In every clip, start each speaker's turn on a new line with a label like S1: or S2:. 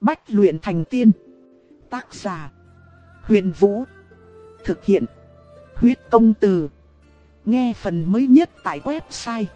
S1: Bách luyện thành tiên. Tác giả: Huyền Vũ. Thực hiện: Huyết Công Từ. Nghe phần mới nhất tại website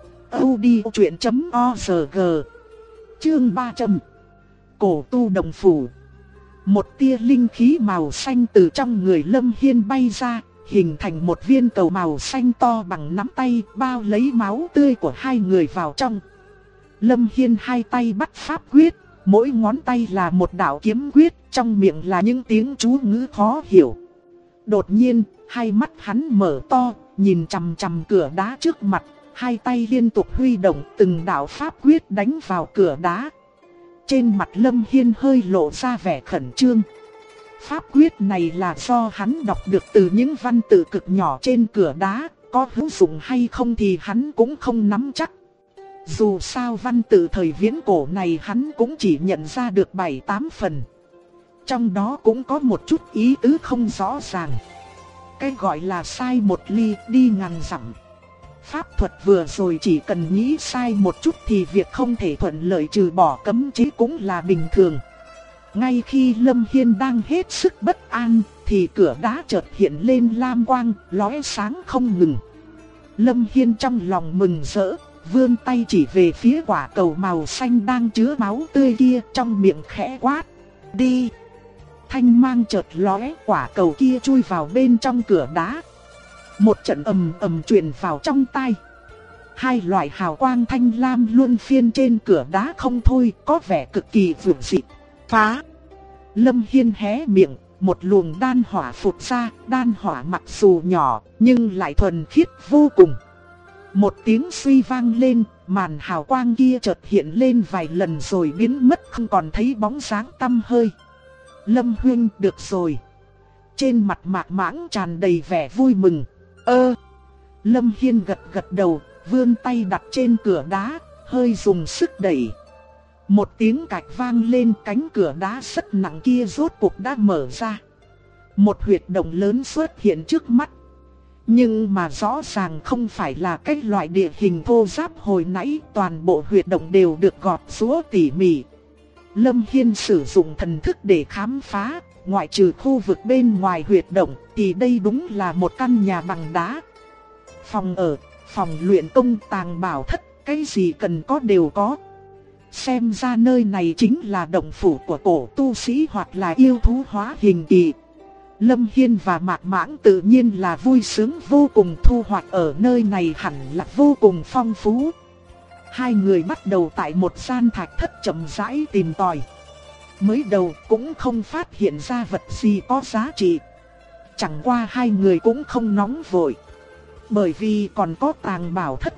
S1: audiochuyện.org. Chương 300. Cổ tu đồng phủ. Một tia linh khí màu xanh từ trong người Lâm Hiên bay ra, hình thành một viên cầu màu xanh to bằng nắm tay, bao lấy máu tươi của hai người vào trong. Lâm Hiên hai tay bắt pháp quyết, mỗi ngón tay là một đạo kiếm quyết, trong miệng là những tiếng chú ngữ khó hiểu. Đột nhiên, hai mắt hắn mở to, nhìn chằm chằm cửa đá trước mặt, hai tay liên tục huy động, từng đạo pháp quyết đánh vào cửa đá. Trên mặt Lâm Hiên hơi lộ ra vẻ khẩn trương. Pháp quyết này là do hắn đọc được từ những văn tự cực nhỏ trên cửa đá, có hữu dụng hay không thì hắn cũng không nắm chắc. Dù sao văn tự thời viễn cổ này hắn cũng chỉ nhận ra được 7-8 phần. Trong đó cũng có một chút ý tứ không rõ ràng. Cái gọi là sai một ly đi ngàn dặm. Pháp thuật vừa rồi chỉ cần nghĩ sai một chút thì việc không thể thuận lợi trừ bỏ cấm chế cũng là bình thường. Ngay khi Lâm Hiên đang hết sức bất an thì cửa đá chợt hiện lên lam quang, lóe sáng không ngừng. Lâm Hiên trong lòng mừng rỡ, vươn tay chỉ về phía quả cầu màu xanh đang chứa máu tươi kia, trong miệng khẽ quát: "Đi!" Thanh mang chợt lóe, quả cầu kia chui vào bên trong cửa đá. Một trận ầm ầm truyền vào trong tai. Hai loại hào quang thanh lam luân phiên trên cửa đá không thôi, có vẻ cực kỳ vượng dị. Phá! Lâm Hiên hé miệng, một luồng đan hỏa phụt ra, đan hỏa mặc dù nhỏ, nhưng lại thuần khiết vô cùng. Một tiếng suy vang lên, màn hào quang kia chợt hiện lên vài lần rồi biến mất không còn thấy bóng dáng tăm hơi. Lâm huynh, được rồi. Trên mặt Mạc Mãng tràn đầy vẻ vui mừng. Lâm Hiên gật gật đầu, vươn tay đặt trên cửa đá, hơi dùng sức đẩy. Một tiếng cạch vang lên, cánh cửa đá rất nặng kia rốt cuộc đã mở ra. Một huyệt động lớn xuất hiện trước mắt. Nhưng mà rõ ràng không phải là cái loại địa hình thô ráp hồi nãy, toàn bộ huyệt động đều được gọt giũa tỉ mỉ. Lâm Hiên sử dụng thần thức để khám phá, ngoại trừ khu vực bên ngoài huyệt động thì đây đúng là một căn nhà bằng đá. Phòng ở, phòng luyện công, tàng bảo thất, cái gì cần có đều có. Xem ra nơi này chính là động phủ của cổ tu sĩ hoặc là yêu thú hóa hình kỳ. Lâm Hiên và Mạc Mãng tự nhiên là vui sướng vô cùng, thu hoạch ở nơi này hẳn là vô cùng phong phú. Hai người bắt đầu tại một gian thạch thất chậm rãi tìm tòi. Mới đầu cũng không phát hiện ra vật gì có giá trị. Chẳng qua hai người cũng không nóng vội, bởi vì còn có tàng bảo thất.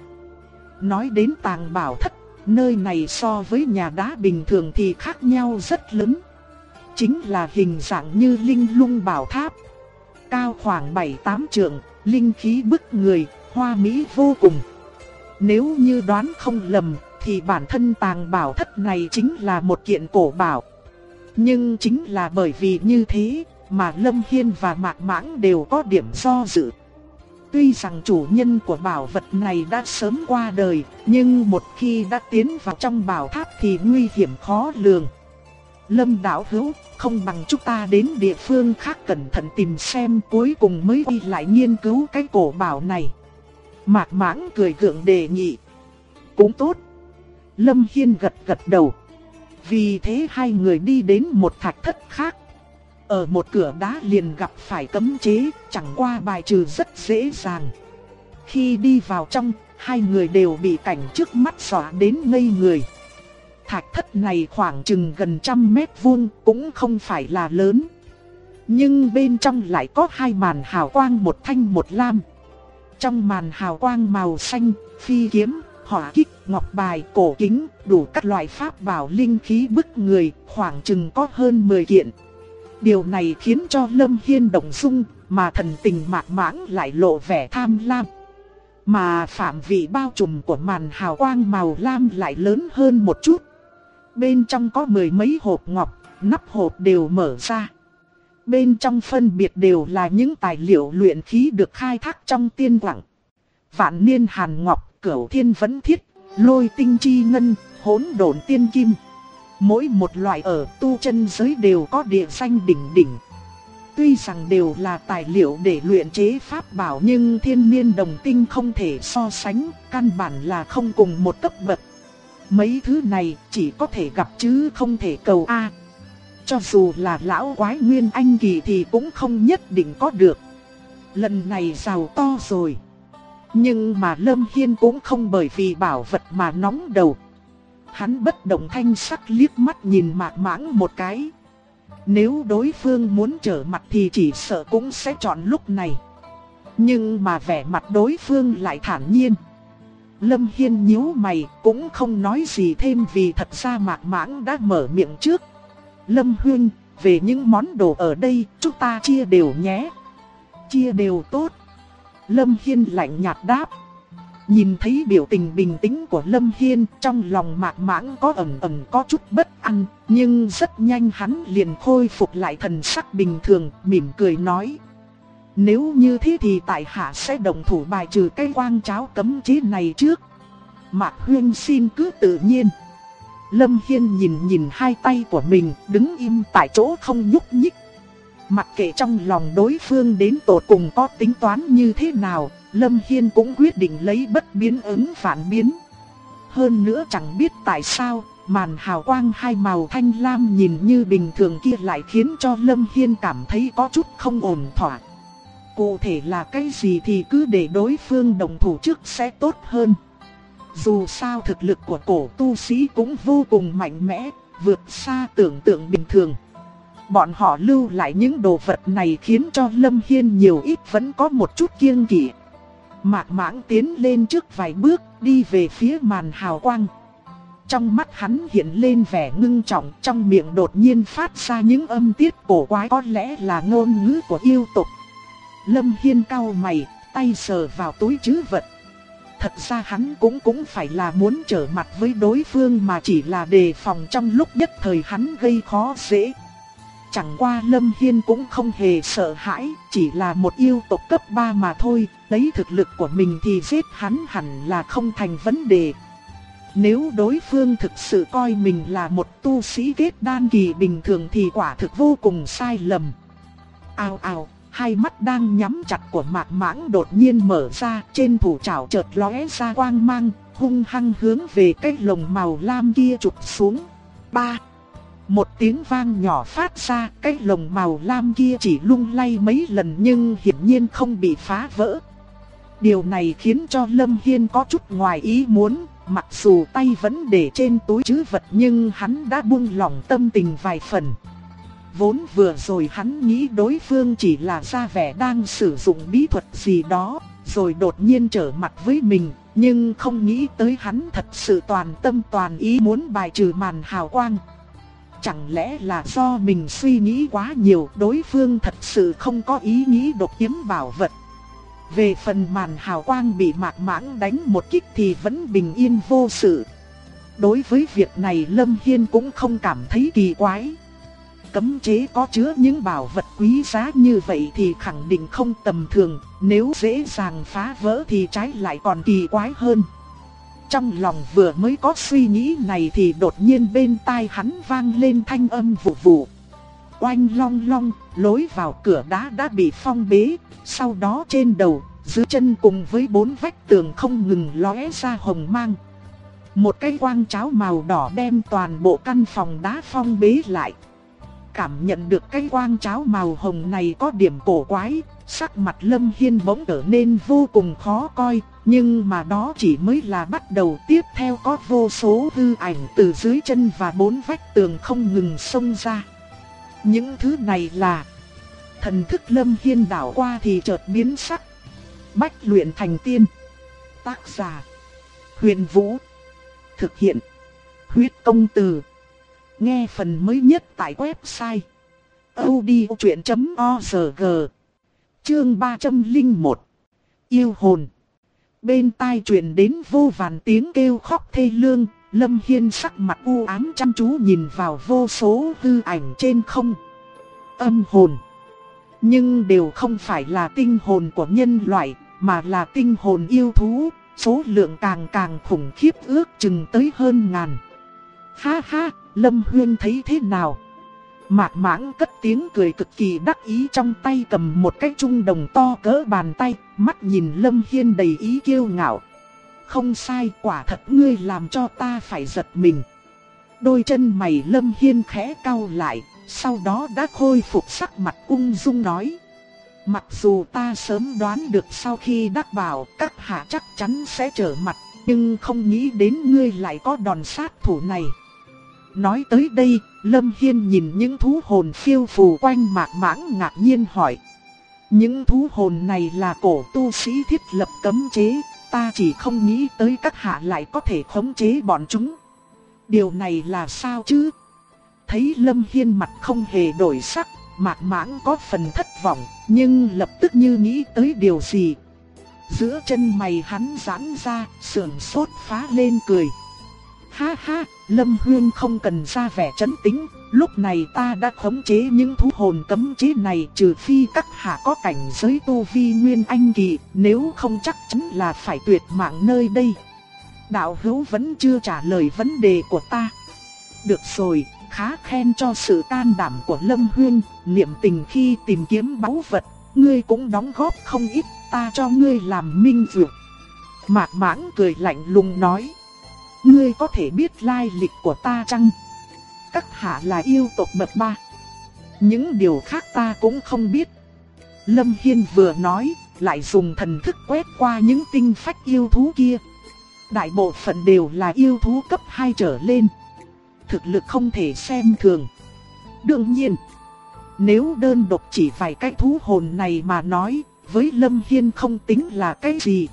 S1: Nói đến tàng bảo thất, nơi này so với nhà đá bình thường thì khác nhau rất lớn. Chính là hình dạng như linh lung bảo tháp, cao khoảng 7-8 trượng, linh khí bức người, hoa mỹ vô cùng. Nếu như đoán không lầm thì bản thân tàng bảo thất này chính là một kiện cổ bảo. Nhưng chính là bởi vì như thế mà Lâm Hiên và Mạc Mãng đều có điểm do dự. Tuy rằng chủ nhân của bảo vật này đã sớm qua đời, nhưng một khi đã tiến vào trong bảo tháp thì nguy hiểm khó lường. Lâm đạo hữu, không bằng chúng ta đến địa phương khác cẩn thận tìm xem, cuối cùng mới quay lại nghiên cứu cái cổ bảo này. Mạc Mãng cười gượng đề nghị. Cũng tốt. Lâm Hiên gật gật đầu. Vì thế hai người đi đến một thạch thất khác. Ở một cửa đá liền gặp phải cấm chế, chẳng qua bài trừ rất dễ dàng. Khi đi vào trong, hai người đều bị cảnh trước mắt dọa đến ngây người. Thạch thất này khoảng chừng gần 100 mét vuông, cũng không phải là lớn. Nhưng bên trong lại có hai màn hào quang, một thanh một lam. Trong màn hào quang màu xanh, phi kiếm, hỏa kích, ngọc bài, cổ kính, đủ các loại pháp bảo linh khí bức người, khoảng chừng có hơn 10 kiện. Điều này khiến cho Lâm Hiên động dung, mà thần tình Mạc Mãng lại lộ vẻ tham lam. Mà phạm vị bao trùm của màn hào quang màu lam lại lớn hơn một chút. Bên trong có 10 mấy hộp ngọc, nắp hộp đều mở ra. Bên trong phân biệt đều là những tài liệu luyện khí được khai thác trong tiên quặng. Vạn niên hàn ngọc, cửu thiên vấn thiết, lôi tinh chi ngân, hỗn độn tiên kim. Mỗi một loại ở tu chân giới đều có địa danh đỉnh đỉnh. Tuy rằng đều là tài liệu để luyện chế pháp bảo nhưng thiên niên đồng tinh không thể so sánh, căn bản là không cùng một cấp bậc. Mấy thứ này chỉ có thể gặp chứ không thể cầu a. Cho dù là lão quái nguyên anh kỳ thì cũng không nhất định có được. Lần này giàu to rồi. Nhưng mà Lâm Hiên cũng không bởi vì bảo vật mà nóng đầu. Hắn bất động thanh sắc liếc mắt nhìn Mạc Mãng một cái. Nếu đối phương muốn trở mặt thì chỉ sợ cũng sẽ chọn lúc này. Nhưng mà vẻ mặt đối phương lại thản nhiên. Lâm Hiên nhíu mày cũng không nói gì thêm vì thật ra Mạc Mãng đã mở miệng trước. Lâm Huynh, về những món đồ ở đây chúng ta chia đều nhé. Chia đều tốt. Lâm Hiên lạnh nhạt đáp. Nhìn thấy biểu tình bình tĩnh của Lâm Hiên, trong lòng Mạc Mãng có ẩn ẩn có chút bất an, nhưng rất nhanh hắn liền khôi phục lại thần sắc bình thường, mỉm cười nói. Nếu như thế thì tại hạ sẽ đồng thủ bài trừ cái quang cháo cấm chế này trước. Mạc Huyên xin cứ tự nhiên. Lâm Hiên nhìn hai tay của mình, đứng im tại chỗ không nhúc nhích. Mặc kệ trong lòng đối phương đến tột cùng có tính toán như thế nào, Lâm Hiên cũng quyết định lấy bất biến ứng phản biến. Hơn nữa chẳng biết tại sao, màn hào quang hai màu thanh lam nhìn như bình thường kia lại khiến cho Lâm Hiên cảm thấy có chút không ổn thỏa. Cụ thể là cái gì thì cứ để đối phương đồng thủ trước sẽ tốt hơn. Dù sao thực lực của cổ tu sĩ cũng vô cùng mạnh mẽ, vượt xa tưởng tượng bình thường. Bọn họ lưu lại những đồ vật này khiến cho Lâm Hiên nhiều ít vẫn có một chút kiêng kỵ. Mạc Mãng tiến lên trước vài bước, đi về phía màn hào quang. Trong mắt hắn hiện lên vẻ ngưng trọng, trong miệng đột nhiên phát ra những âm tiết cổ quái có lẽ là ngôn ngữ của yêu tộc. Lâm Hiên cau mày, tay sờ vào túi trữ vật. Thật ra hắn cũng phải là muốn trở mặt với đối phương mà chỉ là đề phòng trong lúc nhất thời hắn gây khó dễ. Chẳng qua Lâm Hiên cũng không hề sợ hãi, chỉ là một yêu tộc cấp 3 mà thôi, lấy thực lực của mình thì giết hắn hẳn là không thành vấn đề. Nếu đối phương thực sự coi mình là một tu sĩ kết đan kỳ bình thường thì quả thực vô cùng sai lầm. Ào ào, hai mắt đang nhắm chặt của Mạc Mãng đột nhiên mở ra, trên thủ trảo chợt lóe ra quang mang, hung hăng hướng về cái lồng màu lam kia chụp xuống. Ba. Một tiếng vang nhỏ phát ra, cái lồng màu lam kia chỉ lung lay mấy lần nhưng hiển nhiên không bị phá vỡ. Điều này khiến cho Lâm Hiên có chút ngoài ý muốn, mặc dù tay vẫn để trên túi trữ vật nhưng hắn đã buông lỏng tâm tình vài phần. Vốn vừa rồi hắn nghĩ đối phương chỉ là ra vẻ đang sử dụng bí thuật gì đó, rồi đột nhiên trở mặt với mình, nhưng không nghĩ tới hắn thật sự toàn tâm toàn ý muốn bài trừ màn hào quang. Chẳng lẽ là do mình suy nghĩ quá nhiều, đối phương thật sự không có ý nghĩ độc chiếm bảo vật. Về phần màn hào quang bị Mạc Mãng đánh một kích thì vẫn bình yên vô sự. Đối với việc này Lâm Hiên cũng không cảm thấy kỳ quái. Cấm chế có chứa những bảo vật quý giá như vậy thì khẳng định không tầm thường, nếu dễ dàng phá vỡ thì trái lại còn kỳ quái hơn. Trong lòng vừa mới có suy nghĩ này thì đột nhiên bên tai hắn vang lên thanh âm vụ vụ. Oanh long long, lối vào cửa đá đã bị phong bế, sau đó trên đầu, dưới chân cùng với bốn vách tường không ngừng lóe ra hồng mang. Một cái quang cháo màu đỏ đem toàn bộ căn phòng đá phong bế lại. Cảm nhận được cái quang cháo màu hồng này có điểm cổ quái, sắc mặt Lâm Hiên bỗng trở nên vô cùng khó coi, nhưng mà đó chỉ mới là bắt đầu, tiếp theo có vô số hư ảnh từ dưới chân và bốn vách tường không ngừng xông ra. Những thứ này là... Thần thức Lâm Hiên đảo qua thì chợt biến sắc. Bách luyện thành tiên. Tác giả: Huyền Vũ. Thực hiện: Huyết Công Từ. Nghe phần mới nhất tại website audiochuyện.org. Chương 301. Yêu hồn. Bên tai truyền đến vô vàn tiếng kêu khóc thê lương, Lâm Hiên sắc mặt u ám chăm chú nhìn vào vô số hư ảnh trên không. Âm hồn. Nhưng đều không phải là tinh hồn của nhân loại, mà là tinh hồn yêu thú, số lượng càng khủng khiếp, ước chừng tới hơn ngàn. Ha ha, Lâm Huyên thấy thế nào? Mạc Mãng cất tiếng cười cực kỳ đắc ý, trong tay cầm một cái chuông đồng to cỡ bàn tay, mắt nhìn Lâm Hiên đầy ý kiêu ngạo. Không sai, quả thật ngươi làm cho ta phải giật mình. Đôi chân mày Lâm Hiên khẽ cau lại, sau đó đã khôi phục sắc mặt ung dung nói. Mặc dù ta sớm đoán được sau khi đắc bảo các hạ chắc chắn sẽ trở mặt, nhưng không nghĩ đến ngươi lại có đòn sát thủ này. Nói tới đây, Lâm Hiên nhìn những thú hồn phiêu phù quanh Mạc Mãng ngạc nhiên hỏi. Những thú hồn này là cổ tu sĩ thiết lập cấm chế, ta chỉ không nghĩ tới các hạ lại có thể khống chế bọn chúng. Điều này là sao chứ? Thấy Lâm Hiên mặt không hề đổi sắc, Mạc Mãng có phần thất vọng, nhưng lập tức như nghĩ tới điều gì. Giữa chân mày hắn giãn ra, sườn sốt phá lên cười. Ha ha, Lâm Huyên không cần ra vẻ trấn tĩnh, lúc này ta đã khống chế những thú hồn cấm chế này, trừ phi các hạ có cảnh giới tu vi nguyên anh kỳ, nếu không chắc chắn là phải tuyệt mạng nơi đây. Đạo hữu vẫn chưa trả lời vấn đề của ta. Được rồi, khá khen cho sự can đảm của Lâm Huyên, niệm tình khi tìm kiếm báu vật, ngươi cũng đóng góp không ít, ta cho ngươi làm minh dược. Mạc Mãng cười lạnh lùng nói. Ngươi có thể biết lai lịch của ta chăng? Các hạ là yêu tộc bậc 3. Những điều khác ta cũng không biết. Lâm Hiên vừa nói, lại dùng thần thức quét qua những tinh phách yêu thú kia. Đại bộ phận đều là yêu thú cấp 2 trở lên. Thực lực không thể xem thường. Đương nhiên, nếu đơn độc chỉ vài cái thú hồn này mà nói, với Lâm Hiên không tính là cái gì.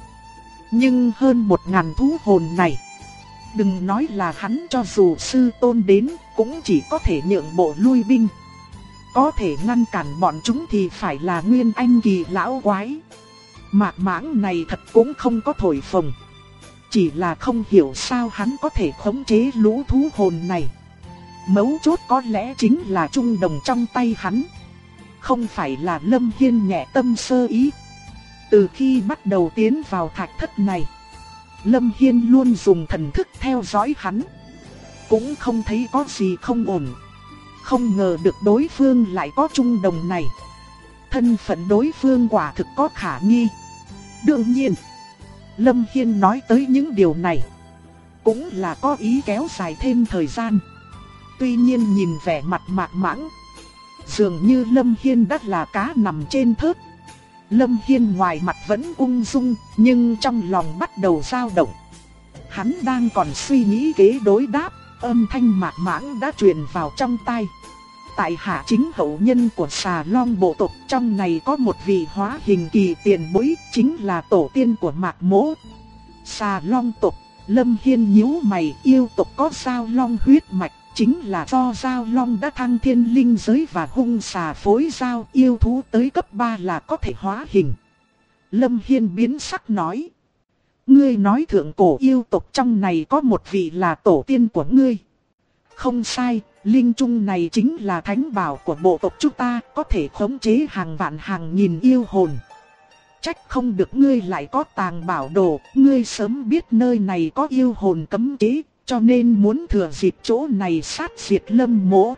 S1: Nhưng hơn 1000 thú hồn này, đừng nói là hắn cho dù sư tôn đến, cũng chỉ có thể nhượng bộ lui binh. Có thể ngăn cản bọn chúng thì phải là nguyên anh kỳ lão quái. Mạc Mãng này thật cũng không có thổi phồng. Chỉ là không hiểu sao hắn có thể khống chế lũ thú hồn này. Mấu chốt có lẽ chính là chuông đồng trong tay hắn. Không phải là Lâm Hiên nhẹ tâm sơ ý. Từ khi bắt đầu tiến vào thạch thất này, Lâm Hiên luôn dùng thần thức theo dõi hắn. Cũng không thấy có gì không ổn. Không ngờ được đối phương lại có chuông đồng này. Thân phận đối phương quả thực có khả nghi. Đương nhiên, Lâm Hiên nói tới những điều này cũng là có ý kéo dài thêm thời gian. Tuy nhiên nhìn vẻ mặt Mạc Mãng, dường như Lâm Hiên đã là cá nằm trên thớt. Lâm Hiên ngoài mặt vẫn ung dung, nhưng trong lòng bắt đầu dao động. Hắn đang còn suy nghĩ kế đối đáp, âm thanh Mạc Mãng đã truyền vào trong tai. Tại hạ chính hậu nhân của Xà Long bộ tộc, trong này có một vị hóa hình kỳ tiền bối, chính là tổ tiên của Mạc Mỗ. Xà Long tộc, Lâm Hiên nhíu mày, yêu tộc có Giao Long huyết mạch, chính là do Giao Long đã thăng thiên linh giới và hung xà phối giao, yêu thú tới cấp 3 là có thể hóa hình. Lâm Hiên biến sắc nói. Ngươi nói thượng cổ yêu tộc trong này có một vị là tổ tiên của ngươi. Không sai, linh trung này chính là thánh bảo của bộ tộc chúng ta, có thể khống chế hàng vạn hàng nghìn yêu hồn. Trách không được ngươi lại có tàng bảo đồ, ngươi sớm biết nơi này có yêu hồn cấm chế, cho nên muốn thừa dịp chỗ này sát diệt Lâm Mỗ.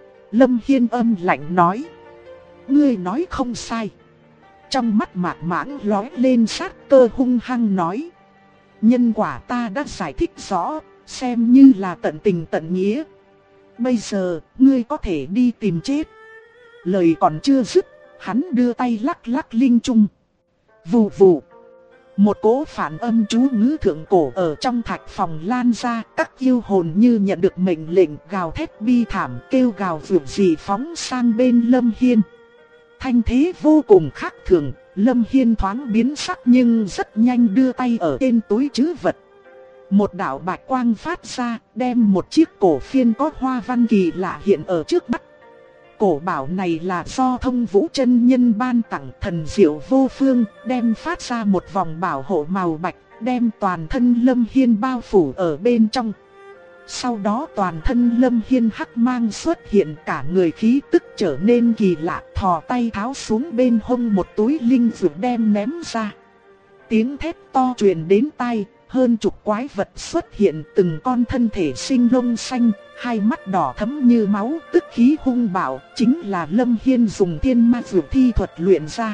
S1: Lâm Hiên âm lạnh nói. Ngươi nói không sai. Trong mắt Mạc Mãng lóe lên sát cơ hung hăng nói. Nhân quả ta đã giải thích rõ, xem như là tận tình tận nghĩa. Bây giờ, ngươi có thể đi tìm chết. Lời còn chưa dứt, hắn đưa tay lắc lắc linh trung. Vù vù. Một cỗ phản âm chú ngữ thượng cổ ở trong thạch phòng lan ra, các yêu hồn như nhận được mệnh lệnh gào thét bi thảm, kêu gào vượt dị phóng sang bên Lâm Hiên. Thanh thế vô cùng khác thường, Lâm Hiên thoáng biến sắc nhưng rất nhanh đưa tay ở trên túi trữ vật. Một đạo bạch quang phát ra, đem một chiếc cổ phiên có hoa văn kỳ lạ hiện ở trước mắt. Cổ bảo này là do Thông Vũ chân nhân ban tặng, thần diệu vô phương, đem phát ra một vòng bảo hộ màu bạch, đem toàn thân Lâm Hiên bao phủ ở bên trong. Sau đó toàn thân Lâm Hiên hắc mang xuất hiện, cả người khí tức trở nên kỳ lạ, thò tay tháo xuống bên hông một túi linh dược đem ném ra. Tiếng thét to truyền đến tai, hơn chục quái vật xuất hiện, từng con thân thể sinh lông xanh, hai mắt đỏ thẫm như máu, tức khí hung bạo, chính là Lâm Hiên dùng thiên ma dược thi thuật luyện ra.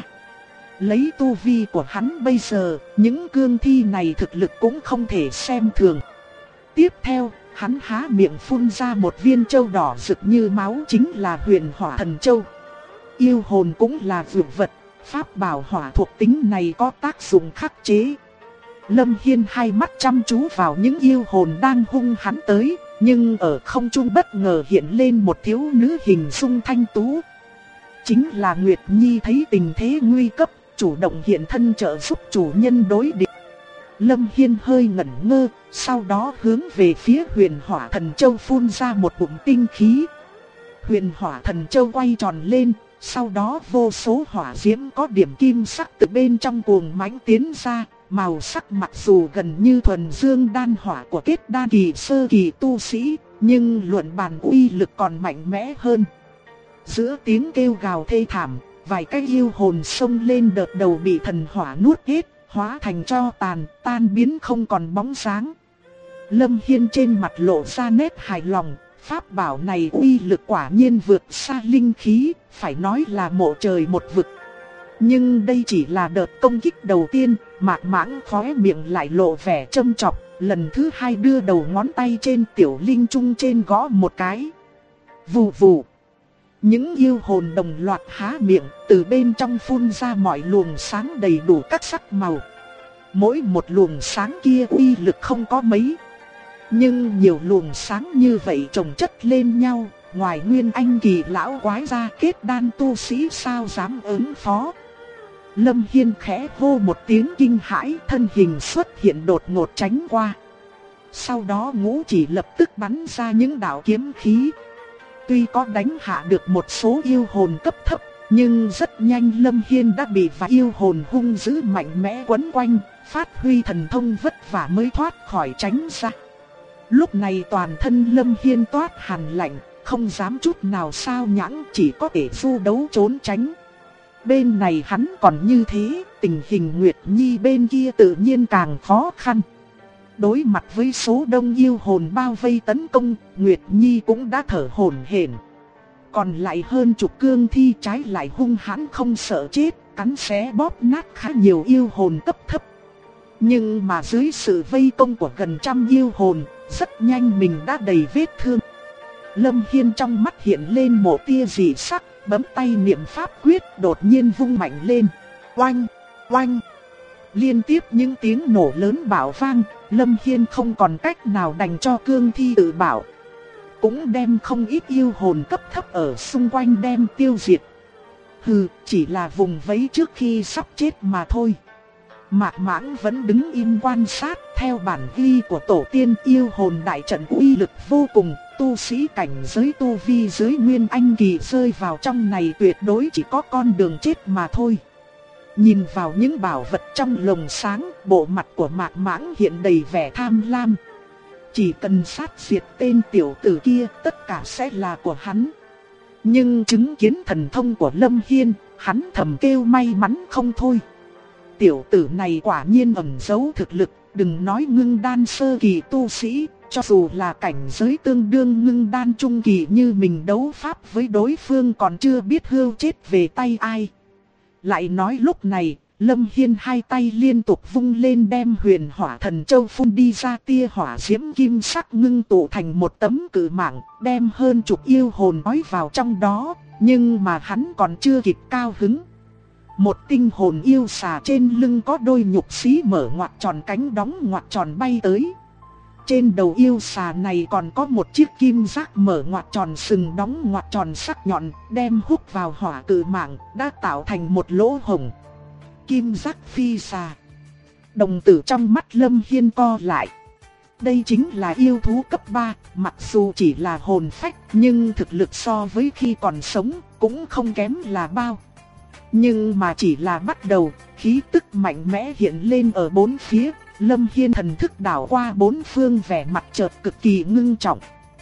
S1: Lấy tu vi của hắn bây giờ, những cương thi này thực lực cũng không thể xem thường. Tiếp theo, hắn há miệng phun ra một viên châu đỏ rực như máu, chính là Huyền Hỏa Thần Châu. Yêu hồn cũng là dược vật, pháp bảo hỏa thuộc tính này có tác dụng khắc chế. Lâm Hiên hai mắt chăm chú vào những yêu hồn đang hung hắn tới, nhưng ở không trung bất ngờ hiện lên một thiếu nữ hình dung thanh tú. Chính là Nguyệt Nhi, thấy tình thế nguy cấp, chủ động hiện thân trợ giúp chủ nhân đối địch. Lâm Hiên hơi ngẩn ngơ, sau đó hướng về phía Huyền Hỏa Thần Châu phun ra một bụng tinh khí. Huyền Hỏa Thần Châu quay tròn lên, sau đó vô số hỏa diễm có điểm kim sắc từ bên trong cuồng mãnh tiến ra. Màu sắc mặc dù gần như thuần dương đan hỏa của kết đan kỳ sơ kỳ tu sĩ, nhưng luận bàn uy lực còn mạnh mẽ hơn. Giữa tiếng kêu gào thê thảm, vài cái yêu hồn xông lên đợt đầu bị thần hỏa nuốt hết, hóa thành tro tàn, tan biến không còn bóng dáng. Lâm Hiên trên mặt lộ ra nét hài lòng, pháp bảo này uy lực quả nhiên vượt xa linh khí, phải nói là mộ trời một vực. Nhưng đây chỉ là đợt công kích đầu tiên, Mạc Mãng khóe miệng lại lộ vẻ châm chọc, lần thứ hai đưa đầu ngón tay trên tiểu linh trung trên gõ một cái. Vù vù. Những yêu hồn đồng loạt há miệng, từ bên trong phun ra mọi luồng sáng đầy đủ các sắc màu. Mỗi một luồng sáng kia uy lực không có mấy. Nhưng nhiều luồng sáng như vậy chồng chất lên nhau, ngoài Nguyên Anh kỳ lão quái ra, kết đan tu sĩ sao dám ứng phó. Lâm Hiên khẽ hô một tiếng kinh hãi, thân hình xuất hiện đột ngột tránh qua. Sau đó ngũ chỉ lập tức bắn ra những đạo kiếm khí. Tuy có đánh hạ được một số yêu hồn cấp thấp, nhưng rất nhanh Lâm Hiên đã bị vài yêu hồn hung dữ mạnh mẽ quấn quanh, phát huy thần thông vất vả mới thoát khỏi tránh ra. Lúc này toàn thân Lâm Hiên toát hàn lạnh, không dám chút nào sao nhãng, chỉ có thể du đấu trốn tránh. Bên này hắn còn như thế, tình hình Nguyệt Nhi bên kia tự nhiên càng khó khăn. Đối mặt với số đông yêu hồn bao vây tấn công, Nguyệt Nhi cũng đã thở hổn hển. Còn lại hơn chục cương thi trái lại hung hãn không sợ chết, cắn xé bóp nát khá nhiều yêu hồn cấp thấp. Nhưng mà dưới sự vây công của gần trăm yêu hồn, rất nhanh mình đã đầy vết thương. Lâm Hiên trong mắt hiện lên một tia dị sắc, bấm tay niệm pháp quyết, đột nhiên vung mạnh lên. Oanh, oanh. Liên tiếp những tiếng nổ lớn bạo vang, Lâm Hiên không còn cách nào đành cho cương thi tự bảo. Cũng đem không ít yêu hồn cấp thấp ở xung quanh đem tiêu diệt. Hừ, chỉ là vùng vẫy trước khi sắp chết mà thôi. Mạc Mãng vẫn đứng im quan sát, theo bản ghi của tổ tiên yêu hồn đại trận uy lực vô cùng. Tu sĩ cảnh giới tu vi dưới Nguyên Anh kỳ rơi vào trong này tuyệt đối chỉ có con đường chết mà thôi. Nhìn vào những bảo vật trong lồng sáng, bộ mặt của Mạc Mãng hiện đầy vẻ tham lam. Chỉ cần sát diệt tên tiểu tử kia, tất cả sẽ là của hắn. Nhưng chứng kiến thần thông của Lâm Hiên, hắn thầm kêu may mắn không thôi. Tiểu tử này quả nhiên ẩn giấu thực lực, đừng nói ngưng đan sơ kỳ tu sĩ, cho dù là cảnh giới tương đương ngưng đan trung kỳ như mình đấu pháp với đối phương còn chưa biết hưu chết về tay ai. Lại nói lúc này, Lâm Hiên hai tay liên tục vung lên đem Huyền Hỏa Thần Châu phun đi ra tia hỏa diễm kim sắc ngưng tụ thành một tấm cự mảng, đem hơn chục yêu hồn nói vào trong đó, nhưng mà hắn còn chưa kịp cao hứng. Một tinh hồn yêu xà trên lưng có đôi nhục xí mở ngoặt tròn cánh đóng ngoặt tròn bay tới. Trên đầu yêu xà này còn có một chiếc kim giác mở ngoặt tròn sừng đóng ngoặt tròn sắc nhọn, đem hút vào hỏa cự mảng, đã tạo thành một lỗ hổng. Kim giác phi xà. Đồng tử trong mắt Lâm Hiên co lại. Đây chính là yêu thú cấp 3, mặc dù chỉ là hồn phách, nhưng thực lực so với khi còn sống cũng không kém là bao. Nhưng mà chỉ là bắt đầu, khí tức mạnh mẽ hiện lên ở bốn phía. Lâm Hiên thần thức đảo qua bốn phương, vẻ mặt chợt cực kỳ ngưng trọng.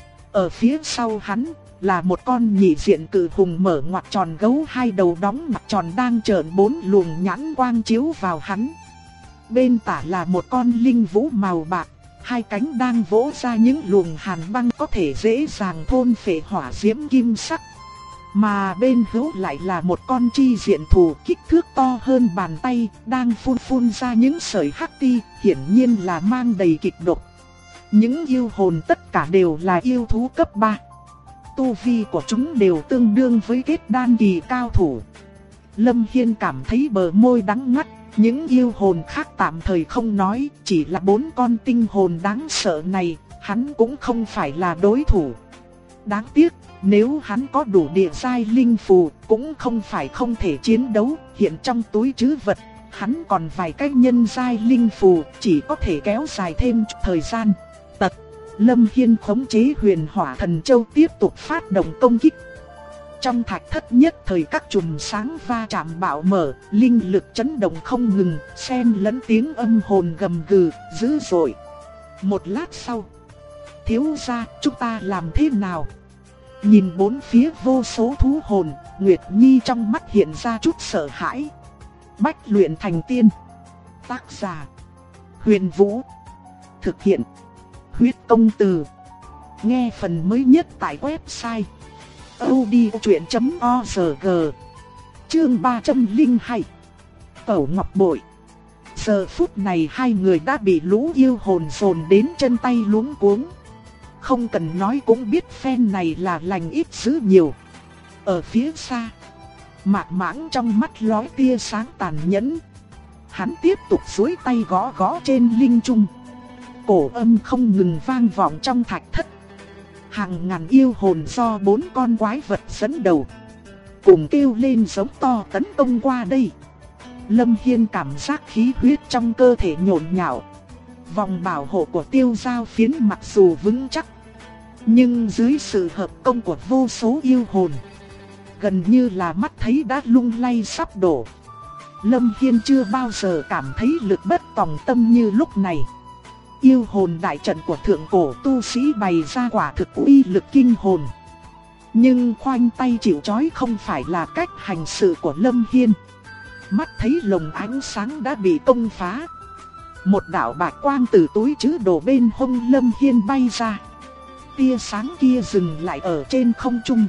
S1: Ở phía sau hắn là một con nhị diện cự hùng mở ngoặt tròn gấu hai đầu đóng ngoặt tròn đang trợn bốn luồng nhãn quang chiếu vào hắn. Bên tả là một con linh vũ màu bạc, Hai cánh đang vỗ ra những luồng hàn băng có thể dễ dàng thôn phệ hỏa diễm kim sắc. Mà bên hữu lại là một con chi diện thù kích thước to hơn bàn tay, đang phun ra những sợi hắc ti, hiển nhiên là mang đầy kịch độc. Những yêu hồn tất cả đều là yêu thú cấp 3. Tu vi của chúng đều tương đương với kết đan kỳ cao thủ. Lâm Hiên cảm thấy bờ môi đắng ngắt. Những yêu hồn khác tạm thời không nói, chỉ là 4 con tinh hồn đáng sợ này, hắn cũng không phải là đối thủ. Đáng tiếc, nếu hắn có đủ địa giai linh phù, cũng không phải không thể chiến đấu. Hiện trong túi trữ vật, hắn còn vài cái nhân giai linh phù, chỉ có thể kéo dài thêm chút thời gian. Lâm Hiên khống chế Huyền Hỏa Thần Châu tiếp tục phát động công kích. Trong thạch thất nhất thời các chùm sáng va chạm bạo mở, linh lực chấn động không ngừng, xen lẫn tiếng âm hồn gầm gừ, dữ dội. Một lát sau, thiếu gia, chúng ta làm thế nào? Nhìn bốn phía vô số thú hồn, Nguyệt Nhi trong mắt hiện ra chút sợ hãi. Bách luyện thành tiên. Tác giả: Huyền Vũ. Thực hiện: Huyết Công Từ. Nghe phần mới nhất tại website audiochuyện.org. Chương 302. Cẩu Ngọc Bội. Giờ phút này hai người đã bị lũ yêu hồn dồn đến chân tay luống cuống. Không cần nói cũng biết phen này là lành ít dữ nhiều. Ở phía xa, Mạc Mãng trong mắt lóe tia sáng tàn nhẫn. Hắn tiếp tục duỗi tay gõ gõ trên linh trung. Cổ âm không ngừng vang vọng trong thạch thất. Hàng ngàn yêu hồn do 4 con quái vật dẫn đầu, cùng kêu lên giống to tấn công qua đây. Lâm Hiên cảm giác khí huyết trong cơ thể nhộn nhạo. Vòng bảo hộ của Tiêu Giao Phiến mặc dù vững chắc, nhưng dưới sự hợp công của vô số yêu hồn, gần như là mắt thấy đã lung lay sắp đổ. Lâm Hiên chưa bao giờ cảm thấy lực bất tòng tâm như lúc này. Yêu hồn đại trận của thượng cổ tu sĩ bày ra quả thực uy lực kinh hồn. Nhưng khoanh tay chịu trói không phải là cách hành sự của Lâm Hiên. Mắt thấy lồng ánh sáng đã bị công phá. Một đạo bạch quang từ túi trữ đồ bên hông Lâm Hiên bay ra. Tia sáng kia dừng lại ở trên không trung,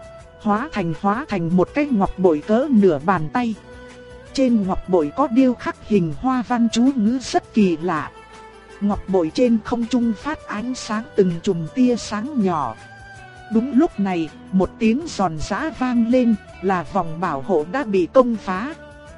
S1: hóa thành một cái ngọc bội cỡ nửa bàn tay. Trên ngọc bội có điêu khắc hình hoa văn chú ngữ rất kỳ lạ. Ngọc bội trên không trung phát ánh sáng từng chùm tia sáng nhỏ. Đúng lúc này, một tiếng giòn giã vang lên, là vòng bảo hộ đã bị công phá.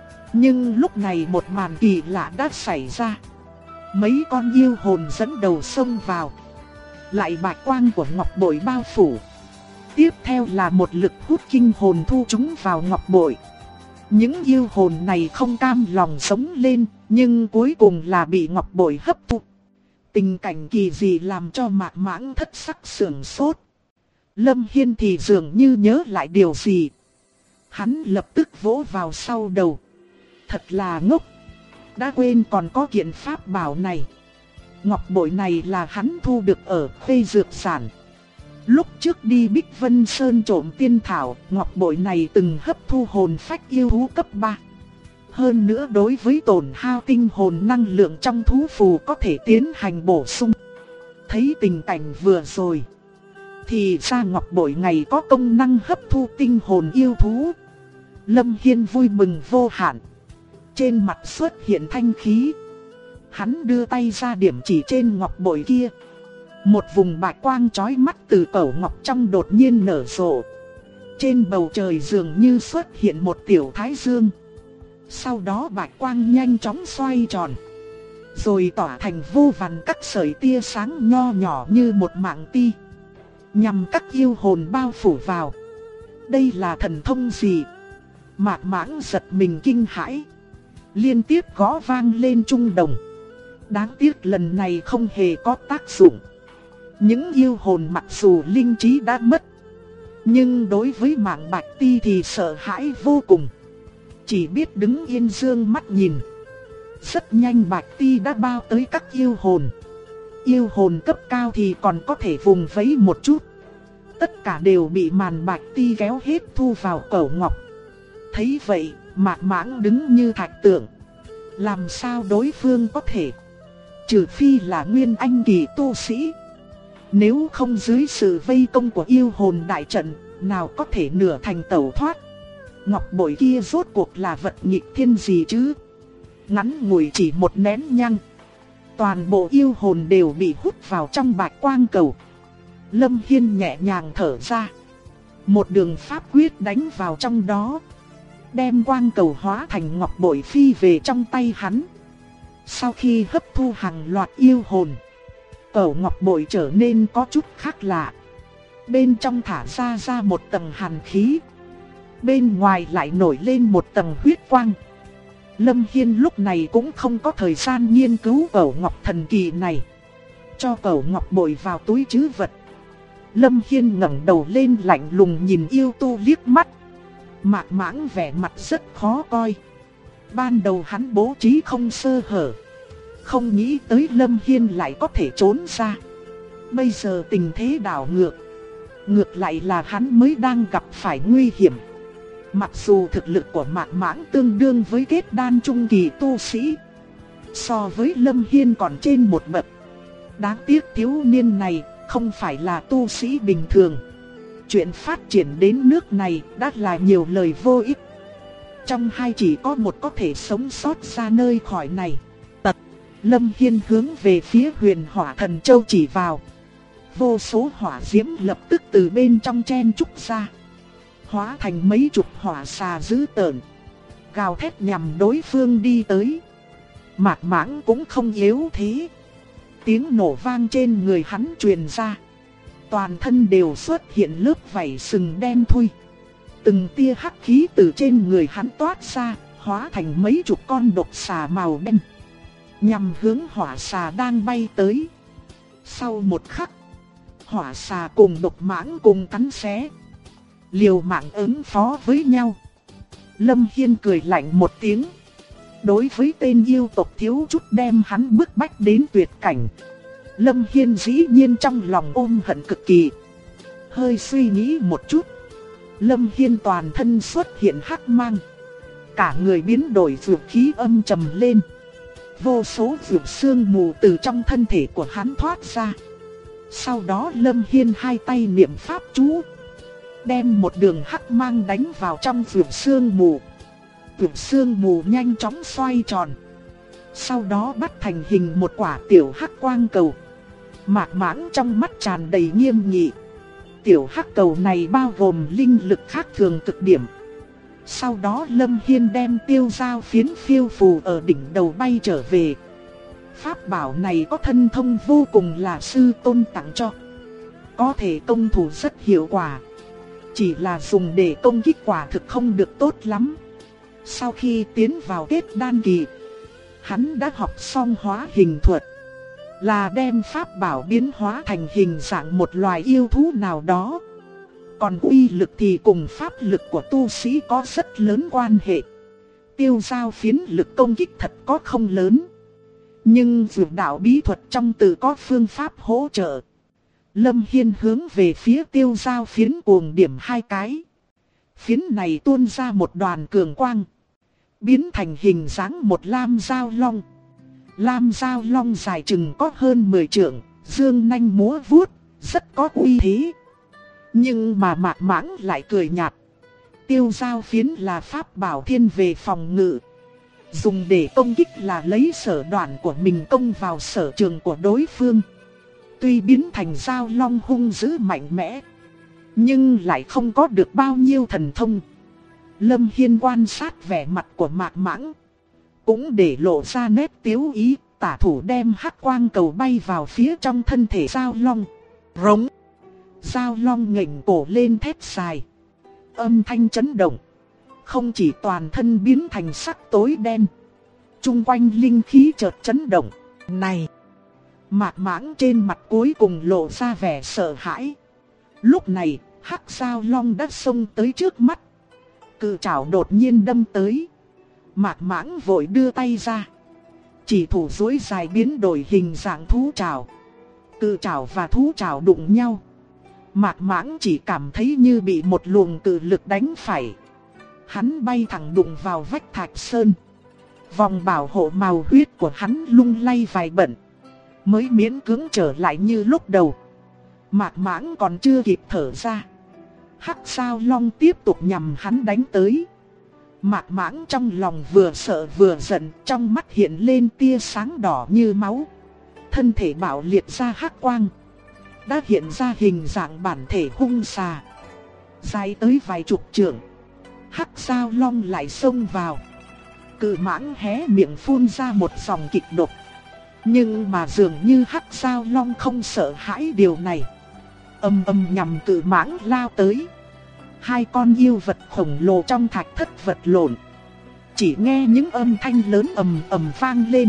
S1: Nhưng lúc này một màn kỳ lạ đã xảy ra. Mấy con yêu hồn dẫn đầu xông vào, lại bạch quang của ngọc bội bao phủ. Tiếp theo là một lực hút kinh hồn thu chúng vào ngọc bội. Những yêu hồn này không cam lòng sống lên, nhưng cuối cùng là bị ngọc bội hấp thụ. Tình cảnh kỳ dị làm cho Mạc Mãng thất sắc sửng sốt. Lâm Hiên thì dường như nhớ lại điều gì. Hắn lập tức vỗ vào sau đầu. Thật là ngốc, đã quên còn có kiện pháp bảo này. Ngọc bội này là hắn thu được ở Khuê Dược Sản. Lúc trước đi Bích Vân Sơn trộm tiên thảo, ngọc bội này từng hấp thu hồn phách yêu thú cấp 3. Hơn nữa đối với tổn hao tinh hồn năng lượng trong thú phù có thể tiến hành bổ sung. Thấy tình cảnh vừa rồi, thì ra ngọc bội này có công năng hấp thu tinh hồn yêu thú. Lâm Hiên vui mừng vô hạn. Trên mặt xuất hiện thanh khí. Hắn đưa tay ra điểm chỉ trên ngọc bội kia. Một vùng bạch quang chói mắt từ cẩu ngọc trong đột nhiên nở rộ. Trên bầu trời dường như xuất hiện một tiểu thái dương. Sau đó bạch quang nhanh chóng xoay tròn, rồi tỏa thành vô vàn các sợi tia sáng nho nhỏ như một mạng ti, nhằm các yêu hồn bao phủ vào. Đây là thần thông gì? Mạc Mãng giật mình kinh hãi, liên tiếp gõ vang lên trung đồng. Đáng tiếc lần này không hề có tác dụng. Những yêu hồn mặc dù linh trí đã mất, nhưng đối với mạng bạch ti thì sợ hãi vô cùng, chỉ biết đứng yên dương mắt nhìn. Rất nhanh bạch ti đã bao tới các yêu hồn. Yêu hồn cấp cao thì còn có thể vùng vẫy một chút. Tất cả đều bị màn bạch ti kéo hết thu vào cẩu ngọc. Thấy vậy, Mạc Mãng đứng như thạch tượng. Làm sao đối phương có thể? Trừ phi là nguyên anh kỳ tu sĩ. Nếu không dưới sự vây công của yêu hồn đại trận, nào có thể nửa thành tẩu thoát. Ngọc bội kia rốt cuộc là vật nghịch thiên gì chứ? Ngắn ngủi chỉ một nén nhang, toàn bộ yêu hồn đều bị hút vào trong bạch quang cầu. Lâm Hiên nhẹ nhàng thở ra, một đường pháp quyết đánh vào trong đó, đem quang cầu hóa thành ngọc bội phi về trong tay hắn. Sau khi hấp thu hàng loạt yêu hồn, cầu ngọc bội trở nên có chút khác lạ. Bên trong thả ra một tầng hàn khí, bên ngoài lại nổi lên một tầng huyết quang. Lâm Hiên lúc này cũng không có thời gian nghiên cứu cầu ngọc thần kỳ này, cho cầu ngọc bội vào túi trữ vật. Lâm Hiên ngẩng đầu lên lạnh lùng nhìn yêu tu liếc mắt. Mạc Mãng vẻ mặt rất khó coi. Ban đầu hắn bố trí không sơ hở, không nghĩ tới Lâm Hiên lại có thể trốn ra. Bây giờ tình thế đảo ngược, ngược lại là hắn mới đang gặp phải nguy hiểm. Mặc dù thực lực của Mạc Mãng tương đương với kết đan trung kỳ tu sĩ, so với Lâm Hiên còn trên một bậc. Đáng tiếc thiếu niên này không phải là tu sĩ bình thường. Chuyện phát triển đến nước này đã là nhiều lời vô ích. Trong hai chỉ có một có thể sống sót ra nơi khỏi này. Tật, Lâm Hiên hướng về phía Huyền Hỏa Thần Châu chỉ vào. Vô số hỏa diễm lập tức từ bên trong chen trúc ra, hóa thành mấy chục hỏa xà dữ tợn, gào thét nhằm đối phương đi tới. Mạc Mãng cũng không yếu thế. Tiếng nổ vang trên người hắn truyền ra, toàn thân đều xuất hiện lớp vảy sừng đen thui. Từng tia hắc khí từ trên người hắn toát ra, hóa thành mấy chục con độc xà màu đen, nhằm hướng hỏa xà đang bay tới. Sau một khắc, hỏa xà cùng độc mãng cùng cắn xé, liều mạng ứng phó với nhau. Lâm Hiên cười lạnh một tiếng. Đối với tên yêu tộc thiếu chút đem hắn bức bách đến tuyệt cảnh, Lâm Hiên dĩ nhiên trong lòng ôm hận cực kỳ. Hơi suy nghĩ một chút, Lâm Hiên toàn thân xuất hiện hắc mang, cả người biến đổi dược khí âm trầm lên. Vô số dược sương mù từ trong thân thể của hắn thoát ra. Sau đó Lâm Hiên hai tay niệm pháp chú, đem một đường hắc mang đánh vào trong dược sương mù. Dược sương mù nhanh chóng xoay tròn, sau đó bắt thành hình một quả tiểu hắc quang cầu. Mạc Mãng trong mắt tràn đầy nghiêm nghị. Tiểu hắc cầu này bao gồm linh lực khác thường cực điểm. Sau đó Lâm Hiên đem tiêu giao phiến phiêu phù ở đỉnh đầu bay trở về. Pháp bảo này có thân thông vô cùng là sư tôn tặng cho, có thể công thủ rất hiệu quả. Chỉ là dùng để công kích quả thực không được tốt lắm. Sau khi tiến vào kết đan kỳ, hắn đã học xong hóa hình thuật, là đem pháp bảo biến hóa thành hình dạng một loài yêu thú nào đó. Còn uy lực thì cùng pháp lực của tu sĩ có rất lớn quan hệ. Tiêu giao phiến lực công kích thật có không lớn, nhưng dược đạo bí thuật trong tự có phương pháp hỗ trợ. Lâm Hiên hướng về phía tiêu giao phiến cuồng điểm hai cái. Phiến này tuôn ra một đoàn cường quang, biến thành hình dáng một lam giao long. Lam giao long dài chừng có hơn 10 trượng, dương nanh múa vuốt, rất có uy thế. Nhưng mà Mạc Mãng lại cười nhạt. Tiêu giao phiến là pháp bảo thiên về phòng ngự, dùng để công kích là lấy sở đoạn của mình công vào sở trường của đối phương. Tuy biến thành giao long hung dữ mạnh mẽ, nhưng lại không có được bao nhiêu thần thông. Lâm Hiên quan sát vẻ mặt của Mạc Mãng, cũng để lộ ra nét tiếu ý, tả thủ đem hắc quang cầu bay vào phía trong thân thể giao long. Rống! Giao long ngẩng cổ lên thét dài, âm thanh chấn động. Không chỉ toàn thân biến thành sắc tối đen, chung quanh linh khí chợt chấn động. Này! Mạc Mãng trên mặt cuối cùng lộ ra vẻ sợ hãi. Lúc này, hắc giao long đã xông tới trước mắt. Cự trảo đột nhiên đâm tới. Mạc Mãng vội đưa tay ra, chỉ thủ duỗi dài biến đổi hình dạng thú trảo. Cự trảo và thú trảo đụng nhau, Mạc Mãng chỉ cảm thấy như bị một luồng cự lực đánh phải. Hắn bay thẳng đụng vào vách thạch sơn. Vòng bảo hộ màu huyết của hắn lung lay vài bận. mới miễn cưỡng trở lại như lúc đầu. Mạc Mãng còn chưa kịp thở ra, Hắc Sao Long tiếp tục nhằm hắn đánh tới. Mạc Mãng trong lòng vừa sợ vừa giận, trong mắt hiện lên tia sáng đỏ như máu. Thân thể bạo liệt ra hắc quang, đã hiện ra hình dạng bản thể hung xà, dài tới vài chục trượng. Hắc Sao Long lại xông vào. Cự mãng hé miệng phun ra một dòng kịch độc. Nhưng mà dường như Hắc Sao Long không sợ hãi điều này. Ầm ầm nhằm cự mãng lao tới. Hai con yêu vật khổng lồ trong thạch thất vật lộn. Chỉ nghe những âm thanh lớn ầm ầm vang lên.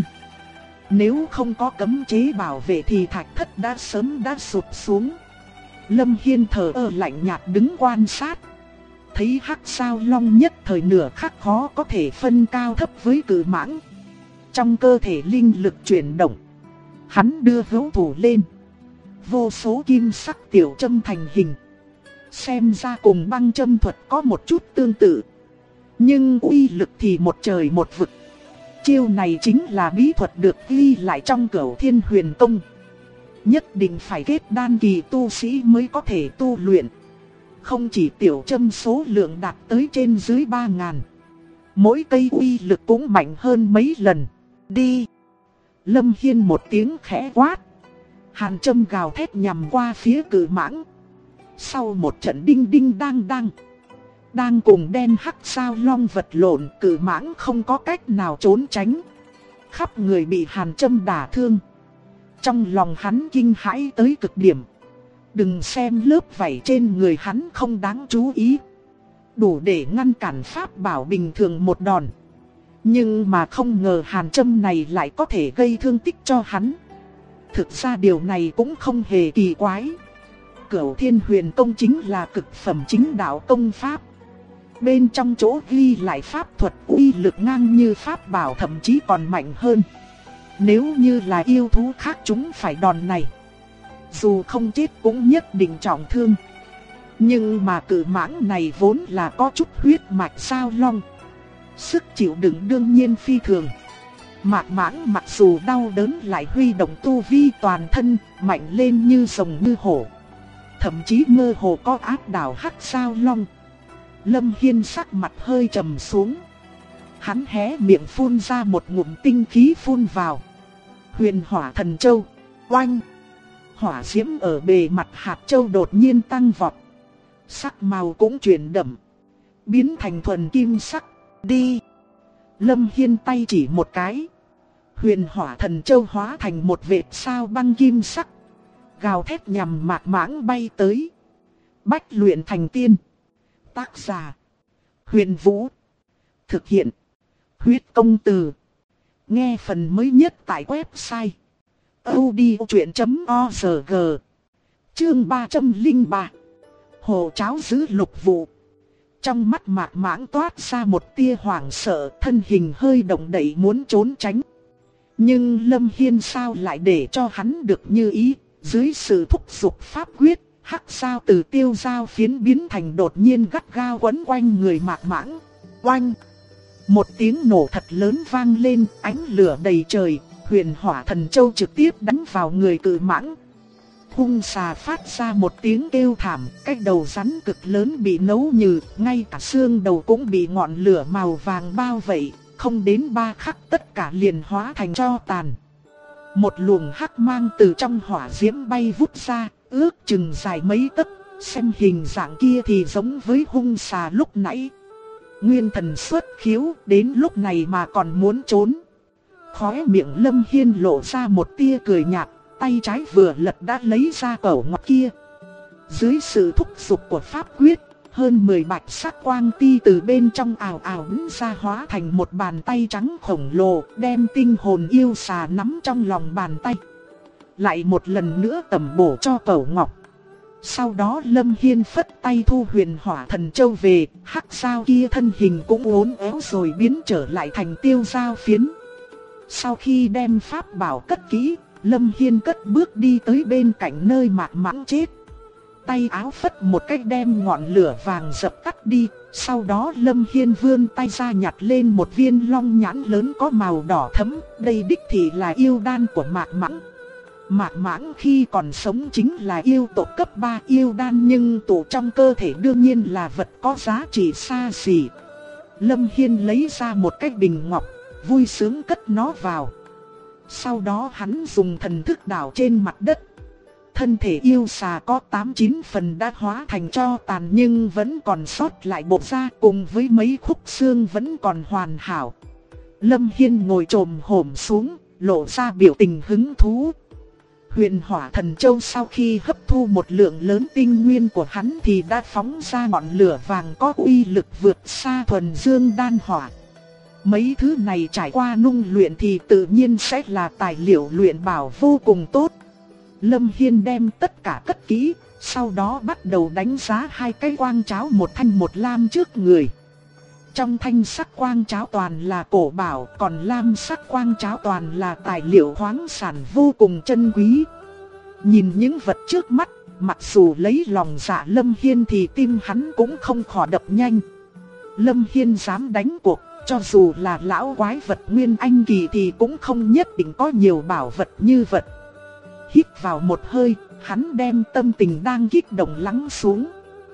S1: Nếu không có cấm chế bảo vệ thì thạch thất đã sớm đã sụp xuống. Lâm Hiên thờ ơ lạnh nhạt đứng quan sát. Thấy Hắc Sao Long nhất thời nửa khắc khó có thể phân cao thấp với cự mãng. Trong cơ thể linh lực chuyển động, hắn đưa hữu thủ lên. Vô số kim sắc tiểu châm thành hình. Xem ra cùng băng châm thuật có một chút tương tự, nhưng uy lực thì một trời một vực. Chiêu này chính là bí thuật được ghi lại trong Cửu Thiên Huyền Công. Nhất định phải kết đan kỳ tu sĩ mới có thể tu luyện. Không chỉ tiểu châm số lượng đạt tới trên dưới 3000, mỗi cây uy lực cũng mạnh hơn mấy lần. Đi! Lâm Hiên một tiếng khẽ quát. Hàn châm gào thét nhằm qua phía cự mãng. Sau một trận đinh đinh đang đang cùng đen Hắc Sao Long vật lộn, cự mãng không có cách nào trốn tránh. Khắp người bị hàn châm đả thương. Trong lòng hắn kinh hãi tới cực điểm. Đừng xem lớp vảy trên người hắn không đáng chú ý, đủ để ngăn cản pháp bảo bình thường một đòn. Nhưng mà không ngờ hàn châm này lại có thể gây thương tích cho hắn. Thực ra điều này cũng không hề kỳ quái. Cửu Thiên Huyền Công chính là cực phẩm chính đạo công pháp. Bên trong chỗ ghi lại pháp thuật uy lực ngang như pháp bảo, thậm chí còn mạnh hơn. Nếu như là yêu thú khác chúng phải đòn này, dù không chết cũng nhất định trọng thương. Nhưng mà cự mãng này vốn là có chút huyết mạch Sao Long, sức chịu đựng đương nhiên phi thường. Mạc Mãng mặc dù đau đớn lại huy động tu vi toàn thân, mạnh lên như rồng như hổ. Thậm chí mơ hồ có áp đảo Hắc Sao Long. Lâm Hiên sắc mặt hơi trầm xuống. Hắn hé miệng phun ra một ngụm tinh khí phun vào. Huyền Hỏa Thần Châu. Oanh! Hỏa diễm ở bề mặt hạt châu đột nhiên tăng vọt. Sắc màu cũng chuyển đậm, biến thành thuần kim sắc. Đi! Lâm Hiên tay chỉ một cái. Huyền Hỏa Thần Châu hóa thành một vệt sao băng kim sắc, gào thét nhằm Mạc Mãng bay tới. Bách luyện thành tiên. Tác giả: Huyền Vũ. Thực hiện: Huyết Công Từ. Nghe phần mới nhất tại website audiochuyện.org. Chương 303. Hồ cháo giữ lục vụ. Trong mắt Mạc Mãng toát ra một tia hoảng sợ, thân hình hơi động đậy muốn trốn tránh. Nhưng Lâm Hiên sao lại để cho hắn được như ý. Dưới sự thúc giục pháp quyết, Hắc Sao từ tiêu dao phiến biến thành đột nhiên gắt gao quấn quanh người Mạc Mãng. Oanh! Một tiếng nổ thật lớn vang lên, ánh lửa đầy trời. Huyền Hỏa Thần Châu trực tiếp đánh vào người cự mãng. Hung xà phát ra một tiếng kêu thảm, cái đầu rắn cực lớn bị nấu nhừ, ngay cả xương đầu cũng bị ngọn lửa màu vàng bao vây, không đến 3 khắc tất cả liền hóa thành tro tàn. Một luồng hắc mang từ trong hỏa diễm bay vút ra, ước chừng dài mấy tấc, xem hình dạng kia thì giống với hung xà lúc nãy. Nguyên thần xuất khiếu, đến lúc này mà còn muốn trốn. Khóe miệng Lâm Hiên lộ ra một tia cười nhạt, tay trái vừa lật đã lấy ra cẩu ngọc kia. Dưới sự thúc giục của pháp quyết, hơn 10 bạch sắc quang ti từ bên trong ào ào bắn ra hóa thành một bàn tay trắng khổng lồ, đem tinh hồn yêu xà nắm trong lòng bàn tay. Lại một lần nữa tẩm bổ cho cẩu ngọc. Sau đó Lâm Hiên phất tay thu Huyền Hỏa Thần Châu về, Hắc Sao kia thân hình cũng uốn éo rồi biến trở lại thành tiêu dao phiến. Sau khi đem pháp bảo cất kỹ, Lâm Hiên cất bước đi tới bên cạnh nơi Mạc Mãng chết. Tay áo phất một cách đem ngọn lửa vàng dập tắt đi. Sau đó Lâm Hiên vươn tay ra nhặt lên một viên long nhãn lớn có màu đỏ thẫm. Đây đích thị là yêu đan của Mạc Mãng. Mạc Mãng khi còn sống chính là yêu tộc cấp 3 yêu đan, nhưng tụ trong cơ thể đương nhiên là vật có giá trị xa xỉ. Lâm Hiên lấy ra một cái bình ngọc, vui sướng cất nó vào. Sau đó hắn dùng thần thức đảo trên mặt đất. Thân thể yêu xà có 8-9 phần đã hóa thành tro tàn, nhưng vẫn còn sót lại bộ da cùng với mấy khúc xương vẫn còn hoàn hảo. Lâm Hiên ngồi chồm hổm xuống, lộ ra biểu tình hứng thú. Huyền Hỏa Thần Châu sau khi hấp thu một lượng lớn tinh nguyên của hắn thì đã phóng ra ngọn lửa vàng có uy lực vượt xa thuần dương đan hỏa. Mấy thứ này trải qua nung luyện thì tự nhiên sẽ là tài liệu luyện bảo vô cùng tốt. Lâm Hiên đem tất cả cất kỹ, sau đó bắt đầu đánh giá hai cái quang cháo một thanh một lam trước người. Trong thanh sắc quang cháo toàn là cổ bảo, còn lam sắc quang cháo toàn là tài liệu khoáng sản vô cùng chân quý. Nhìn những vật trước mắt, mặc dù lấy lòng dạ Lâm Hiên thì tim hắn cũng không khỏi đập nhanh. Lâm Hiên dám đánh cuộc, cho dù là lão quái vật nguyên anh kỳ thì cũng không nhất định có nhiều bảo vật như vật. Hít vào một hơi, hắn đem tâm tình đang kích động lắng xuống.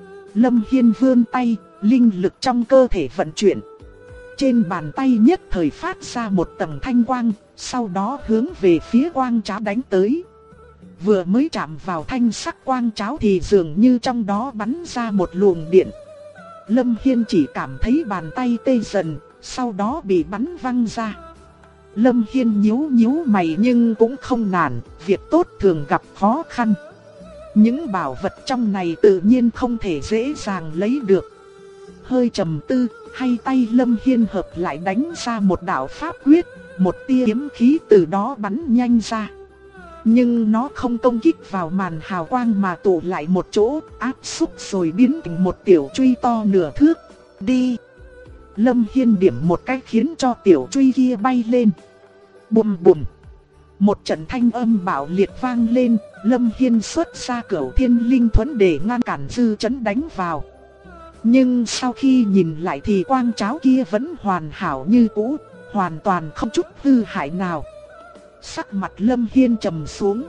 S1: Lâm Hiên vươn tay, linh lực trong cơ thể vận chuyển. Trên bàn tay nhất thời phát ra một tầng thanh quang, sau đó hướng về phía quang cháo đánh tới. Vừa mới chạm vào thanh sắc quang cháo thì dường như trong đó bắn ra một luồng điện. Lâm Hiên chỉ cảm thấy bàn tay tê dần, sau đó bị bắn văng ra. Lâm Hiên nhíu mày nhưng cũng không nản, việc tốt thường gặp khó khăn. Những bảo vật trong này tự nhiên không thể dễ dàng lấy được. Hơi trầm tư, hai tay Lâm Hiên hợp lại đánh ra một đạo pháp quyết, một tia kiếm khí từ đó bắn nhanh ra. Nhưng nó không công kích vào màn hào quang mà tụ lại một chỗ, áp xúc rồi biến thành một tiểu truy to nửa thước. Đi! Lâm Hiên điểm một cái khiến cho tiểu truy kia bay lên. Bùm bùm! Một trận thanh âm bạo liệt vang lên, Lâm Hiên xuất ra Cửu Thiên Linh Thuẫn để ngăn cản dư chấn đánh vào. Nhưng sau khi nhìn lại thì quang cháo kia vẫn hoàn hảo như cũ, hoàn toàn không chút hư hại nào. Sắc mặt Lâm Hiên trầm xuống.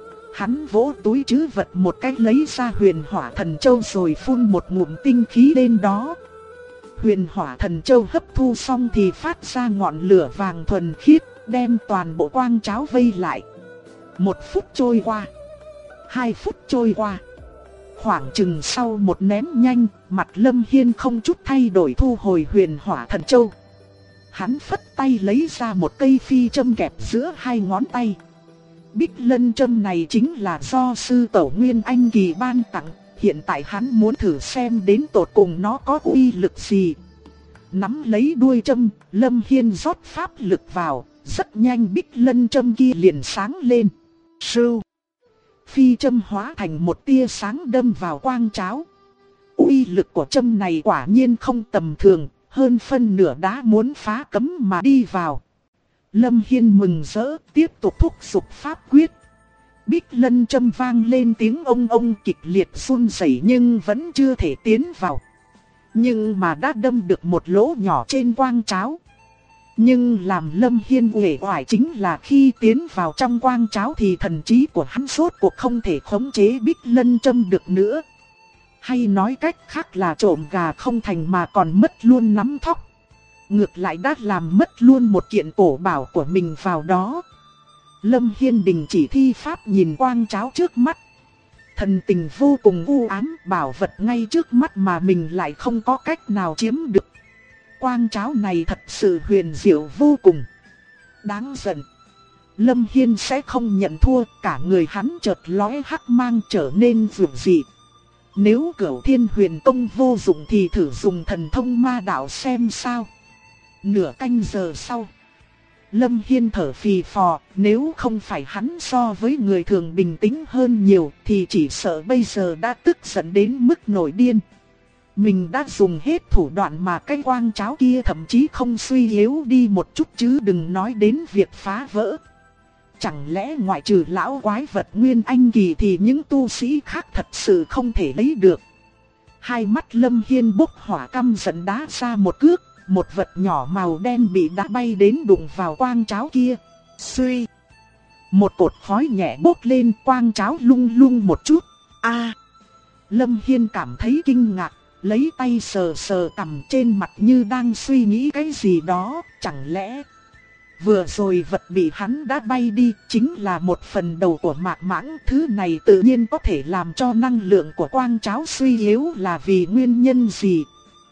S1: Hắn vỗ túi trữ vật một cách lấy ra Huyền Hỏa Thần Châu rồi phun một ngụm tinh khí lên đó. Huyền Hỏa Thần Châu hấp thu xong thì phát ra ngọn lửa vàng thuần khiết, đem toàn bộ quang cháo vây lại. 1 phút trôi qua, 2 phút trôi qua. Khoảng chừng sau một nén nhanh, mặt Lâm Hiên không chút thay đổi thu hồi Huyền Hỏa Thần Châu. Hắn phất tay lấy ra một cây phi châm kẹp giữa hai ngón tay. Bích lân châm này chính là do sư tổ Nguyên Anh kỳ ban tặng, hiện tại hắn muốn thử xem đến tột cùng nó có uy lực gì. Nắm lấy đuôi châm, Lâm Hiên rót pháp lực vào, rất nhanh bích lân châm kia liền sáng lên. Sưu! Phi châm hóa thành một tia sáng đâm vào quang cháo. Uy lực của châm này quả nhiên không tầm thường, hơn phân nửa đã muốn phá cấm mà đi vào. Lâm Hiên mừng rỡ, tiếp tục thúc giục pháp quyết. Bích lân châm vang lên tiếng ông kịch liệt run rẩy nhưng vẫn chưa thể tiến vào. Nhưng mà đã đâm được một lỗ nhỏ trên quang cháo. Nhưng làm Lâm Hiên uể oải chính là khi tiến vào trong quang cháo thì thần trí của hắn rốt cuộc không thể khống chế bích lân châm được nữa. Hay nói cách khác là trộm gà không thành mà còn mất luôn nắm thóc. Ngược lại đã làm mất luôn một kiện cổ bảo của mình vào đó. Lâm Hiên đình chỉ thi pháp nhìn quang cháo trước mắt. Thần tình vô cùng u ám, bảo vật ngay trước mắt mà mình lại không có cách nào chiếm được. Quang cháo này thật sự huyền diệu vô cùng. Đáng giận. Lâm Hiên sẽ không nhận thua, cả người hắn chợt lóe hắc mang trở nên dữ dị. Nếu Cửu Thiên Huyền Tông vô dụng thì thử dùng thần thông ma đạo xem sao. Nửa canh giờ sau, Lâm Hiên thở phì phò, nếu không phải hắn so với người thường bình tĩnh hơn nhiều thì chỉ sợ bây giờ đã tức giận đến mức nổi điên. Mình đã dùng hết thủ đoạn mà cái quang cháo kia thậm chí không suy yếu đi một chút chứ đừng nói đến việc phá vỡ. Chẳng lẽ ngoại trừ lão quái vật Nguyên Anh kỳ thì những tu sĩ khác thật sự không thể lấy được. Hai mắt Lâm Hiên bốc hỏa căm giận đá ra một cước, một vật nhỏ màu đen bị đá bay đến đụng vào quang cháo kia. Suy! Một cột khói nhẹ bốc lên, quang cháo lung lung một chút. A! Lâm Hiên cảm thấy kinh ngạc, lấy tay sờ sờ cằm, trên mặt như đang suy nghĩ cái gì đó. Chẳng lẽ vừa rồi vật bị hắn đã bay đi chính là một phần đầu của Mạc Mãng? Thứ này tự nhiên có thể làm cho năng lượng của quang cháo suy yếu, là vì nguyên nhân gì?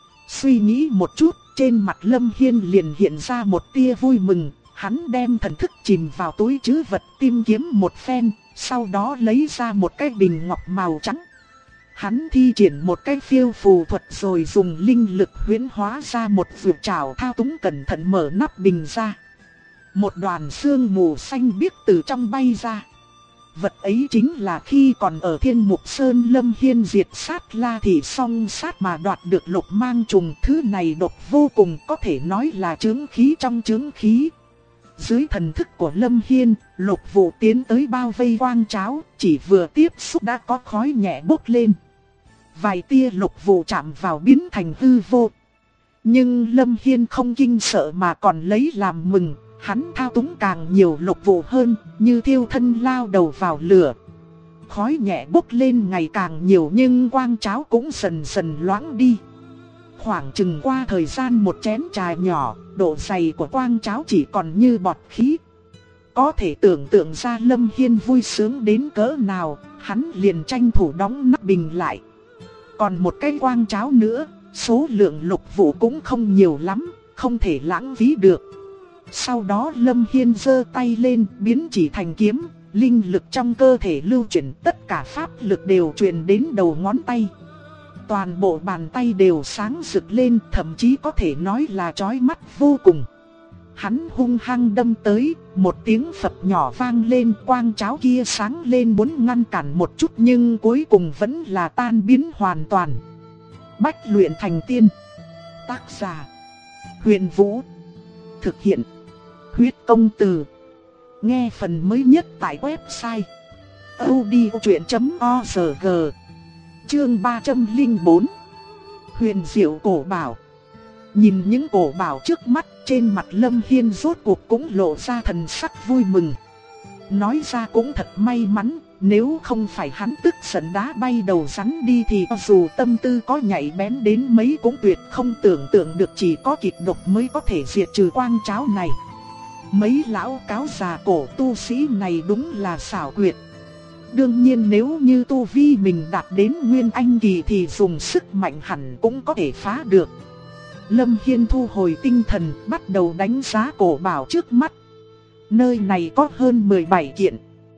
S1: Suy nghĩ một chút, trên mặt Lâm Hiên liền hiện ra một tia vui mừng. Hắn đem thần thức chìm vào túi trữ vật tìm kiếm một phen, sau đó lấy ra một cái bình ngọc màu trắng. Hắn thi triển một cái phiêu phù thuật rồi dùng linh lực huyễn hóa ra một vượt trảo, thao túng cẩn thận mở nắp bình ra. Một đoàn sương mù xanh biếc từ trong bay ra. Vật ấy chính là khi còn ở Thiên Mục Sơn Lâm Hiên diệt sát La Thị song sát mà đoạt được Lục Mang Trùng. Thứ này độc vô cùng, có thể nói là chướng khí trong chướng khí. Dưới thần thức của Lâm Hiên, Lục Vụ tiến tới bao vây quang cháo, chỉ vừa tiếp xúc đã có khói nhẹ bốc lên. Vài tia Lục Vụ chạm vào biến thành hư vô. Nhưng Lâm Hiên không kinh sợ mà còn lấy làm mừng. Hắn thao túng càng nhiều Lục Vụ hơn, như thiêu thân lao đầu vào lửa. Khói nhẹ bốc lên ngày càng nhiều nhưng quang cháo cũng dần dần loãng đi. Khoảng chừng qua thời gian một chén trà nhỏ, độ dày của quang cháo chỉ còn như bọt khí. Có thể tưởng tượng ra Lâm Hiên vui sướng đến cỡ nào, hắn liền tranh thủ đóng nắp bình lại. Còn một cái quang cháo nữa, số lượng Lục Vụ cũng không nhiều lắm, không thể lãng phí được. Sau đó Lâm Hiên giơ tay lên, biến chỉ thành kiếm, linh lực trong cơ thể lưu chuyển, tất cả pháp lực đều truyền đến đầu ngón tay. Toàn bộ bàn tay đều sáng rực lên, thậm chí có thể nói là chói mắt vô cùng. Hắn hung hăng đâm tới, một tiếng phập nhỏ vang lên, quang cháo kia sáng lên muốn ngăn cản một chút nhưng cuối cùng vẫn là tan biến hoàn toàn. Bách luyện thành tiên. Tác giả: Huyền Vũ. Thực hiện: Huyết Công Từ. Nghe phần mới nhất tại website audiochuyện.org. Chương 304. Huyền diệu cổ bảo. Nhìn những cổ bảo trước mắt, trên mặt Lâm Hiên rốt cuộc cũng lộ ra thần sắc vui mừng. Nói ra cũng thật may mắn, nếu không phải hắn tức giận đá bay đầu rắn đi thì dù tâm tư có nhạy bén đến mấy cũng tuyệt không tưởng tượng được chỉ có kịch độc mới có thể diệt trừ quang cháo này. Mấy lão cáo già cổ tu sĩ này đúng là xảo quyệt. Đương nhiên nếu như tu vi mình đạt đến Nguyên Anh kỳ thì dùng sức mạnh hẳn cũng có thể phá được. Lâm Hiên thu hồi tinh thần, bắt đầu đánh giá cổ bảo trước mắt. Nơi này có hơn 17 kiện.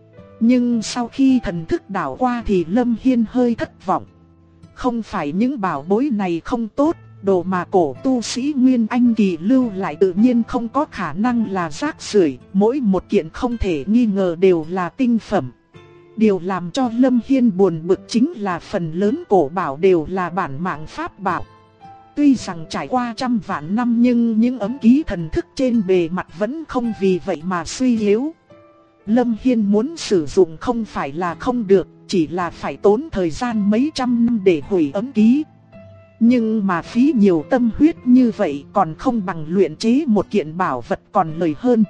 S1: Nhưng sau khi thần thức đảo qua thì Lâm Hiên hơi thất vọng. Không phải những bảo bối này không tốt, đồ mà cổ tu sĩ Nguyên Anh kỳ lưu lại tự nhiên không có khả năng là rác rưởi, mỗi một kiện không thể nghi ngờ đều là tinh phẩm. Điều làm cho Lâm Hiên buồn bực chính là phần lớn cổ bảo đều là bản mạng pháp bảo. Tuy rằng trải qua trăm vạn năm nhưng những ấm ký thần thức trên bề mặt vẫn không vì vậy mà suy yếu. Lâm Hiên muốn sử dụng không phải là không được, chỉ là phải tốn thời gian mấy trăm năm để hủy ấm ký. Nhưng mà phí nhiều tâm huyết như vậy còn không bằng luyện chế một kiện bảo vật còn lời hơn.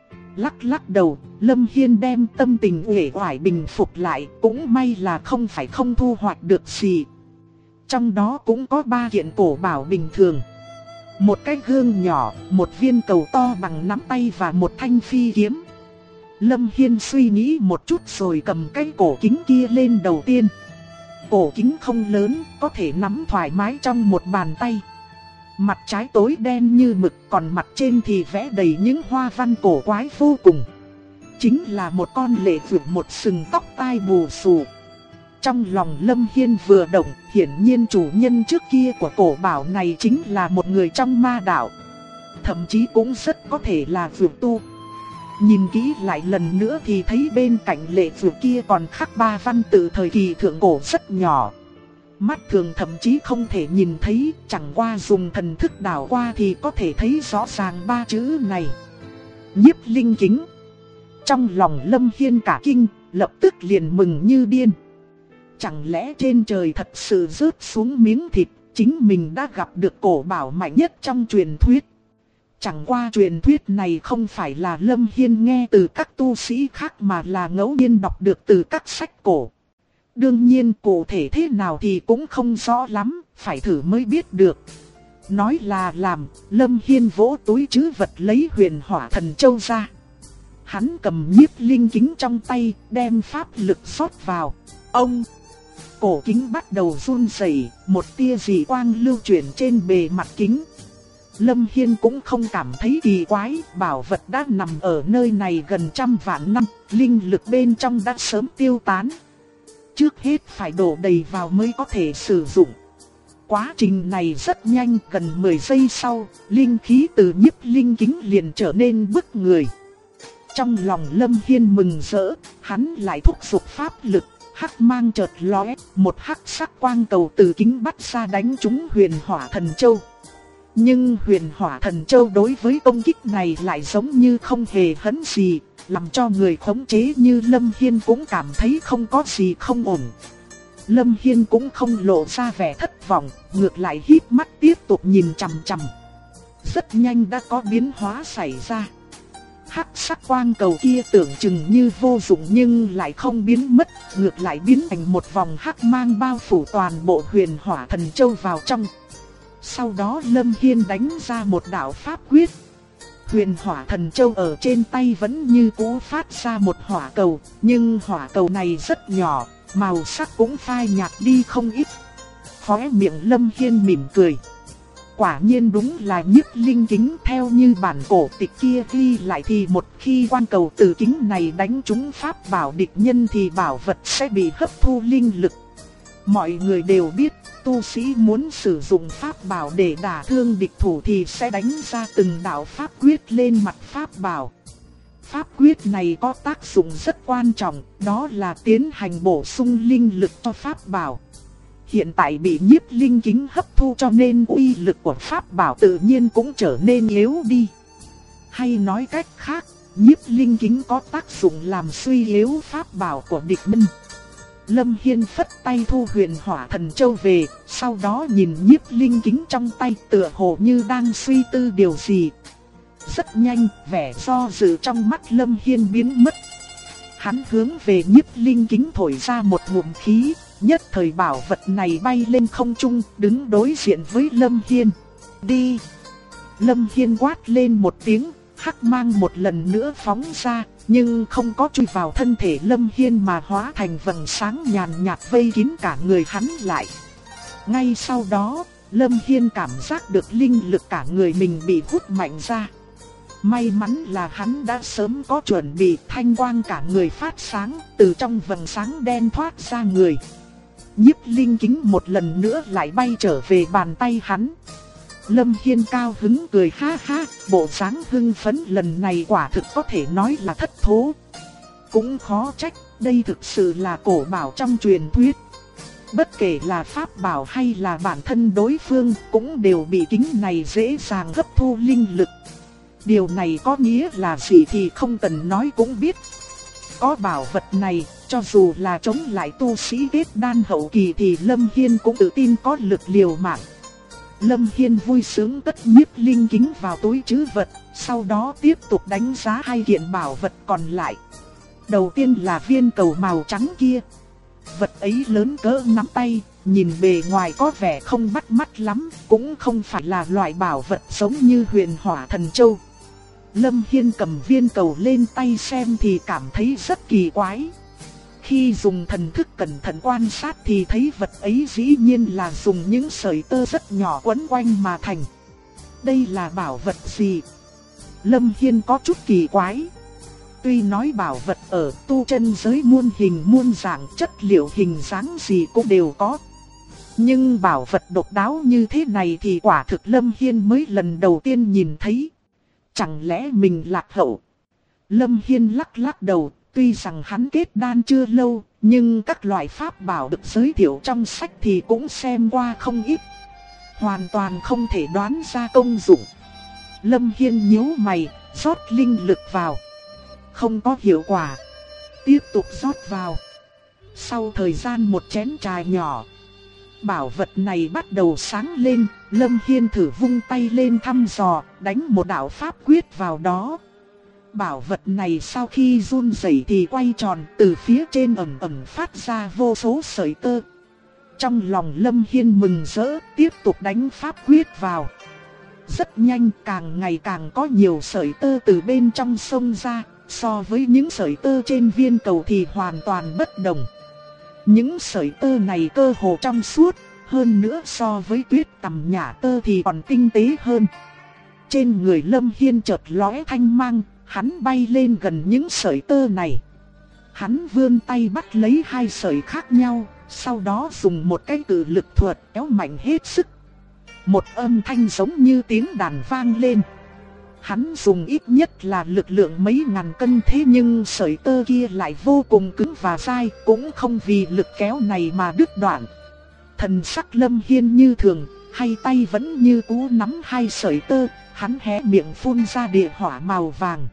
S1: Lắc lắc đầu, Lâm Hiên đem tâm tình uể oải bình phục lại, cũng may là không phải không thu hoạch được gì. Trong đó cũng có 3 kiện cổ bảo bình thường. Một cái gương nhỏ, một viên cầu to bằng nắm tay và một thanh phi kiếm. Lâm Hiên suy nghĩ một chút rồi cầm cái cổ kính kia lên đầu tiên. Cổ kính không lớn, có thể nắm thoải mái trong một bàn tay. Mặt trái tối đen như mực, còn mặt trên thì vẽ đầy những hoa văn cổ quái vô cùng. Chính là một con lệ vượt một sừng tóc tai bù xù. Trong lòng Lâm Hiên vừa động, hiển nhiên chủ nhân trước kia của cổ bảo này chính là một người trong ma đạo. Thậm chí cũng rất có thể là vượt tu. Nhìn kỹ lại lần nữa thì thấy bên cạnh lệ vượt kia còn khắc 3 văn tự thời kỳ thượng cổ rất nhỏ. Mắt thường thậm chí không thể nhìn thấy, chẳng qua dùng thần thức đảo qua thì có thể thấy rõ ràng 3 chữ này. Nhiếp linh kính. Trong lòng Lâm Hiên cả kinh, lập tức liền mừng như điên. Chẳng lẽ trên trời thật sự rớt xuống miếng thịt, chính mình đã gặp được cổ bảo mạnh nhất trong truyền thuyết. Chẳng qua truyền thuyết này không phải là Lâm Hiên nghe từ các tu sĩ khác mà là ngẫu nhiên đọc được từ các sách cổ. Đương nhiên cụ thể thế nào thì cũng không rõ lắm, phải thử mới biết được. Nói là làm, Lâm Hiên vỗ túi trữ vật lấy Huyền Hỏa Thần Châu ra. Hắn cầm nhiếp linh kính trong tay, đem pháp lực rót vào. Ông! Cổ kính bắt đầu run rẩy, một tia dị quang lưu chuyển trên bề mặt kính. Lâm Hiên cũng không cảm thấy kỳ quái, bảo vật đã nằm ở nơi này gần 100 vạn năm, linh lực bên trong đã sớm tiêu tán. Trước hết phải đổ đầy vào mới có thể sử dụng. Quá trình này rất nhanh, gần 10 giây sau, linh khí từ nhiếp linh kính liền trở nên bức người. Trong lòng Lâm Hiên mừng rỡ, hắn lại thúc giục pháp lực, hắc mang chợt lóe, một hắc sắc quang cầu từ kính bắt ra đánh trúng Huyền Hỏa Thần Châu. Nhưng Huyền Hỏa Thần Châu đối với công kích này lại giống như không hề hấn gì, làm cho người khống chế như Lâm Hiên cũng cảm thấy không có gì không ổn. Lâm Hiên cũng không lộ ra vẻ thất vọng, ngược lại híp mắt tiếp tục nhìn chằm chằm. Rất nhanh đã có biến hóa xảy ra. Hắc sắc quang cầu kia tưởng chừng như vô dụng nhưng lại không biến mất, ngược lại biến thành một vòng hắc mang bao phủ toàn bộ Huyền Hỏa Thần Châu vào trong. Sau đó Lâm Hiên đánh ra một đạo pháp quyết. Huyền Hỏa Thần Châu ở trên tay vẫn như cũ phát ra một hỏa cầu, nhưng hỏa cầu này rất nhỏ, màu sắc cũng phai nhạt đi không ít. Khóe miệng Lâm Hiên mỉm cười. Quả nhiên đúng là nhiếp linh kính, theo như bản cổ tịch kia ghi lại thì một khi quang cầu từ kính này đánh trúng pháp bảo địch nhân thì bảo vật sẽ bị hấp thu linh lực. Mọi người đều biết, tu sĩ muốn sử dụng pháp bảo để đả thương địch thủ thì sẽ đánh ra từng đạo pháp quyết lên mặt pháp bảo. Pháp quyết này có tác dụng rất quan trọng, đó là tiến hành bổ sung linh lực cho pháp bảo. Hiện tại bị nhiếp linh kính hấp thu cho nên uy lực của pháp bảo tự nhiên cũng trở nên yếu đi. Hay nói cách khác, nhiếp linh kính có tác dụng làm suy yếu pháp bảo của địch nhân. Lâm Hiên phất tay thu Huyền Hỏa Thần Châu về, sau đó nhìn nhiếp linh kính trong tay tựa hồ như đang suy tư điều gì. Rất nhanh, vẻ do dự trong mắt Lâm Hiên biến mất. Hắn hướng về nhiếp linh kính thổi ra một ngụm khí, nhất thời bảo vật này bay lên không trung, đứng đối diện với Lâm Hiên. Đi! Lâm Hiên quát lên một tiếng, hắc mang một lần nữa phóng ra, nhưng không có chui vào thân thể Lâm Hiên mà hóa thành vầng sáng nhàn nhạt vây kín cả người hắn lại. Ngay sau đó, Lâm Hiên cảm giác được linh lực cả người mình bị hút mạnh ra. May mắn là hắn đã sớm có chuẩn bị, thanh quang cả người phát sáng, từ trong vầng sáng đen thoát ra người. Nhiếp linh kính một lần nữa lại bay trở về bàn tay hắn. Lâm Hiên cao hứng cười ha ha, bộ dáng hưng phấn lần này quả thực có thể nói là thất thố. Cũng khó trách, đây thực sự là cổ bảo trong truyền thuyết. Bất kể là pháp bảo hay là bản thân đối phương cũng đều bị kính này dễ dàng hấp thu linh lực. Điều này có nghĩa là gì thì không cần nói cũng biết. Có bảo vật này, cho dù là chống lại tu sĩ kết đan hậu kỳ thì Lâm Hiên cũng tự tin có lực liều mạng. Lâm Hiên vui sướng cất nhiếp linh kính vào túi trữ vật, sau đó tiếp tục đánh giá hai kiện bảo vật còn lại. Đầu tiên là viên cầu màu trắng kia. Vật ấy lớn cỡ nắm tay, nhìn bề ngoài có vẻ không bắt mắt lắm, cũng không phải là loại bảo vật giống như Huyền Hỏa Thần Châu. Lâm Hiên cầm viên cầu lên tay xem thì cảm thấy rất kỳ quái. Khi dùng thần thức cẩn thận quan sát thì thấy vật ấy dĩ nhiên là dùng những sợi tơ rất nhỏ quấn quanh mà thành. Đây là bảo vật gì? Lâm Hiên có chút kỳ quái. Tuy nói bảo vật ở tu chân giới muôn hình muôn dạng, chất liệu hình dáng gì cũng đều có. Nhưng bảo vật độc đáo như thế này thì quả thực Lâm Hiên mới lần đầu tiên nhìn thấy. Chẳng lẽ mình lạc hậu? Lâm Hiên lắc lắc đầu, tuy rằng hắn kết đan chưa lâu, nhưng các loại pháp bảo được giới thiệu trong sách thì cũng xem qua không ít. Hoàn toàn không thể đoán ra công dụng. Lâm Hiên nhíu mày, rót linh lực vào. Không có hiệu quả. Tiếp tục rót vào. Sau thời gian một chén trà nhỏ, bảo vật này bắt đầu sáng lên, Lâm Hiên thử vung tay lên thăm dò, đánh một đạo pháp quyết vào đó. Bảo vật này sau khi run rẩy thì quay tròn, từ phía trên ẩm ẩm phát ra vô số sợi tơ. Trong lòng Lâm Hiên mừng rỡ, tiếp tục đánh pháp quyết vào. Rất nhanh, càng ngày càng có nhiều sợi tơ từ bên trong xông ra, so với những sợi tơ trên viên cầu thì hoàn toàn bất đồng. Những sợi tơ này cơ hồ trong suốt, hơn nữa so với tuyết tằm nhả tơ thì còn tinh tế hơn. Trên người Lâm Hiên chợt lóe thanh mang, hắn bay lên gần những sợi tơ này. Hắn vươn tay bắt lấy hai sợi khác nhau, sau đó dùng một cái cự lực thuật kéo mạnh hết sức. Một âm thanh giống như tiếng đàn vang lên. Hắn dùng ít nhất là lực lượng mấy ngàn cân, thế nhưng sợi tơ kia lại vô cùng cứng và dai, cũng không vì lực kéo này mà đứt đoạn. Thần sắc Lâm Hiên như thường, hai tay vẫn như cũ nắm hai sợi tơ, hắn hé miệng phun ra địa hỏa màu vàng.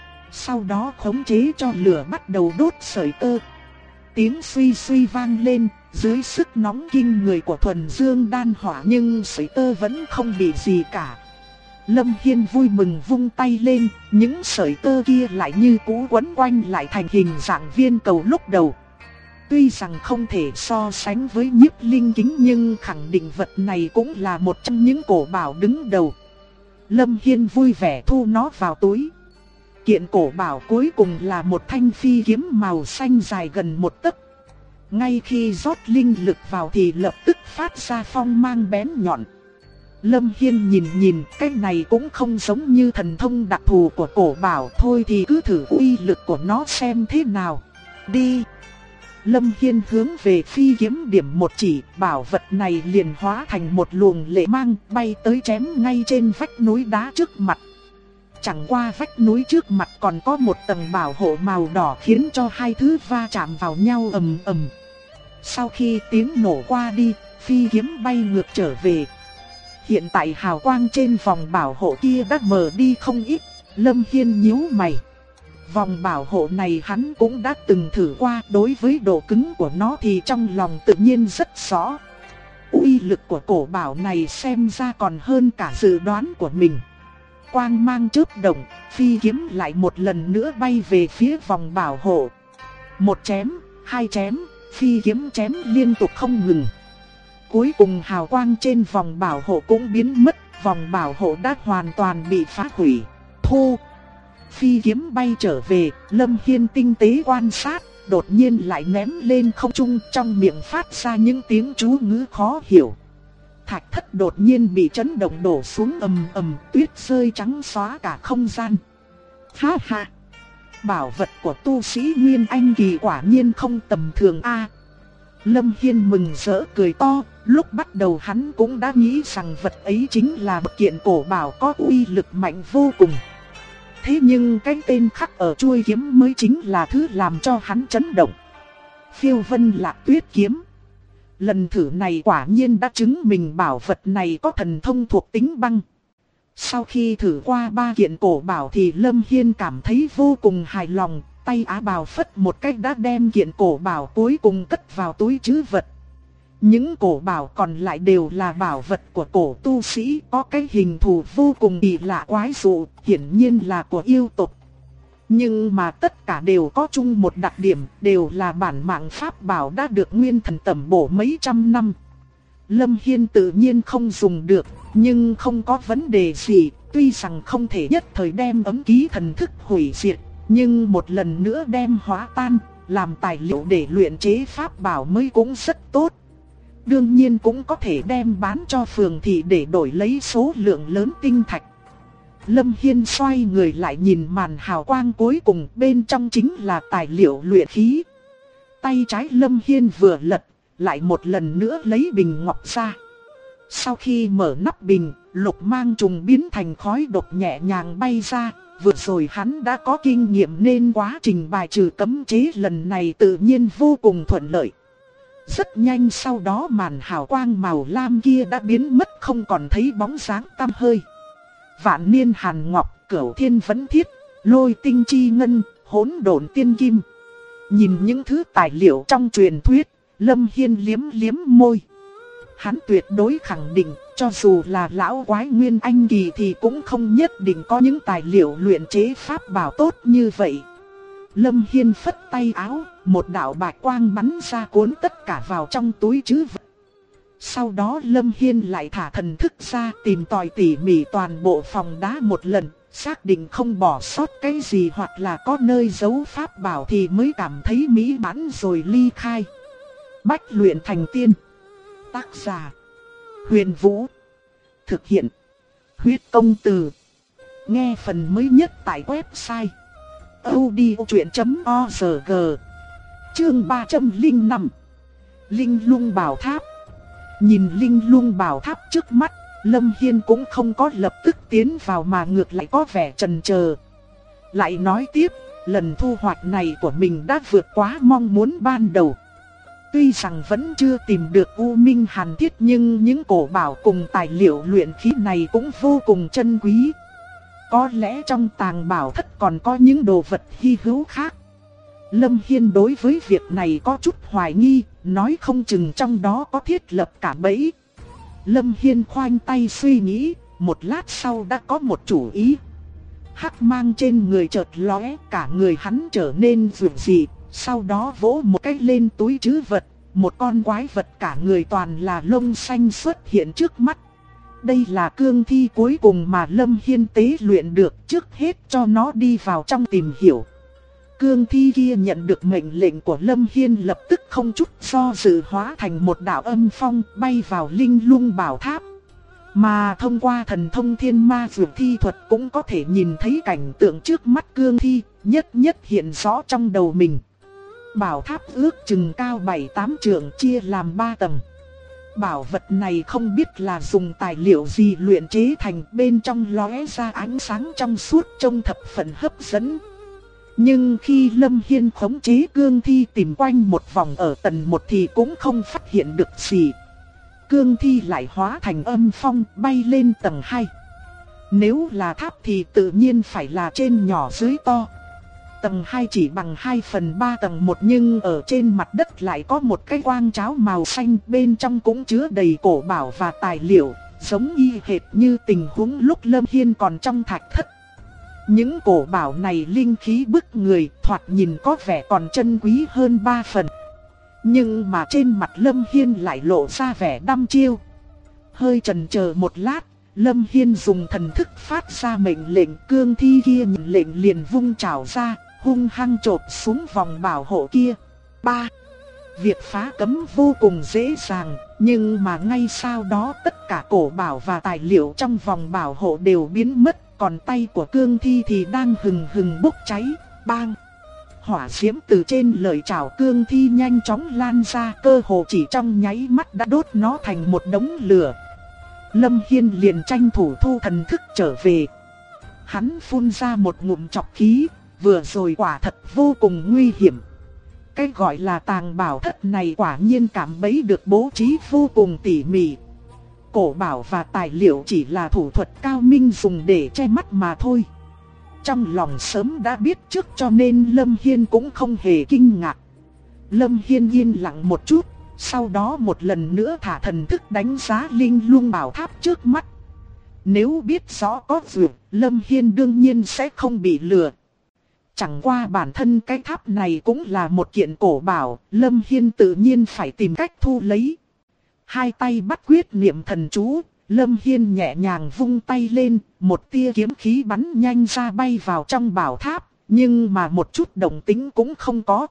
S1: Sau đó khống chế cho lửa bắt đầu đốt sợi tơ. Tiếng suy suy vang lên, dưới sức nóng kinh người của thuần dương đan hỏa nhưng sợi tơ vẫn không bị gì cả. Lâm Hiên vui mừng vung tay lên, những sợi tơ kia lại như cũ quấn quanh lại thành hình dạng viên cầu lúc đầu. Tuy rằng không thể so sánh với nhiếp linh kính nhưng khẳng định vật này cũng là một trong những cổ bảo đứng đầu. Lâm Hiên vui vẻ thu nó vào túi. Kiện cổ bảo cuối cùng là một thanh phi kiếm màu xanh dài gần 1 tấc. Ngay khi rót linh lực vào thì lập tức phát ra phong mang bén nhọn. Lâm Hiên nhìn cái này cũng không giống như thần thông đặc thù của cổ bảo, thôi thì cứ thử uy lực của nó xem thế nào. Đi! Lâm Hiên hướng về phi kiếm điểm một chỉ, bảo vật này liền hóa thành một luồng lệ mang bay tới chém ngay trên vách núi đá trước mặt. Chẳng qua vách núi trước mặt còn có một tầng bảo hộ màu đỏ khiến cho hai thứ va chạm vào nhau ầm ầm. Sau khi tiếng nổ qua đi, phi kiếm bay ngược trở về. Hiện tại hào quang trên vòng bảo hộ kia đã mờ đi không ít. Lâm Hiên nhíu mày. Vòng bảo hộ này hắn cũng đã từng thử qua, đối với độ cứng của nó thì trong lòng tự nhiên rất rõ. Uy lực của cổ bảo này xem ra còn hơn cả dự đoán của mình. Quang mang chớp động, phi kiếm lại một lần nữa bay về phía vòng bảo hộ. Một chém, hai chém, phi kiếm chém liên tục không ngừng. Cuối cùng hào quang trên vòng bảo hộ cũng biến mất, vòng bảo hộ đã hoàn toàn bị phá hủy. Thu! Phi kiếm bay trở về, Lâm Hiên tinh tế quan sát, đột nhiên lại ném lên không trung, trong miệng phát ra những tiếng chú ngữ khó hiểu. Thạch thất đột nhiên bị chấn động đổ xuống ầm ầm, tuyết rơi trắng xóa cả không gian. Ha ha! Bảo vật của tu sĩ Nguyên Anh kỳ quả nhiên không tầm thường a. Lâm Hiên mừng rỡ cười to, lúc bắt đầu hắn cũng đã nghĩ rằng vật ấy chính là một kiện cổ bảo có uy lực mạnh vô cùng. Thế nhưng cái tên khắc ở chuôi kiếm mới chính là thứ làm cho hắn chấn động. Phiêu Vân Lạc Tuyết kiếm. Lần thử này quả nhiên đã chứng minh bảo vật này có thần thông thuộc tính băng. Sau khi thử qua 3 kiện cổ bảo thì Lâm Hiên cảm thấy vô cùng hài lòng, tay á bào phất một cách đã đem kiện cổ bảo cuối cùng cất vào túi trữ vật. Những cổ bảo còn lại đều là bảo vật của cổ tu sĩ, có cái hình thù vô cùng kỳ lạ quái dụ, hiển nhiên là của yêu tộc. Nhưng mà tất cả đều có chung một đặc điểm, đều là bản mạng pháp bảo đã được nguyên thần tẩm bổ mấy trăm năm. Lâm Hiên tự nhiên không dùng được, nhưng không có vấn đề gì, tuy rằng không thể nhất thời đem ấm ký thần thức hủy diệt, nhưng một lần nữa đem hóa tan, làm tài liệu để luyện chế pháp bảo mới cũng rất tốt. Đương nhiên cũng có thể đem bán cho phường thị để đổi lấy số lượng lớn tinh thạch. Lâm Hiên xoay người lại nhìn màn hào quang cuối cùng, bên trong chính là tài liệu luyện khí. Tay trái Lâm Hiên vừa lật, lại một lần nữa lấy bình ngọc ra. Sau khi mở nắp bình, lục mang trùng biến thành khói độc nhẹ nhàng bay ra. Vừa rồi hắn đã có kinh nghiệm nên quá trình bài trừ cấm chế lần này tự nhiên vô cùng thuận lợi. Rất nhanh sau đó màn hào quang màu lam kia đã biến mất, không còn thấy bóng dáng tăm hơi. Vạn niên hàn ngọc, cửu thiên vấn thiết, lôi tinh chi ngân, hỗn độn tiên kim. Nhìn những thứ tài liệu trong truyền thuyết, Lâm Hiên liếm liếm môi. Hắn tuyệt đối khẳng định, cho dù là lão quái nguyên anh kỳ thì cũng không nhất định có những tài liệu luyện chế pháp bảo tốt như vậy. Lâm Hiên phất tay áo, một đạo bạch quang bắn ra cuốn tất cả vào trong túi trữ vật. Sau đó Lâm Hiên lại thả thần thức ra tìm tòi tỉ mỉ toàn bộ phòng đá một lần, xác định không bỏ sót cái gì hoặc là có nơi giấu pháp bảo thì mới cảm thấy mỹ mãn rồi ly khai. Bách luyện thành tiên. Tác giả Huyền Vũ. Thực hiện Huyết Công Từ. Nghe phần mới nhất tại website audiochuyện.org. Chương 305. Linh Lung Bảo Tháp. Nhìn Linh Lung Bảo Tháp trước mắt, Lâm Hiên cũng không có lập tức tiến vào mà ngược lại có vẻ chần chờ. Lại nói tiếp, lần thu hoạch này của mình đã vượt quá mong muốn ban đầu. Tuy rằng vẫn chưa tìm được U Minh Hàn Thiết nhưng những cổ bảo cùng tài liệu luyện khí này cũng vô cùng chân quý. Có lẽ trong tàng bảo thất còn có những đồ vật hy hữu khác. Lâm Hiên đối với việc này có chút hoài nghi, nói không chừng trong đó có thiết lập cả bẫy. Lâm Hiên khoanh tay suy nghĩ, một lát sau đã có một chủ ý. Hắc mang trên người chợt lóe, cả người hắn trở nên rực dị, sau đó vỗ một cái lên túi trữ vật, một con quái vật cả người toàn là lông xanh xuất hiện trước mắt. Đây là cương thi cuối cùng mà Lâm Hiên tế luyện được, trước hết cho nó đi vào trong tìm hiểu. Cương thi kia nhận được mệnh lệnh của Lâm Hiên lập tức không chút do dự hóa thành một đạo âm phong bay vào Linh Lung Bảo Tháp. Mà thông qua thần thông thiên ma dược thi thuật cũng có thể nhìn thấy cảnh tượng trước mắt cương thi, nhất nhất hiện rõ trong đầu mình. Bảo tháp ước chừng cao 7-8 trượng chia làm 3 tầng. Bảo vật này không biết là dùng tài liệu gì luyện chế thành, bên trong lóe ra ánh sáng trong suốt trông thập phần hấp dẫn. Nhưng khi Lâm Hiên khống chế cương thi tìm quanh một vòng ở tầng 1 thì cũng không phát hiện được gì. Cương thi lại hóa thành âm phong bay lên tầng 2. Nếu là tháp thì tự nhiên phải là trên nhỏ dưới to. Tầng 2 chỉ bằng 2/3 tầng 1 nhưng ở trên mặt đất lại có một cái quang cháo màu xanh, bên trong cũng chứa đầy cổ bảo và tài liệu, giống y hệt như tình huống lúc Lâm Hiên còn trong thạch thất. Những cổ bảo này linh khí bức người, thoạt nhìn có vẻ còn chân quý hơn 3 phần. Nhưng mà trên mặt Lâm Hiên lại lộ ra vẻ đăm chiêu. Hơi chần chờ một lát, Lâm Hiên dùng thần thức phát ra mệnh lệnh, cương thi kia nhận lệnh liền vung chảo ra, hung hăng chộp xuống vòng bảo hộ kia. 3. Việc phá cấm vô cùng dễ dàng, nhưng mà ngay sau đó tất cả cổ bảo và tài liệu trong vòng bảo hộ đều biến mất, còn tay của cương thi thì đang hừng hừng bốc cháy. Bang! Hỏa diễm từ trên lợi chảo cương thi nhanh chóng lan ra, cơ hồ chỉ trong nháy mắt đã đốt nó thành một đống lửa. Lâm Hiên liền tranh thủ thu thần thức trở về. Hắn phun ra một ngụm trọc khí, vừa rồi quả thật vô cùng nguy hiểm. Cái gọi là tàng bảo thất này quả nhiên cảm bẫy được bố trí vô cùng tỉ mỉ. Cổ bảo và tài liệu chỉ là thủ thuật cao minh dùng để che mắt mà thôi. Trong lòng sớm đã biết trước cho nên Lâm Hiên cũng không hề kinh ngạc. Lâm Hiên yên lặng một chút, sau đó một lần nữa thả thần thức đánh giá Linh Lung Bảo Tháp trước mắt. Nếu biết rõ có dược, Lâm Hiên đương nhiên sẽ không bị lừa. Chẳng qua bản thân cái tháp này cũng là một kiện cổ bảo, Lâm Hiên tự nhiên phải tìm cách thu lấy. Hai tay bắt quyết niệm thần chú, Lâm Hiên nhẹ nhàng vung tay lên, một tia kiếm khí bắn nhanh ra bay vào trong bảo tháp, nhưng mà một chút động tĩnh cũng không có.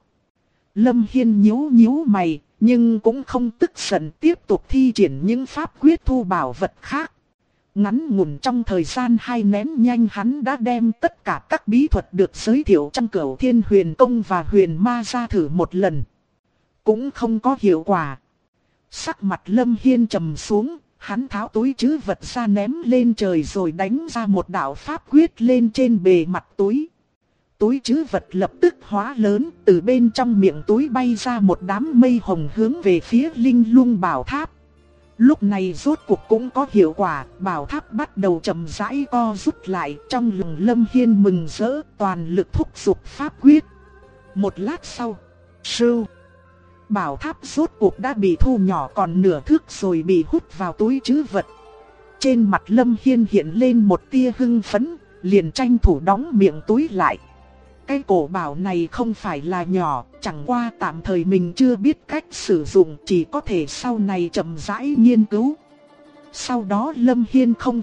S1: Lâm Hiên nhíu nhíu mày, nhưng cũng không tức giận, tiếp tục thi triển những pháp quyết thu bảo vật khác. Ngắn ngủn trong thời gian 2 nén nhanh hắn đã đem tất cả các bí thuật được giới thiệu trong Cửu Thiên Huyền Công và Huyền Ma ra thử một lần. Cũng không có hiệu quả. Sắc mặt Lâm Hiên trầm xuống, hắn tháo túi trữ vật ra ném lên trời rồi đánh ra một đạo pháp quyết lên trên bề mặt túi. Túi trữ vật lập tức hóa lớn, từ bên trong miệng túi bay ra một đám mây hồng hướng về phía Linh Lung Bảo Tháp. Lúc này rốt cuộc cũng có hiệu quả, bảo tháp bắt đầu chậm rãi co rút lại, trong lòng Lâm Hiên mừng rỡ, toàn lực thúc giục pháp quyết. Một lát sau, sưu, bảo tháp rốt cuộc đã bị thu nhỏ còn nửa thước rồi bị hút vào túi trữ vật. Trên mặt Lâm Hiên hiện lên một tia hưng phấn, liền tranh thủ đóng miệng túi lại. Cái cổ bảo này không phải là nhỏ, chẳng qua tạm thời mình chưa biết cách sử dụng, chỉ có thể sau này chậm rãi nghiên cứu. Sau đó Lâm Hiên không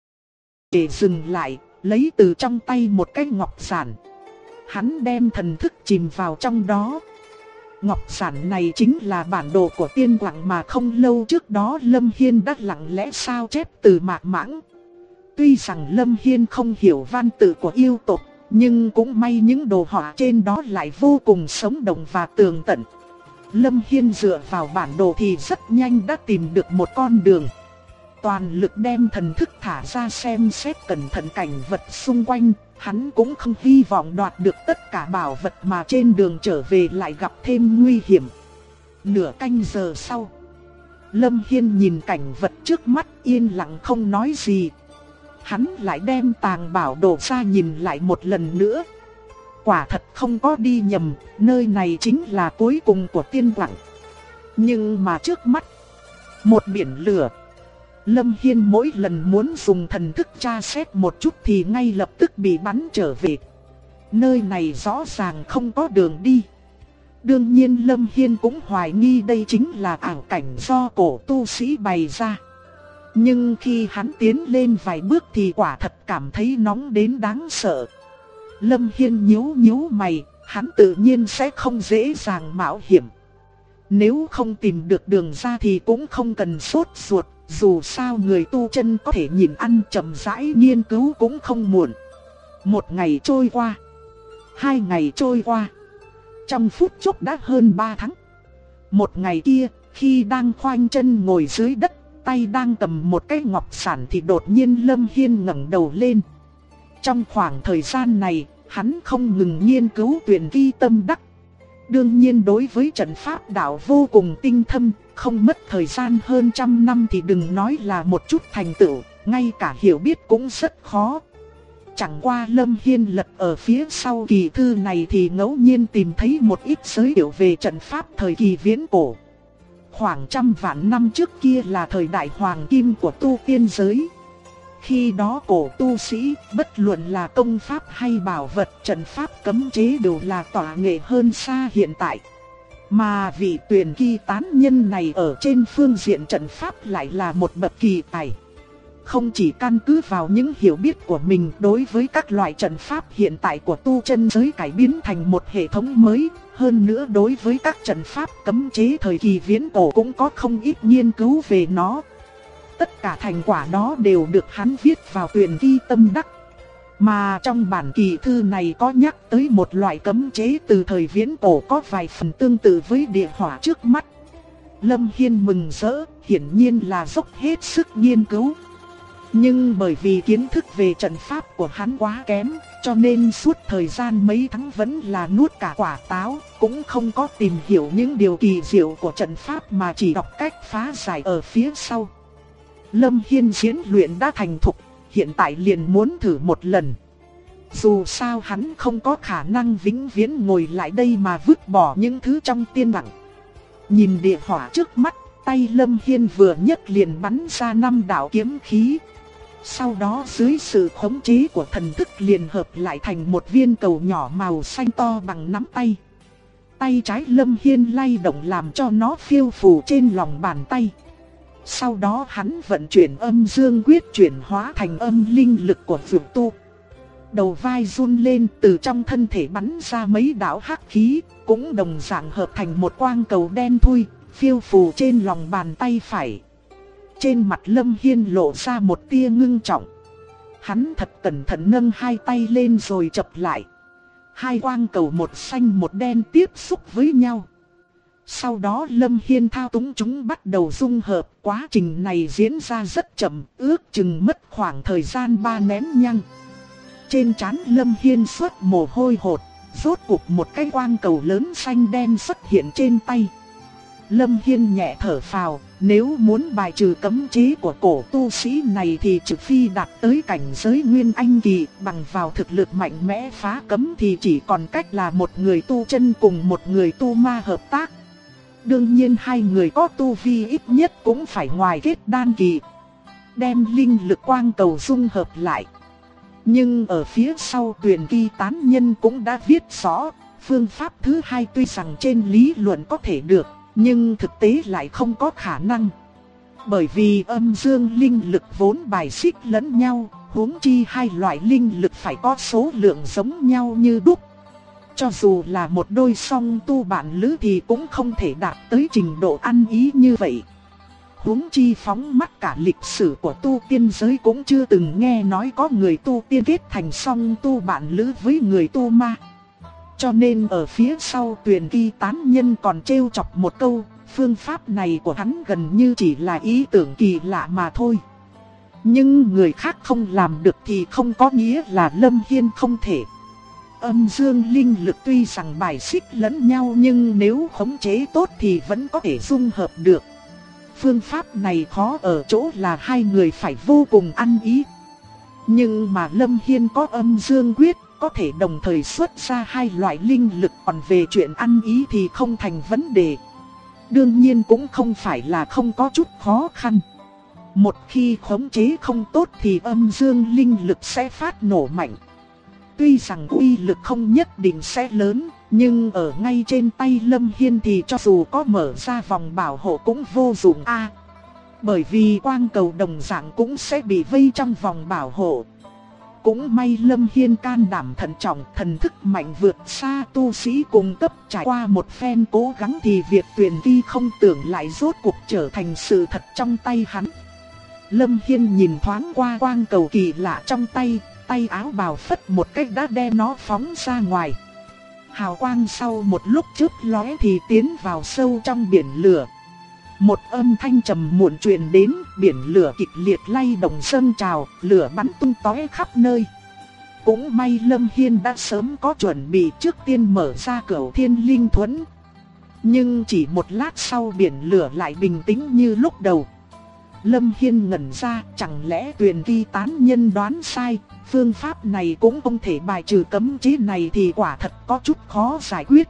S1: để dừng lại, lấy từ trong tay một cái ngọc giản. Hắn đem thần thức chìm vào trong đó. Ngọc giản này chính là bản đồ của tiên quặng mà không lâu trước đó Lâm Hiên đã lặng lẽ sao chép từ Mạc Mãng. Tuy rằng Lâm Hiên không hiểu văn tự của yêu tộc, nhưng cũng may những đồ họa trên đó lại vô cùng sống động và tường tận. Lâm Hiên dựa vào bản đồ thì rất nhanh đã tìm được một con đường. Toàn lực đem thần thức thả ra xem xét cẩn thận cảnh vật xung quanh, hắn cũng không hy vọng đoạt được tất cả bảo vật mà trên đường trở về lại gặp thêm nguy hiểm. Nửa canh giờ sau, Lâm Hiên nhìn cảnh vật trước mắt yên lặng không nói gì. Hắn lại đem tàng bảo đồ ra nhìn lại một lần nữa. Quả thật không có đi nhầm, nơi này chính là cuối cùng của tiên quặng. Nhưng mà trước mắt, một biển lửa. Lâm Hiên mỗi lần muốn dùng thần thức tra xét một chút thì ngay lập tức bị bắn trở về. Nơi này rõ ràng không có đường đi. Đương nhiên Lâm Hiên cũng hoài nghi đây chính là ảo cảnh do cổ tu sĩ bày ra. Nhưng khi hắn tiến lên vài bước thì quả thật cảm thấy nóng đến đáng sợ. Lâm Hiên nhíu mày, hắn tự nhiên sẽ không dễ dàng mạo hiểm. Nếu không tìm được đường ra thì cũng không cần sốt ruột, dù sao người tu chân có thể nhìn ăn chậm rãi nghiên cứu cũng không muộn. Một ngày trôi qua, 2 ngày trôi qua, trong phút chốc đã hơn 3 tháng. Một ngày kia, khi đang khoanh chân ngồi dưới đất, tay đang cầm một cái ngọc sản thì đột nhiên Lâm Hiên ngẩng đầu lên. Trong khoảng thời gian này, hắn không ngừng nghiên cứu tuyển vi tâm đắc. Đương nhiên đối với trận pháp đạo vô cùng tinh thâm, không mất thời gian hơn 100 năm thì đừng nói là một chút thành tựu, ngay cả hiểu biết cũng rất khó. Chẳng qua Lâm Hiên lật ở phía sau kỳ thư này thì ngẫu nhiên tìm thấy một ít giới thiệu về trận pháp thời kỳ viễn cổ. Khoảng 100 vạn năm trước kia là thời đại hoàng kim của tu tiên giới. Khi đó cổ tu sĩ, bất luận là công pháp hay bảo vật, trận pháp cấm chế đều là tỏa nghệ hơn xa hiện tại. Mà vị tuyển kỳ tán nhân này ở trên phương diện trận pháp lại là một bậc kỳ tài. Không chỉ căn cứ vào những hiểu biết của mình đối với các loại trận pháp hiện tại của tu chân giới cải biến thành một hệ thống mới, hơn nữa đối với các trận pháp cấm chế thời kỳ viễn cổ cũng có không ít nghiên cứu về nó. Tất cả thành quả đó đều được hắn viết vào tuyển vi tâm đắc. Mà trong bản kỳ thư này có nhắc tới một loại cấm chế từ thời viễn cổ có vài phần tương tự với địa hỏa trước mắt. Lâm Hiên mừng rỡ, hiển nhiên là dốc hết sức nghiên cứu. Nhưng bởi vì kiến thức về trận pháp của hắn quá kém, cho nên suốt thời gian mấy tháng vẫn là nuốt cả quả táo, cũng không có tìm hiểu những điều kỳ diệu của trận pháp mà chỉ đọc cách phá giải ở phía sau. Lâm Hiên diễn luyện đã thành thục, hiện tại liền muốn thử một lần. Dù sao hắn không có khả năng vĩnh viễn ngồi lại đây mà vứt bỏ những thứ trong tiên đẳng. Nhìn địa hỏa trước mắt, tay Lâm Hiên vừa nhấc liền bắn ra 5 đạo kiếm khí. Sau đó dưới sự khống chế của thần thức liền hợp lại thành một viên cầu nhỏ màu xanh to bằng nắm tay. Tay trái Lâm Hiên lay động làm cho nó phiêu phù trên lòng bàn tay. Sau đó hắn vận chuyển âm dương quyết chuyển hóa thành âm linh lực của Dược Tu. Đầu vai run lên, từ trong thân thể bắn ra mấy đạo hắc khí, cũng đồng dạng hợp thành một quang cầu đen thui, phiêu phù trên lòng bàn tay phải. Trên mặt Lâm Hiên lộ ra một tia ngưng trọng. Hắn thật cẩn thận nâng hai tay lên rồi chập lại. Hai quang cầu một xanh một đen tiếp xúc với nhau. Sau đó Lâm Hiên thao túng chúng bắt đầu dung hợp. Quá trình này diễn ra rất chậm, ước chừng mất khoảng thời gian 3 nén nhang. Trên trán Lâm Hiên xuất mồ hôi hột, rốt cuộc một cái quang cầu lớn xanh đen xuất hiện trên tay. Lâm Hiên nhẹ thở phào, nếu muốn bài trừ cấm chế của cổ tu sĩ này thì trừ phi đạt tới cảnh giới Nguyên Anh kỳ, bằng vào thực lực mạnh mẽ phá cấm thì chỉ còn cách là một người tu chân cùng một người tu ma hợp tác. Đương nhiên hai người có tu vi ít nhất cũng phải ngoài kết đan kỳ. đem linh lực quang cầu dung hợp lại. Nhưng ở phía sau Tuyền Kỳ tán nhân cũng đã viết rõ, phương pháp thứ hai tuy rằng trên lý luận có thể được, nhưng thực tế lại không có khả năng. Bởi vì âm dương linh lực vốn bài xích lẫn nhau, huống chi hai loại linh lực phải có số lượng giống nhau như đúc. Cho dù là một đôi song tu bạn lữ thì cũng không thể đạt tới trình độ ăn ý như vậy. Huống chi phóng mắt cả lịch sử của tu tiên giới cũng chưa từng nghe nói có người tu tiên kết thành song tu bạn lữ với người tu ma. Cho nên ở phía sau Tuyền Kỳ tán nhân còn trêu chọc một câu, phương pháp này của hắn gần như chỉ là ý tưởng kỳ lạ mà thôi. Nhưng người khác không làm được thì không có nghĩa là Lâm Hiên không thể. Âm dương linh lực tuy rằng bài xích lẫn nhau nhưng nếu khống chế tốt thì vẫn có thể dung hợp được. Phương pháp này khó ở chỗ là hai người phải vô cùng ăn ý. Nhưng mà Lâm Hiên có âm dương quyết, có thể đồng thời xuất ra hai loại linh lực, còn về chuyện ăn ý thì không thành vấn đề. Đương nhiên cũng không phải là không có chút khó khăn. Một khi khống chế không tốt thì âm dương linh lực sẽ phát nổ mạnh. Tuy rằng uy lực không nhất định sẽ lớn, nhưng ở ngay trên tay Lâm Hiên thì cho dù có mở ra vòng bảo hộ cũng vô dụng bởi vì quang cầu đồng dạng cũng sẽ bị vây trong vòng bảo hộ. Cũng may Lâm Hiên can đảm thận trọng, thần thức mạnh vượt xa tu sĩ cùng cấp, trải qua một phen cố gắng thì việc Tuyền Kỳ không tưởng lại rốt cuộc trở thành sự thật trong tay hắn. Lâm Hiên nhìn thoáng qua quang cầu kỳ lạ trong tay, tay áo bào phất một cách đã đem nó phóng ra ngoài. Hào quang sau một lúc chớp lóe thì tiến vào sâu trong biển lửa. Một âm thanh trầm muộn truyền đến, biển lửa kịch liệt lay động dâng trào, lửa bắn tung tóe khắp nơi. Cũng may Lâm Hiên đã sớm có chuẩn bị, trước tiên mở ra Cửu Thiên Linh Thuẫn. Nhưng chỉ một lát sau biển lửa lại bình tĩnh như lúc đầu. Lâm Hiên ngẩn ra, chẳng lẽ Tuyền Kỳ tán nhân đoán sai, phương pháp này cũng không thể bài trừ cấm chế này thì quả thật có chút khó giải quyết.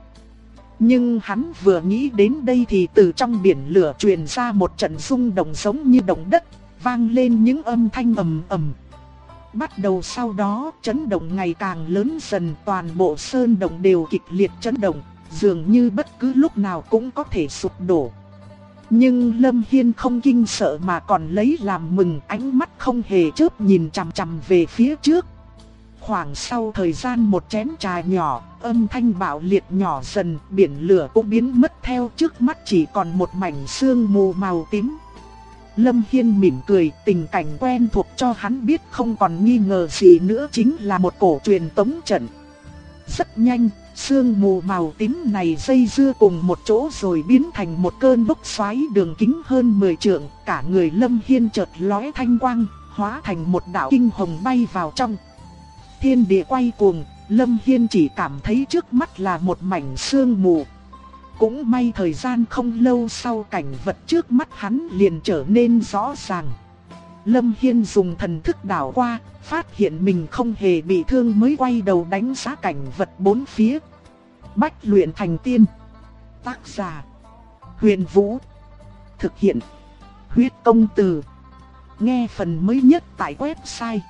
S1: Nhưng hắn vừa nghĩ đến đây thì từ trong biển lửa truyền ra một trận rung động giống như động đất, vang lên những âm thanh ầm ầm. Bắt đầu sau đó, chấn động ngày càng lớn dần, toàn bộ sơn động đều kịch liệt chấn động, dường như bất cứ lúc nào cũng có thể sụp đổ. Nhưng Lâm Hiên không kinh sợ mà còn lấy làm mừng, ánh mắt không hề chớp nhìn chằm chằm về phía trước. Khoảng sau thời gian một chén trà nhỏ, âm thanh bạo liệt nhỏ dần, biển lửa cũng biến mất theo, trước mắt chỉ còn một mảnh sương mù màu tím. Lâm Hiên mỉm cười, tình cảnh quen thuộc cho hắn biết không còn nghi ngờ gì nữa, chính là một cổ truyền tống trận. Rất nhanh, sương mù màu tím này dây dưa cùng một chỗ rồi biến thành một cơn bốc xoáy đường kính hơn 10 trượng, cả người Lâm Hiên chợt lóe thanh quang, hóa thành một đạo kinh hồng bay vào trong. Thiên địa quay cuồng, Lâm Hiên chỉ cảm thấy trước mắt là một mảnh sương mù. Cũng may thời gian không lâu sau cảnh vật trước mắt hắn liền trở nên rõ ràng. Lâm Hiên dùng thần thức đảo qua, phát hiện mình không hề bị thương mới quay đầu đánh giá cảnh vật bốn phía. Bách luyện thành tiên. Tác giả: Huyền Vũ. Thực hiện: Huyết Công Từ. Nghe phần mới nhất tại website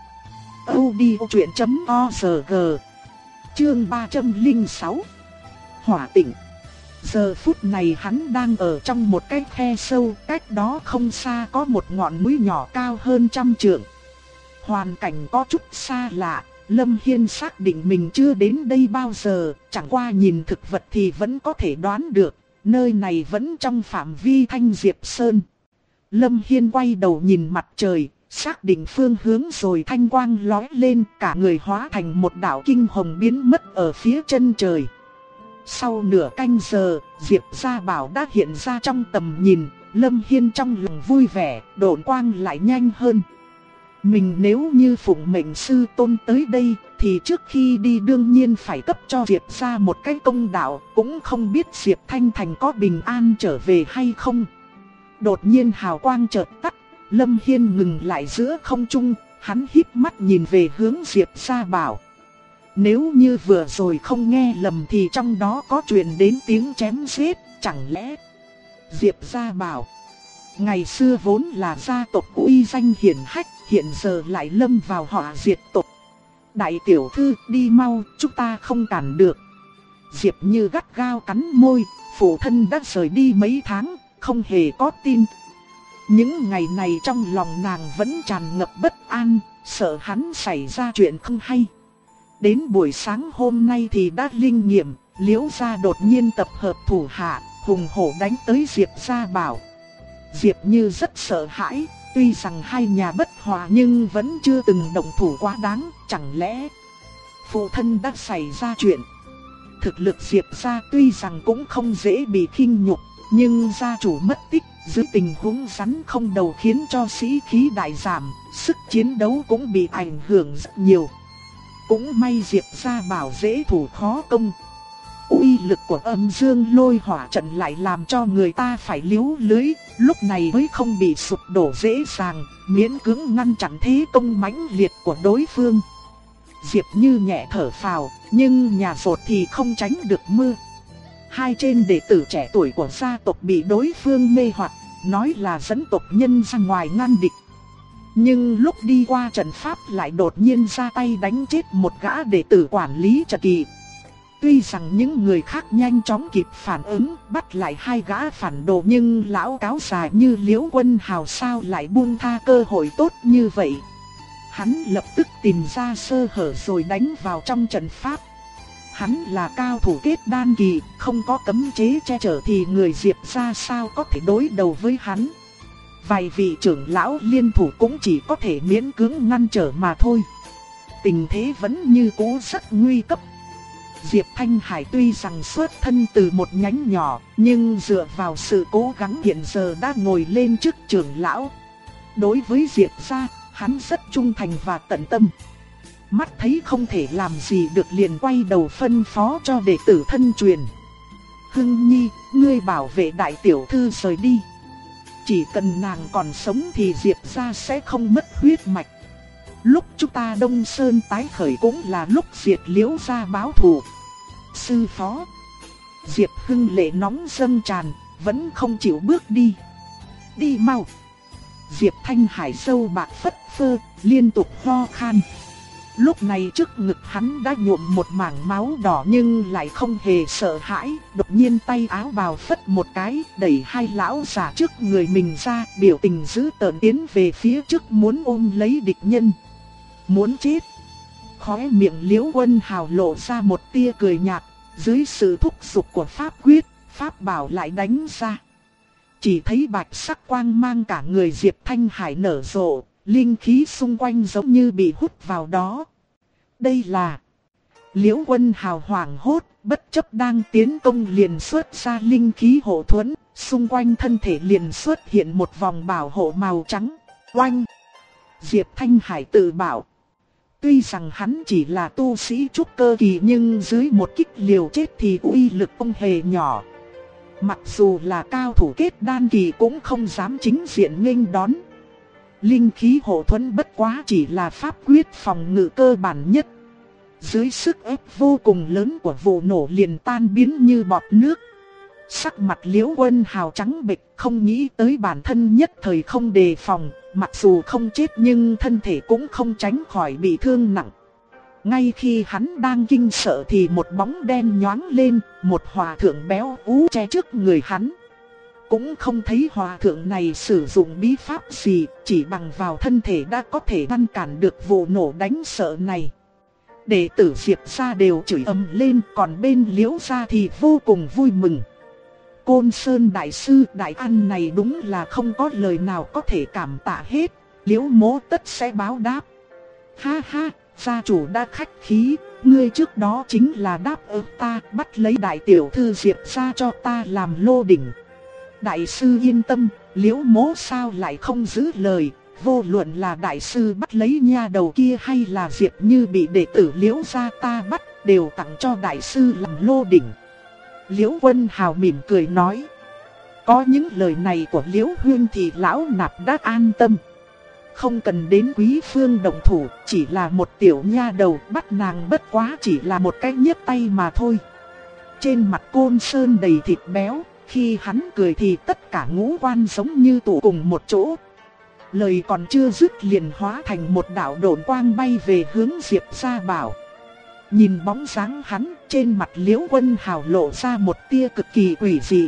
S1: audiochuyện.org. Chương 306. Hỏa Tịnh. Giờ phút này hắn đang ở trong một cái khe sâu, cách đó không xa có một ngọn núi nhỏ cao hơn 100 trượng. Hoàn cảnh có chút xa lạ, Lâm Hiên xác định mình chưa đến đây bao giờ, chẳng qua nhìn thực vật thì vẫn có thể đoán được, nơi này vẫn trong phạm vi Thanh Diệp Sơn. Lâm Hiên quay đầu nhìn mặt trời, xác định phương hướng rồi thanh quang lóe lên, cả người hóa thành một đạo kinh hồng biến mất ở phía chân trời. Sau nửa canh giờ, Diệp Gia Bảo đã hiện ra trong tầm nhìn, Lâm Hiên trong lòng vui vẻ, độn quang lại nhanh hơn. Mình nếu như phụng mệnh sư tôn tới đây, thì trước khi đi đương nhiên phải cấp cho Diệp Gia một cái công đạo, cũng không biết Diệp Thanh Thành có bình an trở về hay không. Đột nhiên hào quang chợt tắt, Lâm Hiên ngừng lại giữa không trung, hắn híp mắt nhìn về hướng Diệp Gia Bảo. Nếu như vừa rồi không nghe lầm thì trong đó có truyền đến tiếng chém giết, chẳng lẽ... Diệp Gia Bảo. Ngày xưa vốn là gia tộc uy danh hiển hách, hiện giờ lại lâm vào họa diệt tộc. Đại tiểu thư, đi mau, chúng ta không cản được. Diệp Như gắt gao cắn môi, phụ thân đã rời đi mấy tháng, không hề có tin. Những ngày này trong lòng nàng vẫn tràn ngập bất an, sợ hắn xảy ra chuyện không hay. Đến buổi sáng hôm nay thì đã linh nghiệm, Liễu gia đột nhiên tập hợp thủ hạ, hùng hổ đánh tới Diệp gia bảo. Diệp Như rất sợ hãi, tuy rằng hai nhà bất hòa nhưng vẫn chưa từng động thủ quá đáng, chẳng lẽ phụ thân đã xảy ra chuyện. Thực lực Diệp gia tuy rằng cũng không dễ bị khinh nhục, nhưng gia chủ mất tích, dưới tình huống rắn không đầu khiến cho sĩ khí đại giảm, sức chiến đấu cũng bị ảnh hưởng rất nhiều. Cũng may Diệp gia bảo dễ thủ khó công. Uy lực của âm dương lôi hỏa trận lại làm cho người ta phải liếu lưới, lúc này mới không bị sụp đổ dễ dàng, miễn cưỡng ngăn chặn thế công mãnh liệt của đối phương. Diệp Như nhẹ thở phào, nhưng nhà rột thì không tránh được mưa. Hai tên đệ tử trẻ tuổi của gia tộc bị đối phương mê hoặc, nói là dẫn tộc nhân ra ngoài ngăn địch. Nhưng lúc đi qua trận pháp lại đột nhiên ra tay đánh chết một gã đệ tử quản lý trận kỳ. Tuy rằng những người khác nhanh chóng kịp phản ứng bắt lại hai gã phản đồ, nhưng lão cáo già như Liễu Quân Hào sao lại buông tha cơ hội tốt như vậy. Hắn lập tức tìm ra sơ hở rồi đánh vào trong trận pháp. Hắn là cao thủ kết đan kỳ, không có cấm chế che chở thì người Diệp gia sao có thể đối đầu với hắn. Vài vị trưởng lão liên thủ cũng chỉ có thể miễn cưỡng ngăn trở mà thôi. Tình thế vẫn như cũ rất nguy cấp. Diệp Thanh Hải tuy rằng xuất thân từ một nhánh nhỏ, nhưng dựa vào sự cố gắng hiện giờ đã ngồi lên chức trưởng lão. Đối với Diệp gia, hắn rất trung thành và tận tâm. Mắt thấy không thể làm gì được liền quay đầu phân phó cho đệ tử thân truyền. Hưng Nhi, ngươi bảo vệ đại tiểu thư rời đi. Chỉ cần nàng còn sống thì Diệp gia sẽ không mất huyết mạch. Lúc chúng ta Đông Sơn tái khởi cũng là lúc diệt Liễu gia báo thù. Sư phó. Diệp Hưng lệ nóng dâng tràn, vẫn không chịu bước đi. Đi mau. Diệp Thanh Hải sâu bạc phất phơ, liên tục ho khan. Lúc này trước ngực hắn đã nhuộm một mảng máu đỏ nhưng lại không hề sợ hãi. Đột nhiên tay áo bào phất một cái, đẩy hai lão già trước người mình ra, biểu tình dữ tợn tiến về phía trước muốn ôm lấy địch nhân. Muốn chết. Khóe miệng Liễu Quân Hào lộ ra một tia cười nhạt, dưới sự thúc giục của pháp quyết, pháp bảo lại đánh ra. Chỉ thấy bạch sắc quang mang cả người Diệp Thanh Hải nở rộ, linh khí xung quanh giống như bị hút vào đó. Đây là... Liễu Quân Hào hoảng hốt, bất chấp đang tiến công liền xuất ra linh khí hộ thuẫn, xung quanh thân thể liền xuất hiện một vòng bảo hộ màu trắng. Oanh! Diệp Thanh Hải tự bảo. Tuy rằng hắn chỉ là tu sĩ trúc cơ kỳ nhưng dưới một kích liều chết thì uy lực không hề nhỏ. Mặc dù là cao thủ kết đan kỳ cũng không dám chính diện nghênh đón. Linh khí hộ thuẫn bất quá chỉ là pháp quyết phòng ngự cơ bản nhất. Dưới sức ép vô cùng lớn của vụ nổ liền tan biến như bọt nước. Sắc mặt Liễu Quân Hào trắng bệch, không nghĩ tới bản thân nhất thời không đề phòng. Mặc dù không chết nhưng thân thể cũng không tránh khỏi bị thương nặng. Ngay khi hắn đang kinh sợ thì một bóng đen nhoáng lên, một hòa thượng béo ú che trước người hắn. Cũng không thấy hòa thượng này sử dụng bí pháp gì, chỉ bằng vào thân thể đã có thể ngăn cản được vụ nổ đánh sợ này. Đệ tử Diệp gia đều chửi ầm lên, còn bên Liễu gia thì vô cùng vui mừng. Côn Sơn đại sư đại ăn này đúng là không có lời nào có thể cảm tạ hết, Liễu mỗ tất sẽ báo đáp. Ha ha, gia chủ đã khách khí, ngươi trước đó chính là đáp ứng ta bắt lấy đại tiểu thư Diệp gia cho ta làm lô đỉnh. Đại sư yên tâm, Liễu mỗ sao lại không giữ lời, vô luận là đại sư bắt lấy nha đầu kia hay là Diệp Như bị đệ tử Liễu gia ta bắt, đều tặng cho đại sư làm lô đỉnh. Liễu Quân Hào mỉm cười nói. Có những lời này của Liễu Huyên thì lão nạp đã an tâm. Không cần đến quý phương động thủ, chỉ là một tiểu nha đầu, bắt nàng bất quá chỉ là một cái nhấc tay mà thôi. Trên mặt Côn Sơn đầy thịt béo, Khi hắn cười thì tất cả ngũ quan giống như tụ cùng một chỗ. Lời còn chưa dứt liền hóa thành một đạo độn quang bay về hướng Diệp Gia Bảo. Nhìn bóng dáng hắn, trên mặt Liễu Quân Hào lộ ra một tia cực kỳ quỷ dị.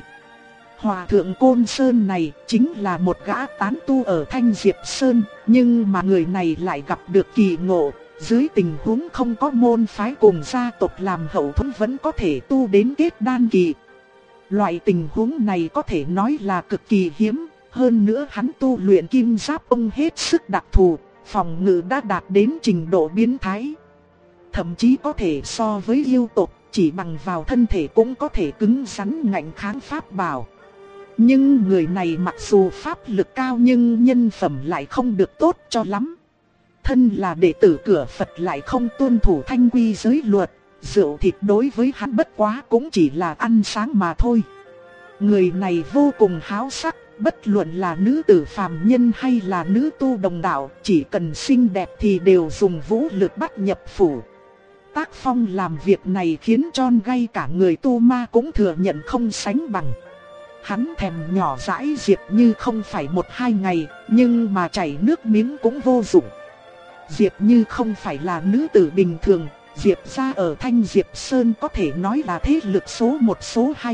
S1: Hòa thượng Côn Sơn này chính là một gã tán tu ở Thanh Diệp Sơn, nhưng mà người này lại gặp được kỳ ngộ, dưới tình huống không có môn phái cùng gia tộc làm hậu thuẫn vẫn có thể tu đến kết đan kỳ. Loại tình huống này có thể nói là cực kỳ hiếm, hơn nữa hắn tu luyện kim giáp ông hết sức đặc thù, phòng ngự đã đạt đến trình độ biến thái. Thậm chí có thể so với yêu tộc, chỉ bằng vào thân thể cũng có thể cứng rắn ngạnh kháng pháp bảo. Nhưng người này mặc dù pháp lực cao nhưng nhân phẩm lại không được tốt cho lắm. Thân là đệ tử cửa Phật lại không tuân thủ thanh quy giới luật, rượu thịt đối với hắn bất quá cũng chỉ là ăn sáng mà thôi. Người này vô cùng háo sắc, bất luận là nữ tử phàm nhân hay là nữ tu đồng đạo, chỉ cần xinh đẹp thì đều dùng vũ lực bắt nhập phủ. Tác phong làm việc này khiến cho ngay cả người tu ma cũng thừa nhận không sánh bằng. Hắn thèm nhỏ dãi Diệp Như không phải 1-2 ngày, nhưng mà chảy nước miếng cũng vô dụng. Diệp Như không phải là nữ tử bình thường, Diệp gia ở Thanh Diệp Sơn có thể nói là thế lực số 1 số 2.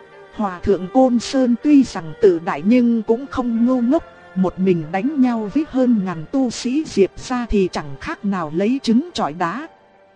S1: Hòa thượng Côn Sơn tuy rằng tự đại nhưng cũng không ngu ngốc, một mình đánh nhau với hơn ngàn tu sĩ Diệp gia thì chẳng khác nào lấy trứng chọi đá.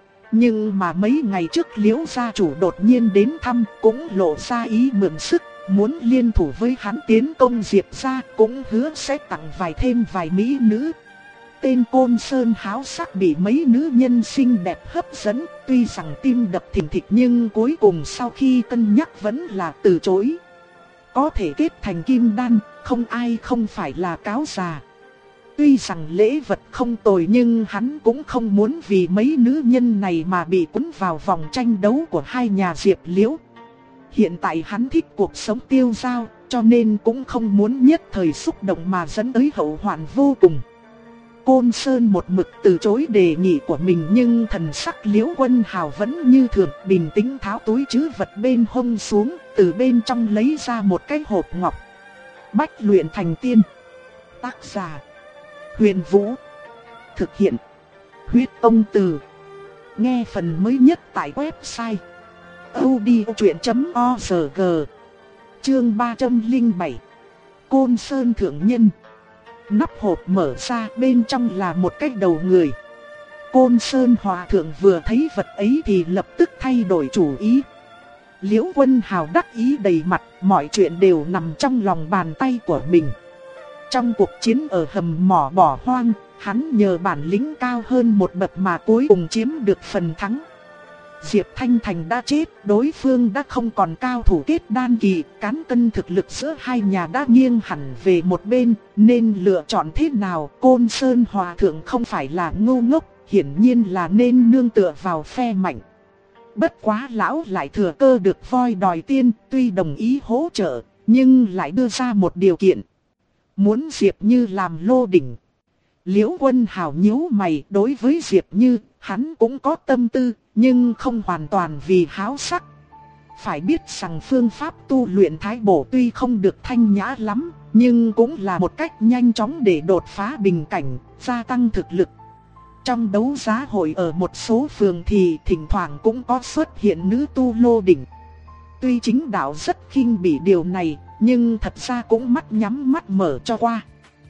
S1: Nhưng mà mấy ngày trước Liễu gia chủ đột nhiên đến thăm, cũng lộ ra ý mượn sức, muốn liên thủ với hắn tiến công Diệp gia, cũng hứa sẽ tặng thêm vài mỹ nữ. Tên Côn Sơn háo sắc bị mấy nữ nhân xinh đẹp hấp dẫn, tuy rằng tim đập thình thịch nhưng cuối cùng sau khi cân nhắc vẫn là từ chối. Có thể kết thành kim đan, không ai không phải là cáo già. Tuy rằng lễ vật không tồi nhưng hắn cũng không muốn vì mấy nữ nhân này mà bị cuốn vào vòng tranh đấu của hai nhà Diệp Liễu. Hiện tại hắn thích cuộc sống tiêu dao, cho nên cũng không muốn nhất thời xúc động mà dẫn tới hậu hoạn vô cùng. Côn Sơn một mực từ chối đề nghị của mình nhưng thần sắc Liễu Quân Hào vẫn như thường, bình tĩnh tháo túi trữ vật bên hông xuống, từ bên trong lấy ra một cái hộp ngọc. Bách luyện thành tiên. Tác giả Huyền Vũ. Thực hiện Huyết Tông Từ. Nghe phần mới nhất tại website audiochuyện.org. Chương 307. Côn Sơn thượng nhân. Nắp hộp mở ra, bên trong là một cái đầu người. Côn Sơn hòa thượng vừa thấy vật ấy thì lập tức thay đổi chủ ý. Liễu Quân Hào đắc ý đầy mặt, mọi chuyện đều nằm trong lòng bàn tay của mình. Trong cuộc chiến ở hầm mỏ bỏ hoang, hắn nhờ bản lĩnh cao hơn một bậc mà cuối cùng chiếm được phần thắng. Diệp Thanh Thành đã chết, đối phương đã không còn cao thủ kết đan kỳ, cán cân thực lực giữa hai nhà đã nghiêng hẳn về một bên, nên lựa chọn thế nào? Côn Sơn hòa thượng không phải là ngu ngốc, hiển nhiên là nên nương tựa vào phe mạnh. Bất quá lão lại thừa cơ được voi đòi tiên, tuy đồng ý hỗ trợ, nhưng lại đưa ra một điều kiện. Muốn Diệp Như làm lô đỉnh. Liễu Quân Hào nhíu mày, đối với Diệp Như, hắn cũng có tâm tư, nhưng không hoàn toàn vì háo sắc. Phải biết rằng phương pháp tu luyện thái bổ tuy không được thanh nhã lắm, nhưng cũng là một cách nhanh chóng để đột phá bình cảnh, gia tăng thực lực. Trong đấu giá hội ở một số phường thì thỉnh thoảng cũng có xuất hiện nữ tu lô đỉnh. Tuy chính đạo rất khinh bỉ điều này, nhưng thật ra cũng mắt nhắm mắt mở cho qua.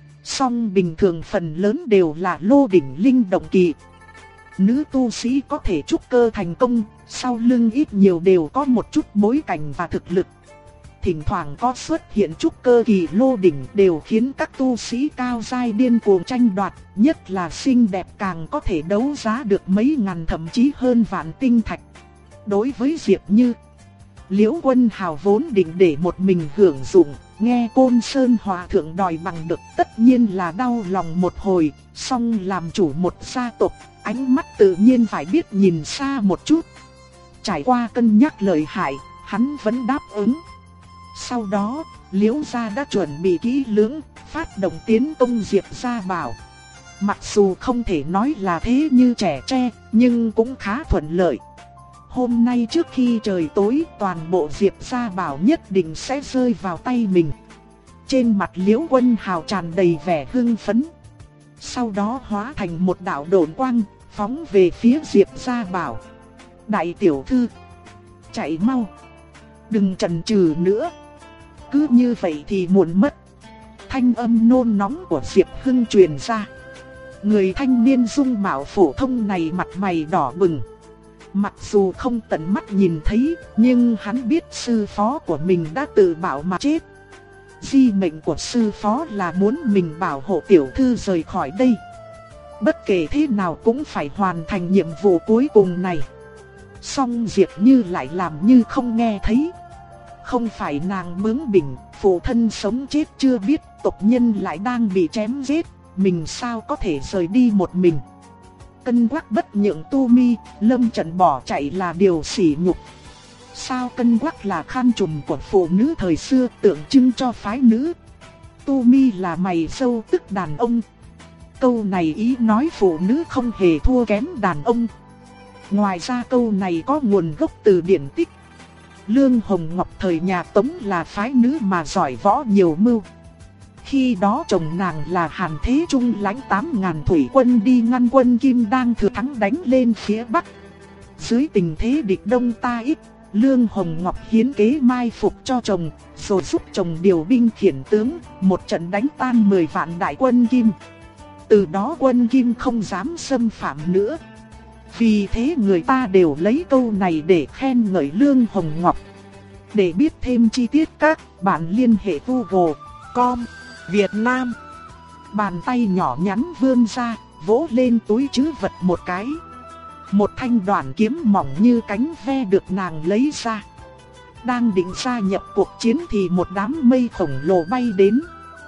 S1: Song bình thường phần lớn đều là lô đỉnh linh động kỳ. Nữ tu sĩ có thể trúc cơ thành công, sau lưng ít nhiều đều có một chút bối cảnh và thực lực. Thỉnh thoảng có xuất hiện trúc cơ kỳ lô đỉnh đều khiến các tu sĩ cao giai điên cuồng tranh đoạt, nhất là xinh đẹp càng có thể đấu giá được mấy ngàn thậm chí hơn vạn tinh thạch. Đối với Diệp Như, Liễu Quân Hào vốn định để một mình hưởng dụng, nghe Côn Sơn hòa thượng đòi bằng được tất nhiên là đau lòng một hồi, song làm chủ một gia tộc, ánh mắt tự nhiên phải biết nhìn xa một chút. Trải qua cân nhắc lợi hại, hắn vẫn đáp ứng. Sau đó, Liễu gia đã chuẩn bị kỹ lưỡng, phát động tiến công Diệp Gia Bảo. Mặc dù không thể nói là thế như trẻ tre, nhưng cũng khá thuận lợi. Hôm nay trước khi trời tối, toàn bộ Diệp gia bảo nhất định sẽ rơi vào tay mình. Trên mặt Liễu Quân Hào tràn đầy vẻ hưng phấn. Sau đó hóa thành một đạo độn quang, phóng về phía Diệp gia bảo. Đại tiểu thư, chạy mau, đừng chần chừ nữa. Cứ như vậy thì muộn mất. Thanh âm nôn nóng của Diệp Hưng truyền ra. Người thanh niên dung mạo phổ thông này mặt mày đỏ bừng. Mặc dù không tận mắt nhìn thấy, nhưng hắn biết sư phó của mình đã tự bạo mà chết. Di mệnh của sư phó là muốn mình bảo hộ tiểu thư rời khỏi đây. Bất kể thế nào cũng phải hoàn thành nhiệm vụ cuối cùng này. Song Diệp Như lại làm như không nghe thấy. Không phải nàng bướng bỉnh, phụ thân sống chết chưa biết, tộc nhân lại đang bị chém giết, mình sao có thể rời đi một mình. Cân Quắc bất nhượng Tu Mi, lâm trận bỏ chạy là điều sỉ nhục. Sao Cân Quắc là khăn trùm của phụ nữ thời xưa, tượng trưng cho phái nữ. Tu Mi là mày râu tức đàn ông. Câu này ý nói phụ nữ không hề thua kém đàn ông. Ngoài ra câu này có nguồn gốc từ điển tích. Lương Hồng Ngọc thời nhà Tống là phái nữ mà giỏi võ nhiều mưu. Khi đó chồng nàng là Hàn Thế Trung lãnh 8.000 thủy quân đi ngăn quân Kim đang thừa thắng đánh lên phía Bắc. Dưới tình thế địch đông ta ít, Lương Hồng Ngọc hiến kế mai phục cho chồng, rồi giúp chồng điều binh khiển tướng, một trận đánh tan 10 vạn đại quân Kim. Từ đó quân Kim không dám xâm phạm nữa. Vì thế người ta đều lấy câu này để khen ngợi Lương Hồng Ngọc. Để biết thêm chi tiết các bạn liên hệ google.com Việt Nam. Bàn tay nhỏ nhắn vươn ra, vỗ lên túi trữ vật một cái. Một thanh đoạn kiếm mỏng như cánh ve được nàng lấy ra. Đang định gia nhập cuộc chiến thì một đám mây khổng lồ bay đến.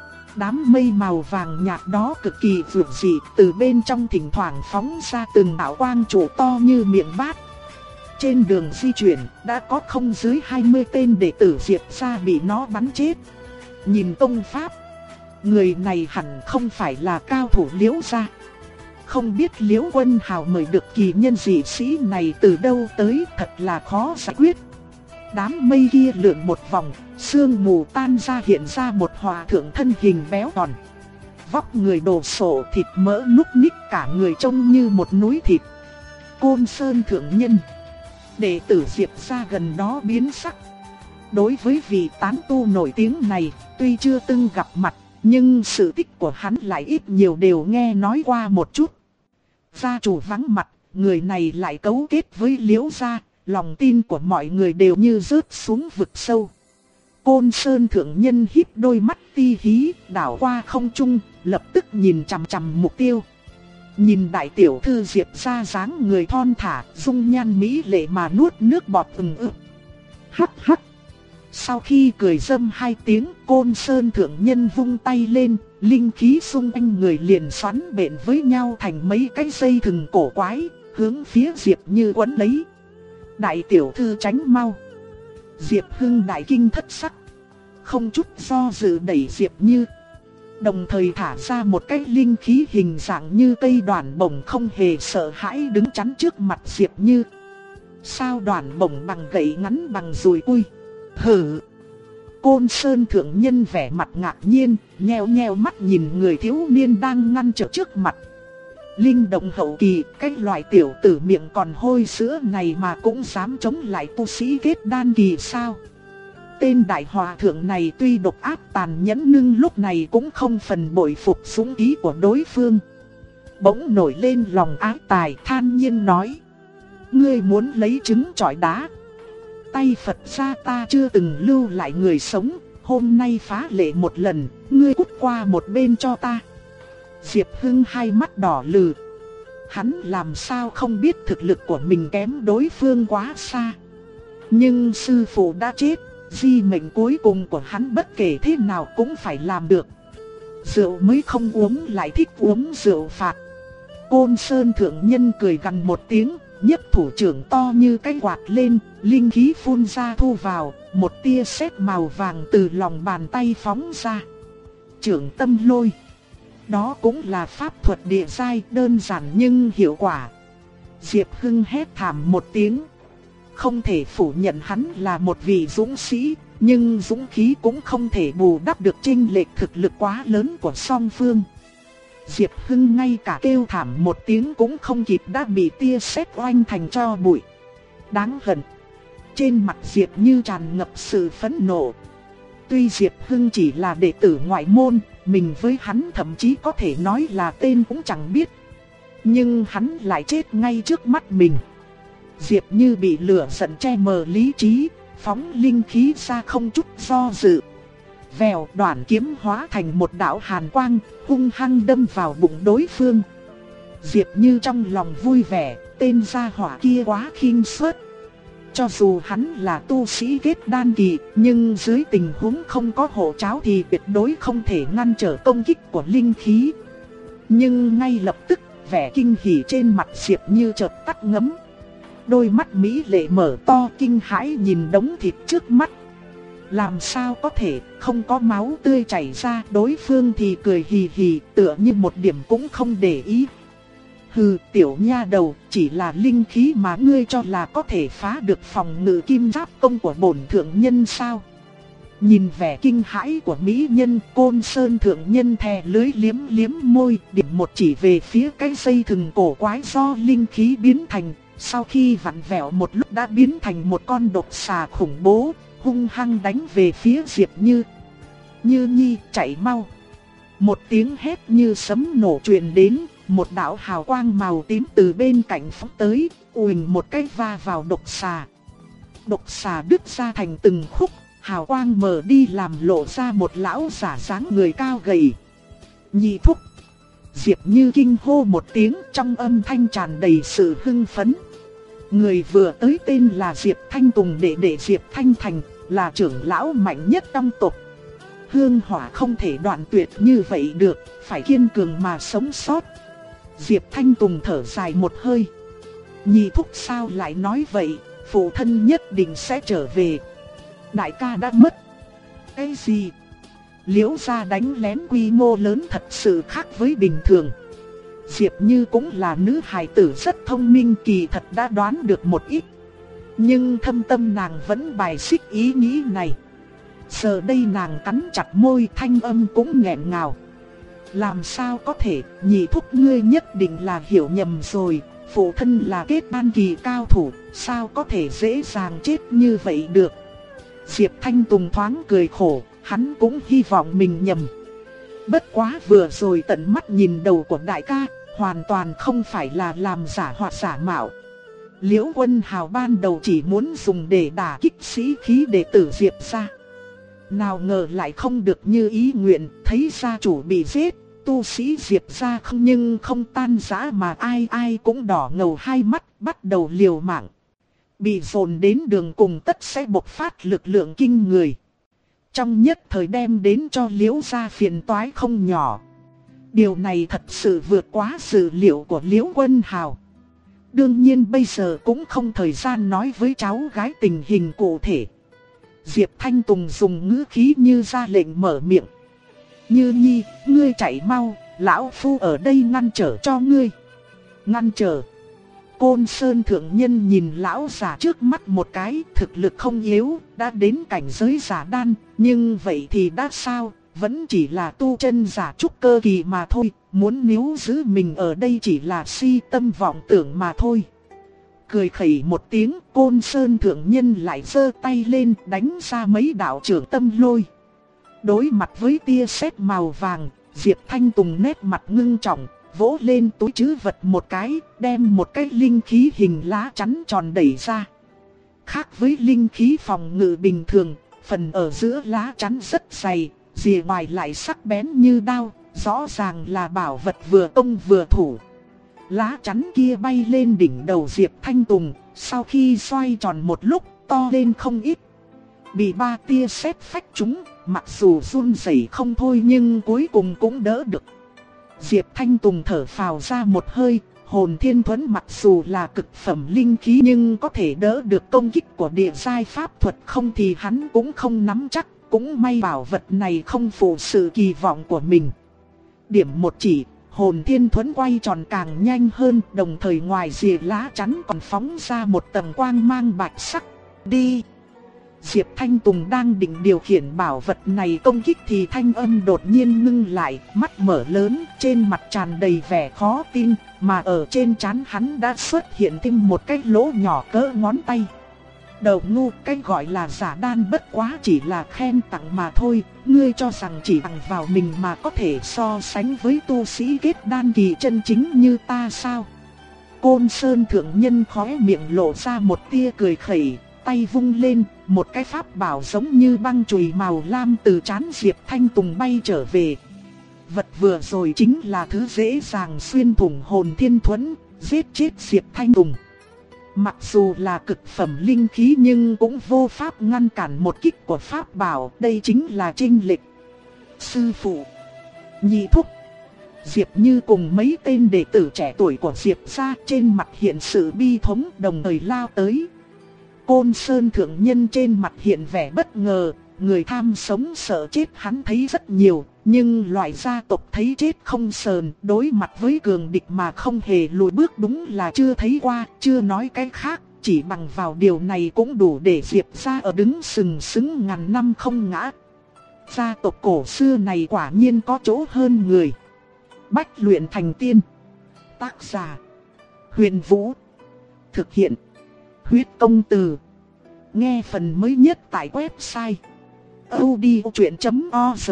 S1: Đám mây màu vàng nhạt đó cực kỳ vượt dị, từ bên trong thỉnh thoảng phóng ra từng đạo quang trụ to như miệng bát. Trên đường di chuyển, đã có không dưới 20 tên đệ tử Diệp gia bị nó bắn chết. Nhìn công pháp, người này hẳn không phải là cao thủ Liễu gia. Không biết Liễu Quân Hào mời được kỳ nhân dị sĩ này từ đâu tới, thật là khó giải quyết. Đám mây kia lượn một vòng, sương mù tan ra, hiện ra một hòa thượng thân hình béo tròn. Vóc người đồ sộ, thịt mỡ núc ních, cả người trông như một núi thịt. Côn Sơn thượng nhân. Đệ tử Diệp gia gần đó biến sắc. Đối với vị tán tu nổi tiếng này, tuy chưa từng gặp mặt, nhưng sự tích của hắn lại ít nhiều đều nghe nói qua một chút. Gia chủ vắng mặt, người này lại cấu kết với Liễu gia, lòng tin của mọi người đều như rớt xuống vực sâu. Côn Sơn thượng nhân híp đôi mắt ti hí, đảo qua không trung, lập tức nhìn chằm chằm mục tiêu. Nhìn đại tiểu thư Diệp gia dáng người thon thả, dung nhan mỹ lệ mà nuốt nước bọt ừng ực. Hắc hắc. Sau khi cười râm hai tiếng, Côn Sơn thượng nhân vung tay lên, linh khí xung quanh người liền xoắn bện với nhau thành mấy cái dây thừng cổ quái, hướng phía Diệp Như quấn lấy. Đại tiểu thư tránh mau. Diệp Hưng đại kinh thất sắc, không chút do dự đẩy Diệp Như, đồng thời thả ra một cái linh khí hình dạng như cây đoàn bổng không hề sợ hãi đứng chắn trước mặt Diệp Như. Sao đoàn bổng bằng gậy ngắn bằng dùi cui? Hừ. Côn Sơn thượng nhân vẻ mặt ngạc nhiên, nheo nheo mắt nhìn người thiếu niên đang ngăn trở trước mặt. Linh động hậu kỳ, cái loại tiểu tử miệng còn hôi sữa này mà cũng dám chống lại tu sĩ kết đan kỳ sao? Tên đại hòa thượng này tuy độc ác tàn nhẫn nhưng lúc này cũng không phần bội phục dũng khí của đối phương. Bỗng nổi lên lòng ái tài, than nhiên nói: ngươi muốn lấy trứng chọi đá. Tay Phật gia ta chưa từng lưu lại người sống, hôm nay phá lệ một lần, ngươi cút qua một bên cho ta. Diệp Hưng hai mắt đỏ lừ. Hắn làm sao không biết thực lực của mình kém đối phương quá xa. Nhưng sư phụ đã chết, di mệnh cuối cùng của hắn bất kể thế nào cũng phải làm được. Rượu mới không uống lại thích uống rượu phạt. Côn Sơn thượng nhân cười gằn một tiếng, nhấc thủ trưởng to như cái quạt lên, linh khí phun ra thu vào, một tia sét màu vàng từ lòng bàn tay phóng ra. Trưởng tâm lôi. Đó cũng là pháp thuật địa giai, đơn giản nhưng hiệu quả. Diệp Hưng hét thảm một tiếng. không thể phủ nhận hắn là một vị dũng sĩ, nhưng dũng khí cũng không thể bù đắp được chênh lệch thực lực quá lớn của song phương. Diệp Hưng ngay cả kêu thảm một tiếng cũng không kịp đã bị tia sét oanh thành tro bụi. Đáng hận. Trên mặt Diệp Như tràn ngập sự phẫn nộ. Tuy Diệp Hưng chỉ là đệ tử ngoại môn, mình với hắn thậm chí có thể nói là tên cũng chẳng biết. Nhưng hắn lại chết ngay trước mắt mình. Diệp Như bị lửa giận che mờ lý trí, phóng linh khí ra không chút do dự. Vèo, đoạn kiếm hóa thành một đạo hàn quang, hung hăng đâm vào bụng đối phương. Diệp Như trong lòng vui vẻ, tên gia hỏa kia quá khinh suất. Cho dù hắn là tu sĩ kết đan kỳ, nhưng dưới tình huống không có hộ cháo thì tuyệt đối không thể ngăn trở công kích của linh khí. Nhưng ngay lập tức, vẻ kinh hỉ trên mặt Diệp Như chợt tắt ngấm. Đôi mắt mỹ lệ mở to kinh hãi nhìn đống thịt trước mắt. Làm sao có thể, không có máu tươi chảy ra, đối phương thì cười hì hì, tựa như một điểm cũng không để ý. Hừ, tiểu nha đầu, chỉ là linh khí mà ngươi cho là có thể phá được phòng ngự kim giáp công của bổn thượng nhân sao? Nhìn vẻ kinh hãi của mỹ nhân, Côn Sơn thượng nhân thè lưỡi liếm liếm môi, điểm một chỉ về phía cái dây thừng cổ quái do linh khí biến thành, sau khi vặn vẹo một lúc đã biến thành một con độc xà khủng bố, hung hăng đánh về phía Diệp Như. Như Nhi, chạy mau! Một tiếng hét như sấm nổ truyền đến, một đạo hào quang màu tím từ bên cạnh phóng tới, uỳnh một cái va vào độc xà. Độc xà đứt ra thành từng khúc, hào quang mở đi làm lộ ra một lão giả dáng người cao gầy. Nhị thúc! Diệp Như kinh hô một tiếng, trong âm thanh tràn đầy sự hưng phấn. Người vừa tới tên là Diệp Thanh Tùng, đệ đệ Diệp Thanh Thành, là trưởng lão mạnh nhất trong tộc. Hương hỏa không thể đoạn tuyệt như vậy được, phải kiên cường mà sống sót. Diệp Thanh Tùng thở dài một hơi. Nhị thúc sao lại nói vậy, phụ thân nhất định sẽ trở về. Đại ca đã mất. Cái gì? Liễu gia đánh lén quy mô lớn thật sự khác với bình thường. Diệp Như cũng là nữ hài tử rất thông minh, kỳ thật đã đoán được một ít. Nhưng thâm tâm nàng vẫn bài xích ý nghĩ này. Giờ đây nàng cắn chặt môi, thanh âm cũng nghẹn ngào. Làm sao có thể, nhị thúc ngươi nhất định là hiểu nhầm rồi. Phụ thân là kết đan kỳ cao thủ, sao có thể dễ dàng chết như vậy được. Diệp Thanh Tùng thoáng cười khổ, hắn cũng hy vọng mình nhầm. Bất quá vừa rồi tận mắt nhìn đầu của đại ca, hoàn toàn không phải là làm giả hoặc giả mạo. Liễu Quân Hào ban đầu chỉ muốn dùng để đả kích sĩ khí đệ tử Diệp gia. Nào ngờ lại không được như ý nguyện, thấy gia chủ bị giết, tu sĩ Diệp gia không nhưng không tan rã mà ai ai cũng đỏ ngầu hai mắt, bắt đầu liều mạng. Bị dồn đến đường cùng tất sẽ bộc phát lực lượng kinh người. Trong nhất thời đem đến cho Liễu gia phiền toái không nhỏ. Điều này thật sự vượt quá dự liệu của Liễu Quân Hào. Đương nhiên bây giờ cũng không thời gian nói với cháu gái tình hình cụ thể. Diệp Thanh Tùng dùng ngữ khí như ra lệnh mở miệng. Như Nhi, ngươi chạy mau, lão phu ở đây ngăn trở cho ngươi. Ngăn trở? Côn Sơn thượng nhân nhìn lão già trước mắt một cái, thực lực không yếu, đã đến cảnh giới giả đan, nhưng vậy thì đã sao, vẫn chỉ là tu chân giả trúc cơ kỳ mà thôi, muốn níu giữ mình ở đây chỉ là si tâm vọng tưởng mà thôi. Cười khẩy một tiếng, Côn Sơn thượng nhân lại giơ tay lên đánh ra mấy đạo trưởng tâm lôi. Đối mặt với tia sét màu vàng, Diệp Thanh Tùng nét mặt ngưng trọng, vỗ lên túi trữ vật một cái, đem một cái linh khí hình lá chắn tròn đẩy ra. Khác với linh khí phòng ngự bình thường, phần ở giữa lá chắn rất dày, rìa ngoài lại sắc bén như đao, rõ ràng là bảo vật vừa công vừa thủ. Lá chắn kia bay lên đỉnh đầu Diệp Thanh Tùng, sau khi xoay tròn một lúc, to lên không ít. Bị ba tia sét phách trúng, mặc dù run rẩy không thôi nhưng cuối cùng cũng đỡ được. Diệp Thanh Tùng thở phào ra một hơi, hồn thiên thuẫn mặc dù là cực phẩm linh khí nhưng có thể đỡ được công kích của địa giai pháp thuật không thì hắn cũng không nắm chắc, cũng may bảo vật này không phụ sự kỳ vọng của mình. Điểm một chỉ, hồn thiên thuẫn quay tròn càng nhanh hơn, đồng thời ngoài rìa lá chắn còn phóng ra một tầng quang mang bạch sắc. Đi! Diệp Thanh Tùng đang định điều khiển bảo vật này công kích thì thanh âm đột nhiên ngưng lại, mắt mở lớn, trên mặt tràn đầy vẻ khó tin, mà ở trên trán hắn đã xuất hiện thêm một cái lỗ nhỏ cỡ ngón tay. Đầu ngu, cái gọi là giả đan bất quá chỉ là khen tặng mà thôi, ngươi cho rằng chỉ bằng vào mình mà có thể so sánh với tu sĩ kết đan kỳ chân chính như ta sao? Côn Sơn thượng nhân khóe miệng lộ ra một tia cười khẩy, tay vung lên, một cái pháp bảo giống như băng chùy màu lam từ trán Diệp Thanh Tùng bay trở về. Vật vừa rồi chính là thứ dễ dàng xuyên thủng hồn thiên thuẫn, giết chết Diệp Thanh Tùng. Mặc dù là cực phẩm linh khí nhưng cũng vô pháp ngăn cản một kích của pháp bảo, đây chính là chênh lệch. Sư phụ, nhị thúc, Diệp Như cùng mấy tên đệ tử trẻ tuổi của Diệp gia trên mặt hiện sự bi thống đồng thời lao tới. Côn Sơn thượng nhân trên mặt hiện vẻ bất ngờ, người tham sống sợ chết hắn thấy rất nhiều, nhưng loại gia tộc thấy chết không sờn, đối mặt với cường địch mà không hề lùi bước đúng là chưa thấy qua, chưa nói cái khác, chỉ bằng vào điều này cũng đủ để Diệp gia ở đứng sừng sững ngàn năm không ngã. Gia tộc cổ xưa này quả nhiên có chỗ hơn người. Bách luyện thành tiên. Tác giả: Huyền Vũ. Thực hiện: Huyết Công Từ. Nghe phần mới nhất tại website audiochuyện.org.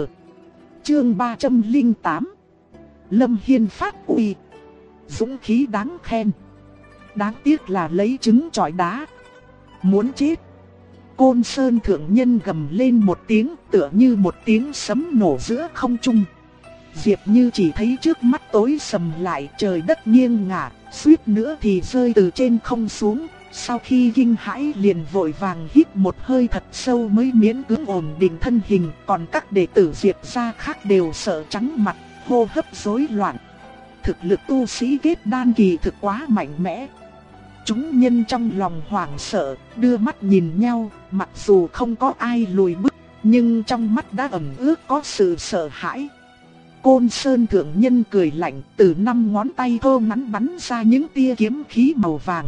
S1: Chương 308. Lâm Hiên phát uy. Dũng khí đáng khen. Đáng tiếc là lấy trứng chọi đá. Muốn chết. Côn Sơn thượng nhân gầm lên một tiếng, tựa như một tiếng sấm nổ giữa không trung. Diệp Như chỉ thấy trước mắt tối sầm lại, trời đất nghiêng ngả, suýt nữa thì rơi từ trên không xuống. Sau khi kinh hãi liền vội vàng hít một hơi thật sâu mới miễn cưỡng ổn định thân hình. Còn các đệ tử Diệp gia khác đều sợ trắng mặt, hô hấp rối loạn. Thực lực tu sĩ kết đan kỳ thực quá mạnh mẽ. Chúng nhân trong lòng hoảng sợ, đưa mắt nhìn nhau, mặc dù không có ai lùi bước, nhưng trong mắt đã ẩn ước có sự sợ hãi. Côn Sơn thượng nhân cười lạnh, từ 5 ngón tay thô ngắn bắn ra những tia kiếm khí màu vàng.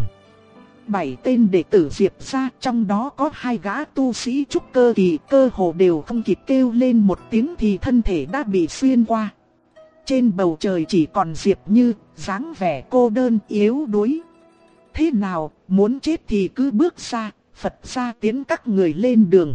S1: 7 tên đệ tử Diệp gia, trong đó có 2 gã tu sĩ trúc cơ kỳ, cơ hồ đều không kịp kêu lên một tiếng thì thân thể đã bị xuyên qua. Trên bầu trời chỉ còn Diệp Như, dáng vẻ cô đơn yếu đuối. Thế nào, muốn chết thì cứ bước ra, Phật gia tiến các người lên đường.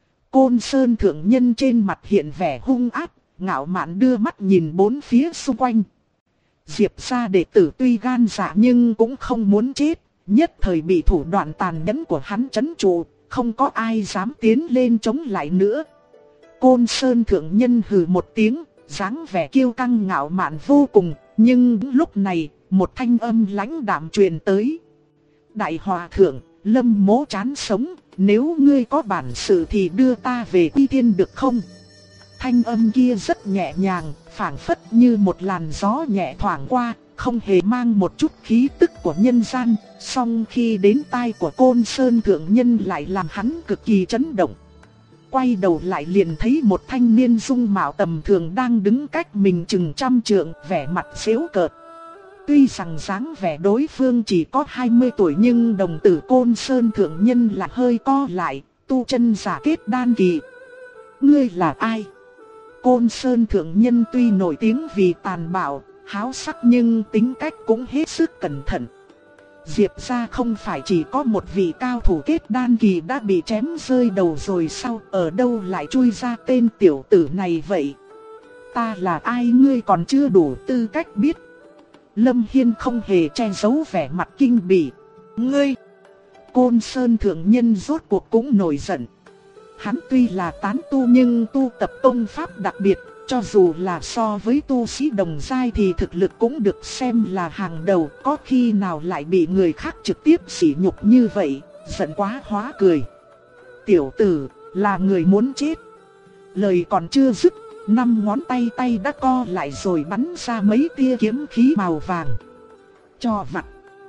S1: Côn Sơn thượng nhân trên mặt hiện vẻ hung ác, ngạo mạn đưa mắt nhìn bốn phía xung quanh. Diệp gia đệ tử tuy gan dạ nhưng cũng không muốn chết, nhất thời bị thủ đoạn tàn nhẫn của hắn trấn trụ, không có ai dám tiến lên chống lại nữa. Côn Sơn thượng nhân hừ một tiếng, dáng vẻ kiêu căng ngạo mạn vô cùng, nhưng lúc này, một thanh âm lãnh đạm truyền tới. Đại hòa thượng, Lâm Mỗ chán sống, nếu ngươi có bản sự thì đưa ta về Quy Thiên được không? Thanh âm kia rất nhẹ nhàng, phảng phất như một làn gió nhẹ thoảng qua, không hề mang một chút khí tức của nhân gian, song khi đến tai của Côn Sơn thượng nhân lại làm hắn cực kỳ chấn động. Quay đầu lại liền thấy một thanh niên dung mạo tầm thường đang đứng cách mình chừng trăm trượng, vẻ mặt giễu cợt. Tuy rằng dáng vẻ đối phương chỉ có 20 tuổi nhưng đồng tử Côn Sơn thượng nhân là hơi co lại, tu chân giả kết đan kỳ. Ngươi là ai? Côn Sơn thượng nhân tuy nổi tiếng vì tàn bạo, háo sắc nhưng tính cách cũng hết sức cẩn thận. Diệp gia không phải chỉ có một vị cao thủ kết đan kỳ đã bị chém rơi đầu rồi sao, ở đâu lại chui ra tên tiểu tử này vậy? Ta là ai ngươi còn chưa đủ tư cách biết. Lâm Hiên không hề che giấu vẻ mặt kinh bỉ. Ngươi! Côn Sơn thượng nhân rốt cuộc cũng nổi giận. Hắn tuy là tán tu nhưng tu tập công pháp đặc biệt, cho dù là so với tu sĩ đồng giai thì thực lực cũng được xem là hàng đầu, có khi nào lại bị người khác trực tiếp sỉ nhục như vậy, giận quá hóa cười. Tiểu tử, là người muốn chết. Lời còn chưa dứt, 5 ngón tay đã co lại rồi bắn ra mấy tia kiếm khí màu vàng. Cho vặt.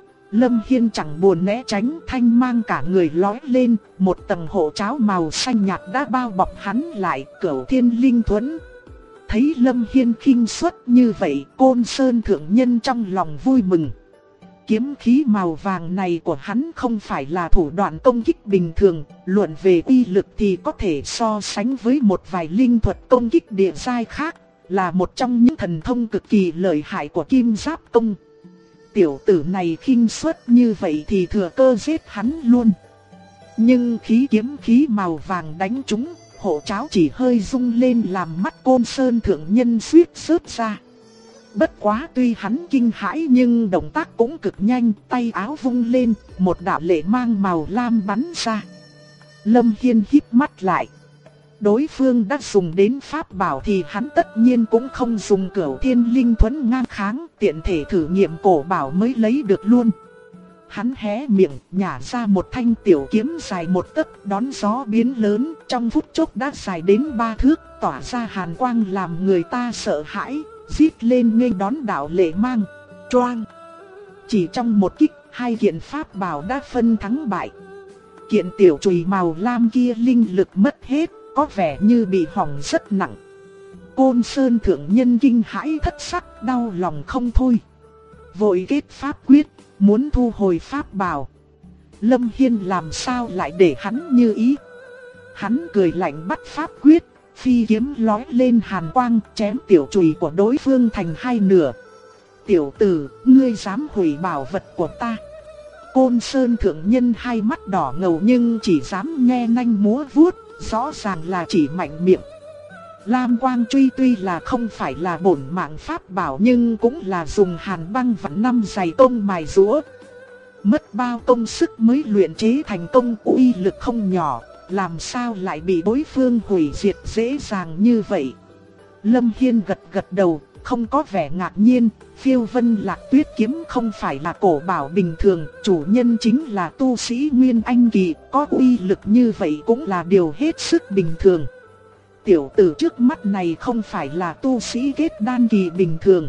S1: Lâm Hiên chẳng buồn né tránh, thanh mang cả người lói lên, một tầng hộ cháo màu xanh nhạt đã bao bọc hắn lại, Cửu Thiên Linh Thuẫn. thấy Lâm Hiên khinh suất như vậy, Côn Sơn thượng nhân trong lòng vui mừng. Kiếm khí màu vàng này của hắn không phải là thủ đoạn công kích bình thường, luận về uy lực thì có thể so sánh với một vài linh thuật công kích địa giai khác, là một trong những thần thông cực kỳ lợi hại của Kim Giáp Công. Tiểu tử này khinh suất như vậy thì thừa cơ giết hắn luôn. Nhưng kiếm khí màu vàng đánh trúng, hộ cháo chỉ hơi rung lên làm mắt Côn Sơn thượng nhân suýt rớt ra. Bất quá tuy hắn kinh hãi nhưng động tác cũng cực nhanh, tay áo vung lên, một đạo lệ mang màu lam bắn ra. Lâm Hiên híp mắt lại. Đối phương đã dùng đến pháp bảo thì hắn tất nhiên cũng không dùng Cửu Thiên Linh Thuẫn ngang kháng, tiện thể thử nghiệm cổ bảo mới lấy được luôn. Hắn hé miệng, nhả ra một thanh tiểu kiếm dài 1 tấc, đón gió biến lớn, trong phút chốc đã dài đến 3 thước, tỏa ra hàn quang làm người ta sợ hãi, rít lên nghênh đón đạo lệ mang. Choang! Chỉ trong một kích, 2 kiện pháp bảo đã phân thắng bại. Kiện tiểu chùy màu lam kia linh lực mất hết, có vẻ như bị hỏng rất nặng. Côn Sơn thượng nhân kinh hãi thất sắc, đau lòng không thôi. Vội kết pháp quyết, muốn thu hồi pháp bảo. Lâm Hiên làm sao lại để hắn như ý. Hắn cười lạnh bắt pháp quyết, phi kiếm lói lên hàn quang, chém tiểu chùy của đối phương thành 2 nửa. Tiểu tử, ngươi dám hủy bảo vật của ta. Côn Sơn thượng nhân hai mắt đỏ ngầu nhưng chỉ dám nhe nanh múa vuốt, rõ ràng là chỉ mạnh miệng. Lam quang truy tuy là không phải là bổn mạng pháp bảo nhưng cũng là dùng hàn băng vạn năm dày công mài rũa. Mất bao công sức mới luyện chế thành công, uy lực không nhỏ, làm sao lại bị đối phương hủy diệt dễ dàng như vậy. Lâm Hiên gật đầu, không có vẻ ngạc nhiên. Phiêu Vân Lạc Tuyết kiếm không phải là cổ bảo bình thường, chủ nhân chính là tu sĩ Nguyên Anh kỳ, có uy lực như vậy cũng là điều hết sức bình thường. Tiểu tử trước mắt này không phải là tu sĩ kết đan kỳ bình thường.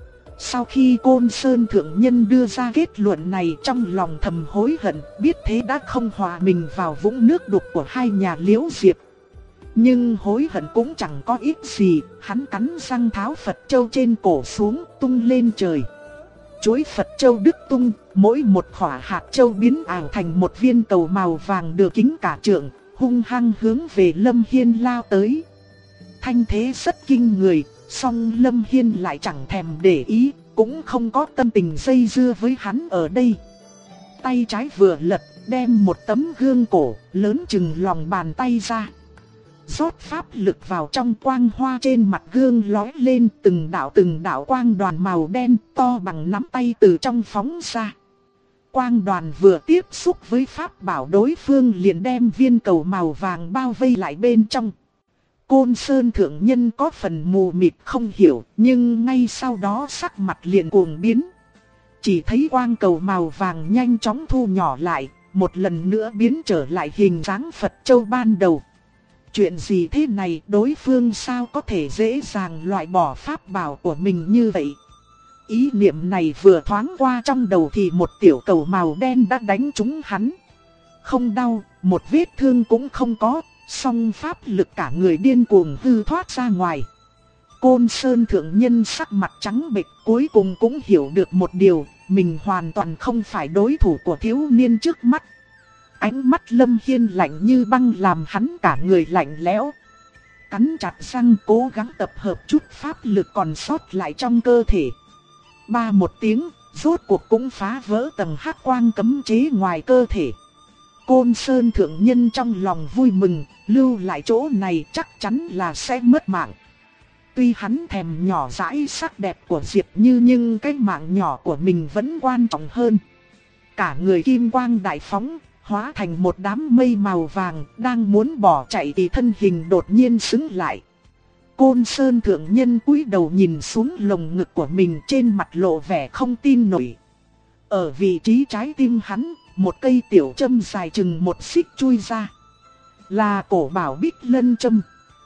S1: Sau khi Côn Sơn thượng nhân đưa ra kết luận này, trong lòng thầm hối hận, biết thế đã không hòa mình vào vũng nước đục của hai nhà Liễu Diệp. Nhưng hối hận cũng chẳng có ích gì, hắn cắn răng tháo Phật Châu trên cổ xuống, tung lên trời. Chuỗi Phật Châu đứt tung, mỗi một khỏa hạt châu biến ảo thành một viên cầu màu vàng đường kính cả trượng, hung hăng hướng về Lâm Hiên lao tới. Thanh thế rất kinh người, song Lâm Hiên lại chẳng thèm để ý, cũng không có tâm tình dây dưa với hắn ở đây. Tay trái vừa lật, đem một tấm gương cổ lớn chừng lòng bàn tay ra. Rót pháp lực vào trong, quang hoa trên mặt gương lói lên, từng đạo quang đoàn màu đen to bằng nắm tay từ trong phóng ra. Quang đoàn vừa tiếp xúc với pháp bảo đối phương liền đem viên cầu màu vàng bao vây lại bên trong. Côn Sơn thượng nhân có phần mù mịt không hiểu, nhưng ngay sau đó sắc mặt liền cuồng biến. Chỉ thấy quang cầu màu vàng nhanh chóng thu nhỏ lại, một lần nữa biến trở lại hình dáng Phật Châu ban đầu. Chuyện gì thế này, đối phương sao có thể dễ dàng loại bỏ pháp bảo của mình như vậy? Ý niệm này vừa thoáng qua trong đầu thì một tiểu cầu màu đen đã đánh trúng hắn. Không đau, một vết thương cũng không có, song pháp lực cả người điên cuồng hư thoát ra ngoài. Côn Sơn thượng nhân sắc mặt trắng bệch, cuối cùng cũng hiểu được một điều, mình hoàn toàn không phải đối thủ của thiếu niên trước mắt. Ánh mắt Lâm Hiên lạnh như băng làm hắn cả người lạnh lẽo. Cắn chặt răng cố gắng tập hợp chút pháp lực còn sót lại trong cơ thể. Ba một tiếng, rốt cuộc cũng phá vỡ tầng hắc quang cấm chế ngoài cơ thể. Côn Sơn thượng nhân trong lòng vui mừng, lưu lại chỗ này chắc chắn là sẽ mất mạng. Tuy hắn thèm nhỏ dãi sắc đẹp của Diệp Như nhưng cái mạng nhỏ của mình vẫn quan trọng hơn. Cả người kim quang đại phóng, hóa thành một đám mây màu vàng, đang muốn bỏ chạy thì thân hình đột nhiên sững lại. Côn Sơn thượng nhân cúi đầu nhìn xuống lồng ngực của mình, trên mặt lộ vẻ không tin nổi. Ở vị trí trái tim hắn, một cây tiểu châm dài chừng 1 xích chui ra. Là cổ bảo Bích Lân châm.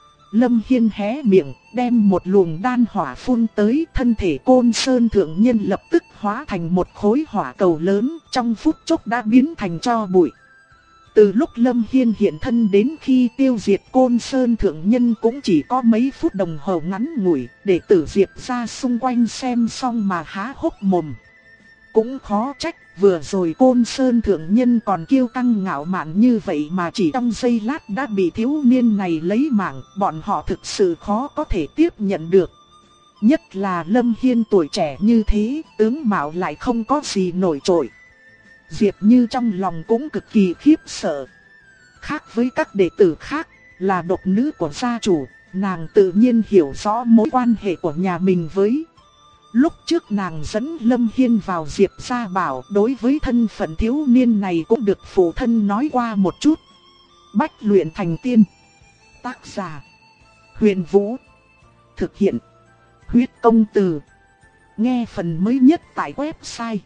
S1: Lâm Hiên hé miệng, đem một luồng đan hỏa phun tới, thân thể Côn Sơn thượng nhân lập tức hóa thành một khối hỏa cầu lớn, trong phút chốc đã biến thành tro bụi. Từ lúc Lâm Hiên hiện thân đến khi tiêu diệt Côn Sơn thượng nhân cũng chỉ có mấy phút đồng hồ ngắn ngủi, đệ tử Diệp gia xung quanh xem xong mà há hốc mồm. Cũng khó trách, vừa rồi Côn Sơn thượng nhân còn kiêu căng ngạo mạn như vậy mà chỉ trong giây lát đã bị thiếu niên này lấy mạng, bọn họ thực sự khó có thể tiếp nhận được. Nhất là Lâm Hiên tuổi trẻ như thế, tướng mạo lại không có gì nổi trội. Diệp Như trong lòng cũng cực kỳ khiếp sợ. Khác với các đệ tử khác, là độc nữ của gia chủ, nàng tự nhiên hiểu rõ mối quan hệ của nhà mình với. Lúc trước nàng dẫn Lâm Hiên vào Diệp gia bảo, đối với thân phận thiếu niên này cũng được phụ thân nói qua một chút. Bách luyện thành tiên. Tác giả: Huyền Vũ. Thực hiện: Huyết Công Từ. Nghe phần mới nhất tại website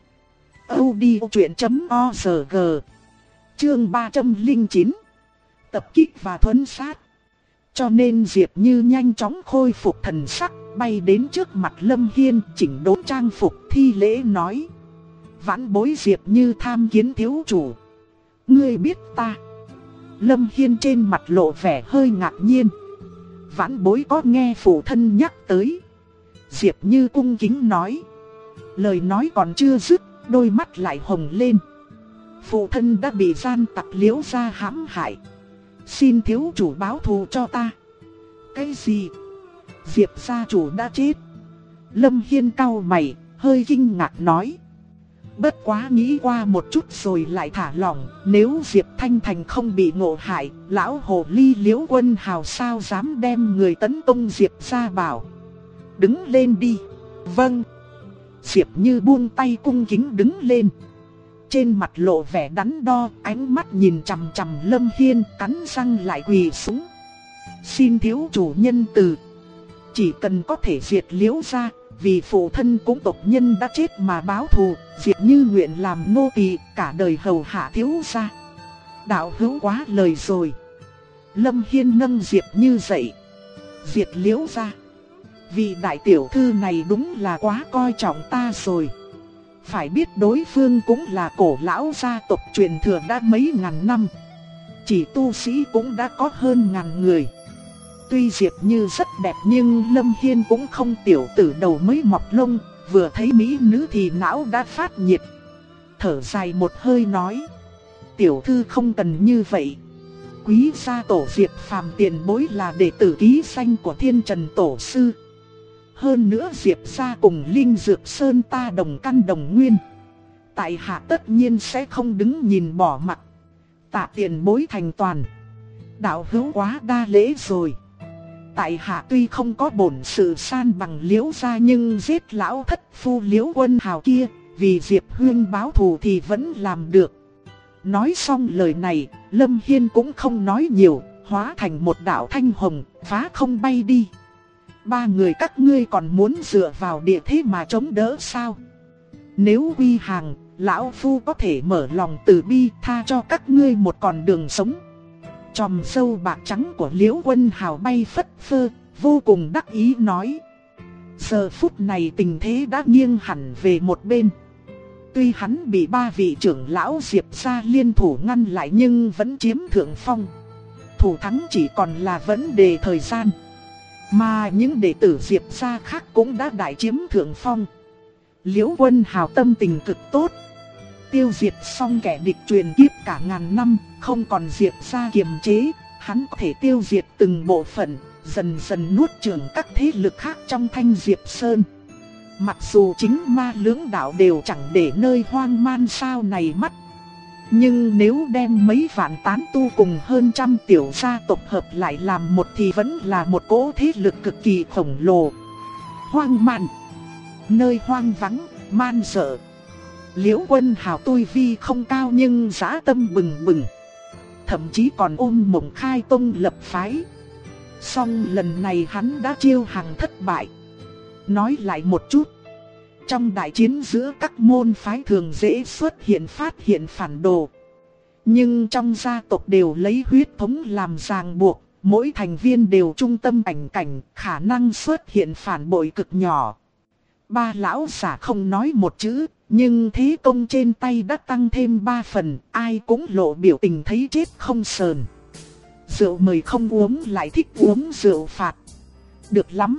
S1: audiochuyện.org. Chương 309. Tập kích và thuấn sát. Cho nên Diệp Như nhanh chóng khôi phục thần sắc, bay đến trước mặt Lâm Hiên, chỉnh đốn trang phục, thi lễ nói: Vãn bối Diệp Như tham kiến thiếu chủ. Ngươi biết ta? Lâm Hiên trên mặt lộ vẻ hơi ngạc nhiên. Vãn bối có nghe phụ thân nhắc tới. Diệp Như cung kính nói. Lời nói còn chưa dứt, đôi mắt lại hồng lên. Phụ thân đã bị gian tặc Liễu gia hãm hại, xin thiếu chủ báo thù cho ta. Cái gì? Diệp gia chủ đã chết? Lâm Hiên cau mày, hơi kinh ngạc nói. Bất quá nghĩ qua một chút rồi lại thả lỏng. Nếu Diệp Thanh Thành không bị ngộ hại, lão hồ ly Liễu Quân Hào sao dám đem người tấn công Diệp gia bảo. Đứng lên đi. Vâng. Diệp Như buông tay cung kính đứng lên. Trên mặt lộ vẻ đắn đo, ánh mắt nhìn chằm chằm Lâm Hiên, cắn răng lại quỳ xuống. Xin thiếu chủ nhân từ. Chỉ cần có thể diệt Liễu gia, vì phụ thân cũng tộc nhân đã chết mà báo thù, Diệp Như nguyện làm nô tỳ cả đời hầu hạ thiếu gia. Đạo hữu quá lời rồi. Lâm Hiên nâng Diệp Như dậy. Diệt Liễu gia? Vị đại tiểu thư này đúng là quá coi trọng ta rồi. Phải biết đối phương cũng là cổ lão gia tộc truyền thừa đã mấy ngàn năm. Chỉ tu sĩ cũng đã có hơn ngàn người. Tuy Diệp Như rất đẹp nhưng Lâm Hiên cũng không tiểu tử đầu mới mọc lông. Vừa thấy mỹ nữ thì não đã phát nhiệt. Thở dài một hơi nói. Tiểu thư không cần như vậy. Quý gia tổ Diệp phàm tiền bối là đệ tử ký danh của Thiên Trần Tổ Sư. Hơn nữa Diệp gia cùng Linh Dược Sơn ta đồng căn đồng nguyên. Tại hạ tất nhiên sẽ không đứng nhìn bỏ mặc. Tạ tiền bối thành toàn. Đạo hữu quá đa lễ rồi. Tại hạ tuy không có bổn sự san bằng Liễu gia nhưng giết lão thất phu Liễu Quân Hào kia, vì Diệp Huyên báo thù thì vẫn làm được. Nói xong lời này, Lâm Hiên cũng không nói nhiều, hóa thành một đạo thanh hồng, phá không bay đi. Ba người các ngươi còn muốn dựa vào địa thế mà chống đỡ sao? Nếu quy hàng, lão phu có thể mở lòng từ bi tha cho các ngươi một con đường sống. Chòm râu bạc trắng của Liễu Quân Hào bay phất phơ, vô cùng đắc ý nói. Giờ phút này tình thế đã nghiêng hẳn về một bên. Tuy hắn bị ba vị trưởng lão Diệp gia liên thủ ngăn lại nhưng vẫn chiếm thượng phong. Thủ thắng chỉ còn là vấn đề thời gian. Mà những đệ tử Diệp gia khác cũng đã đại chiếm thượng phong. Liễu Quân Hào tâm tình cực tốt. Tiêu diệt xong kẻ địch truyền kiếp cả ngàn năm, không còn Diệp gia kiềm chế, hắn có thể tiêu diệt từng bộ phận, dần dần nuốt chửng các thế lực khác trong Thanh Diệp Sơn. Mặc dù chính ma lưỡng đạo đều chẳng để nơi hoang man sao này mắt, nhưng nếu đem mấy vạn tán tu cùng hơn trăm tiểu gia tộc hợp lại làm một thì vẫn là một cỗ thế lực cực kỳ khổng lồ. Hoang man, nơi hoang vắng, man dợ. Liễu Quân Hào tu vi không cao nhưng dã tâm bừng bừng, thậm chí còn ôm mộng khai tông lập phái. Song lần này hắn đã chiêu hàng thất bại. Nói lại một chút, trong đại chiến giữa các môn phái thường dễ xuất hiện phát hiện phản đồ. Nhưng trong gia tộc đều lấy huyết thống làm ràng buộc, mỗi thành viên đều trung tâm cảnh cảnh, khả năng xuất hiện phản bội cực nhỏ. Ba lão giả không nói một chữ, nhưng thế công trên tay đã tăng thêm 3 phần, ai cũng lộ biểu tình thấy chết không sờn. Rượu mời không uống lại thích uống rượu phạt. Được lắm,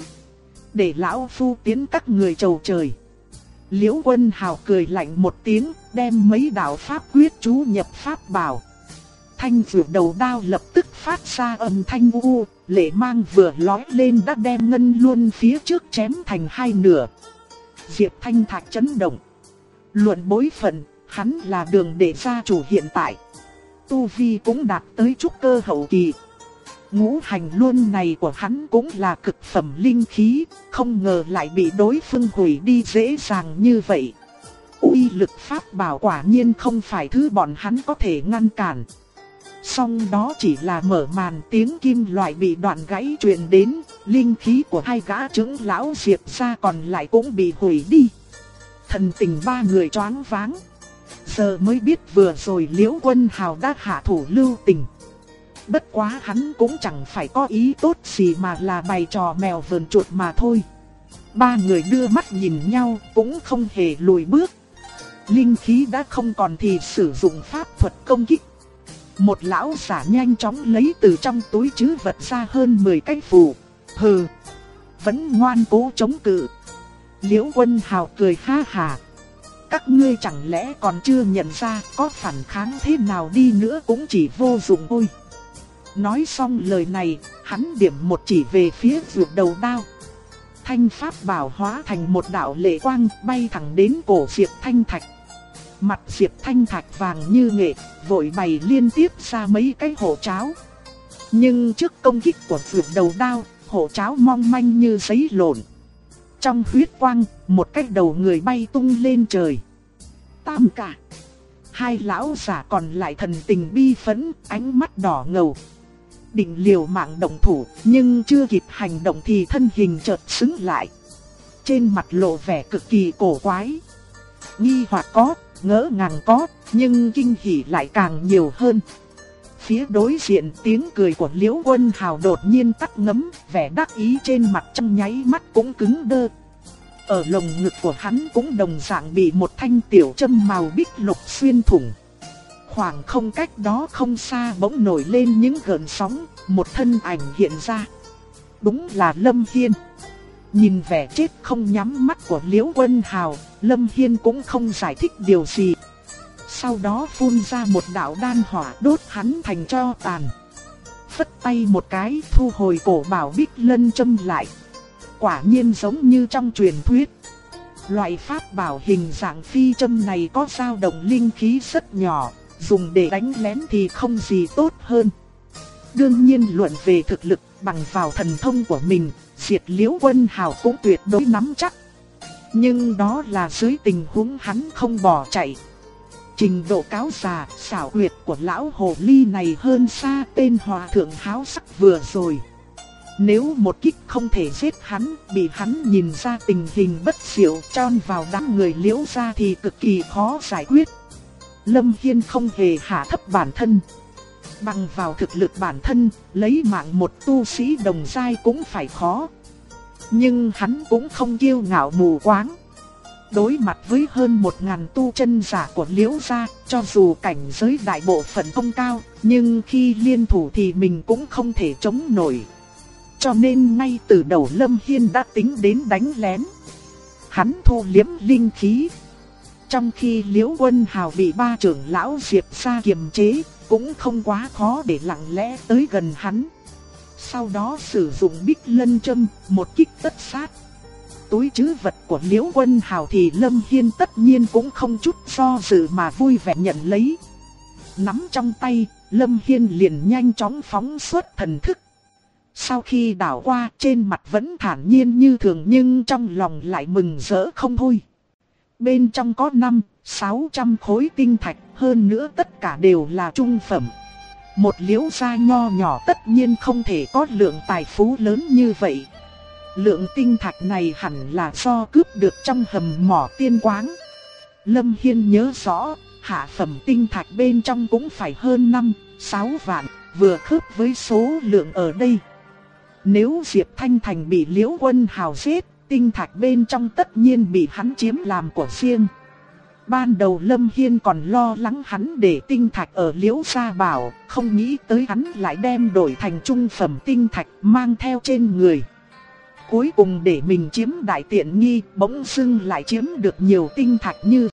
S1: để lão phu tiến các người chầu trời. Liễu Quân Hào cười lạnh một tiếng, đem mấy đạo pháp quyết chú nhập pháp bảo. Thanh vượt đầu đao lập tức phát ra âm thanh u, lệ mang vừa lói lên đã đem ngân luân phía trước chém thành hai nửa. Diệp Thanh Thạch chấn động. Luận bối phận, hắn là Đường Đệ gia chủ hiện tại. Tu vi cũng đạt tới trúc cơ hậu kỳ. Ngũ hành luân này của hắn cũng là cực phẩm linh khí, không ngờ lại bị đối phương hủy đi dễ dàng như vậy. Uy lực pháp bảo quả nhiên không phải thứ bọn hắn có thể ngăn cản. Song đó chỉ là mở màn, tiếng kim loại bị đoạn gãy truyền đến, linh khí của hai gã trưởng lão Diệp gia còn lại cũng bị hủy đi. Thần tình ba người choáng váng. Giờ mới biết vừa rồi Liễu Quân Hào đã hạ thủ lưu tình. Bất quá hắn cũng chẳng phải có ý tốt gì mà là bày trò mèo vờn chuột mà thôi. Ba người đưa mắt nhìn nhau cũng không hề lùi bước. Linh khí đã không còn thì sử dụng pháp thuật công kích. Một lão giả nhanh chóng lấy từ trong túi trữ vật ra hơn 10 cái phù. Hừ, vẫn ngoan cố chống cự. Liễu Quân Hào cười ha hà. Các ngươi chẳng lẽ còn chưa nhận ra có phản kháng thế nào đi nữa cũng chỉ vô dụng thôi. Nói xong lời này, hắn điểm một chỉ về phía vượt đầu đao. Thanh pháp bảo hóa thành một đạo lệ quang bay thẳng đến cổ Diệp Thanh Thạch. Mặt Diệp Thanh Thạch vàng như nghệ, vội bày liên tiếp ra mấy cái hổ cháo. Nhưng trước công kích của vượt đầu đao, hổ cháo mong manh như giấy lộn. Trong huyết quang, một cái đầu người bay tung lên trời. Tam cả. Hai lão giả còn lại thần tình bi phẫn, ánh mắt đỏ ngầu. Định liều mạng động thủ, nhưng chưa kịp hành động thì thân hình chợt sững lại. Trên mặt lộ vẻ cực kỳ cổ quái. Nghi hoặc có, ngỡ ngàng có, nhưng kinh hỉ lại càng nhiều hơn. Phía đối diện tiếng cười của Liễu Quân Hào đột nhiên tắt ngấm, vẻ đắc ý trên mặt trong nháy mắt cũng cứng đơ. Ở lồng ngực của hắn cũng đồng dạng bị một thanh tiểu châm màu bích lục xuyên thủng. Khoảng không cách đó không xa bỗng nổi lên những gợn sóng, một thân ảnh hiện ra. Đúng là Lâm Hiên. Nhìn vẻ chết không nhắm mắt của Liễu Quân Hào, Lâm Hiên cũng không giải thích điều gì. Sau đó phun ra một đạo đan hỏa đốt hắn thành tro tàn. Phất tay một cái thu hồi cổ bảo bích lân châm lại. Quả nhiên giống như trong truyền thuyết. Loại pháp bảo hình dạng phi châm này có dao động linh khí rất nhỏ, dùng để đánh lén thì không gì tốt hơn. Đương nhiên luận về thực lực, bằng vào thần thông của mình, diệt Liễu Quân Hào cũng tuyệt đối nắm chắc. Nhưng đó là dưới tình huống hắn không bỏ chạy. Trình độ cáo già, xảo quyệt của lão hồ ly này hơn xa tên hòa thượng háo sắc vừa rồi. Nếu một kích không thể giết hắn, bị hắn nhìn ra tình hình bất diệu tròn vào đám người Liễu gia thì cực kỳ khó giải quyết. Lâm Hiên không hề hạ thấp bản thân. Bằng vào thực lực bản thân, lấy mạng một tu sĩ đồng giai cũng phải khó. Nhưng hắn cũng không kiêu ngạo mù quáng. Đối mặt với hơn 1000 tu chân giả của Liễu gia, cho dù cảnh giới đại bộ phận không cao, nhưng khi liên thủ thì mình cũng không thể chống nổi. Cho nên ngay từ đầu Lâm Hiên đã tính đến đánh lén. Hắn thu liếm linh khí. Trong khi Liễu Quân Hào bị ba trưởng lão Diệp gia kiềm chế, cũng không quá khó để lặng lẽ tới gần hắn. Sau đó sử dụng bích lân châm, một kích tất sát. Túi trữ vật của Liễu Quân Hào thì Lâm Hiên tất nhiên cũng không chút do dự mà vui vẻ nhận lấy. Nắm trong tay, Lâm Hiên liền nhanh chóng phóng xuất thần thức. Sau khi đảo qua, trên mặt vẫn thản nhiên như thường nhưng trong lòng lại mừng rỡ không thôi. Bên trong có 500-600 khối tinh thạch, hơn nữa tất cả đều là trung phẩm. Một Liễu gia nho nhỏ tất nhiên không thể có lượng tài phú lớn như vậy. Lượng tinh thạch này hẳn là do cướp được trong hầm mỏ tiên quáng. Lâm Hiên nhớ rõ, hạ phẩm tinh thạch bên trong cũng phải hơn 5-6 vạn, vừa khớp với số lượng ở đây. Nếu Diệp Thanh Thành bị Liễu Quân Hào giết, tinh thạch bên trong tất nhiên bị hắn chiếm làm của riêng. Ban đầu Lâm Hiên còn lo lắng hắn để tinh thạch ở Liễu Gia Bảo, không nghĩ tới hắn lại đem đổi thành trung phẩm tinh thạch mang theo trên người. Cuối cùng để mình chiếm đại tiện nghi, bỗng dưng lại chiếm được nhiều tinh thạch như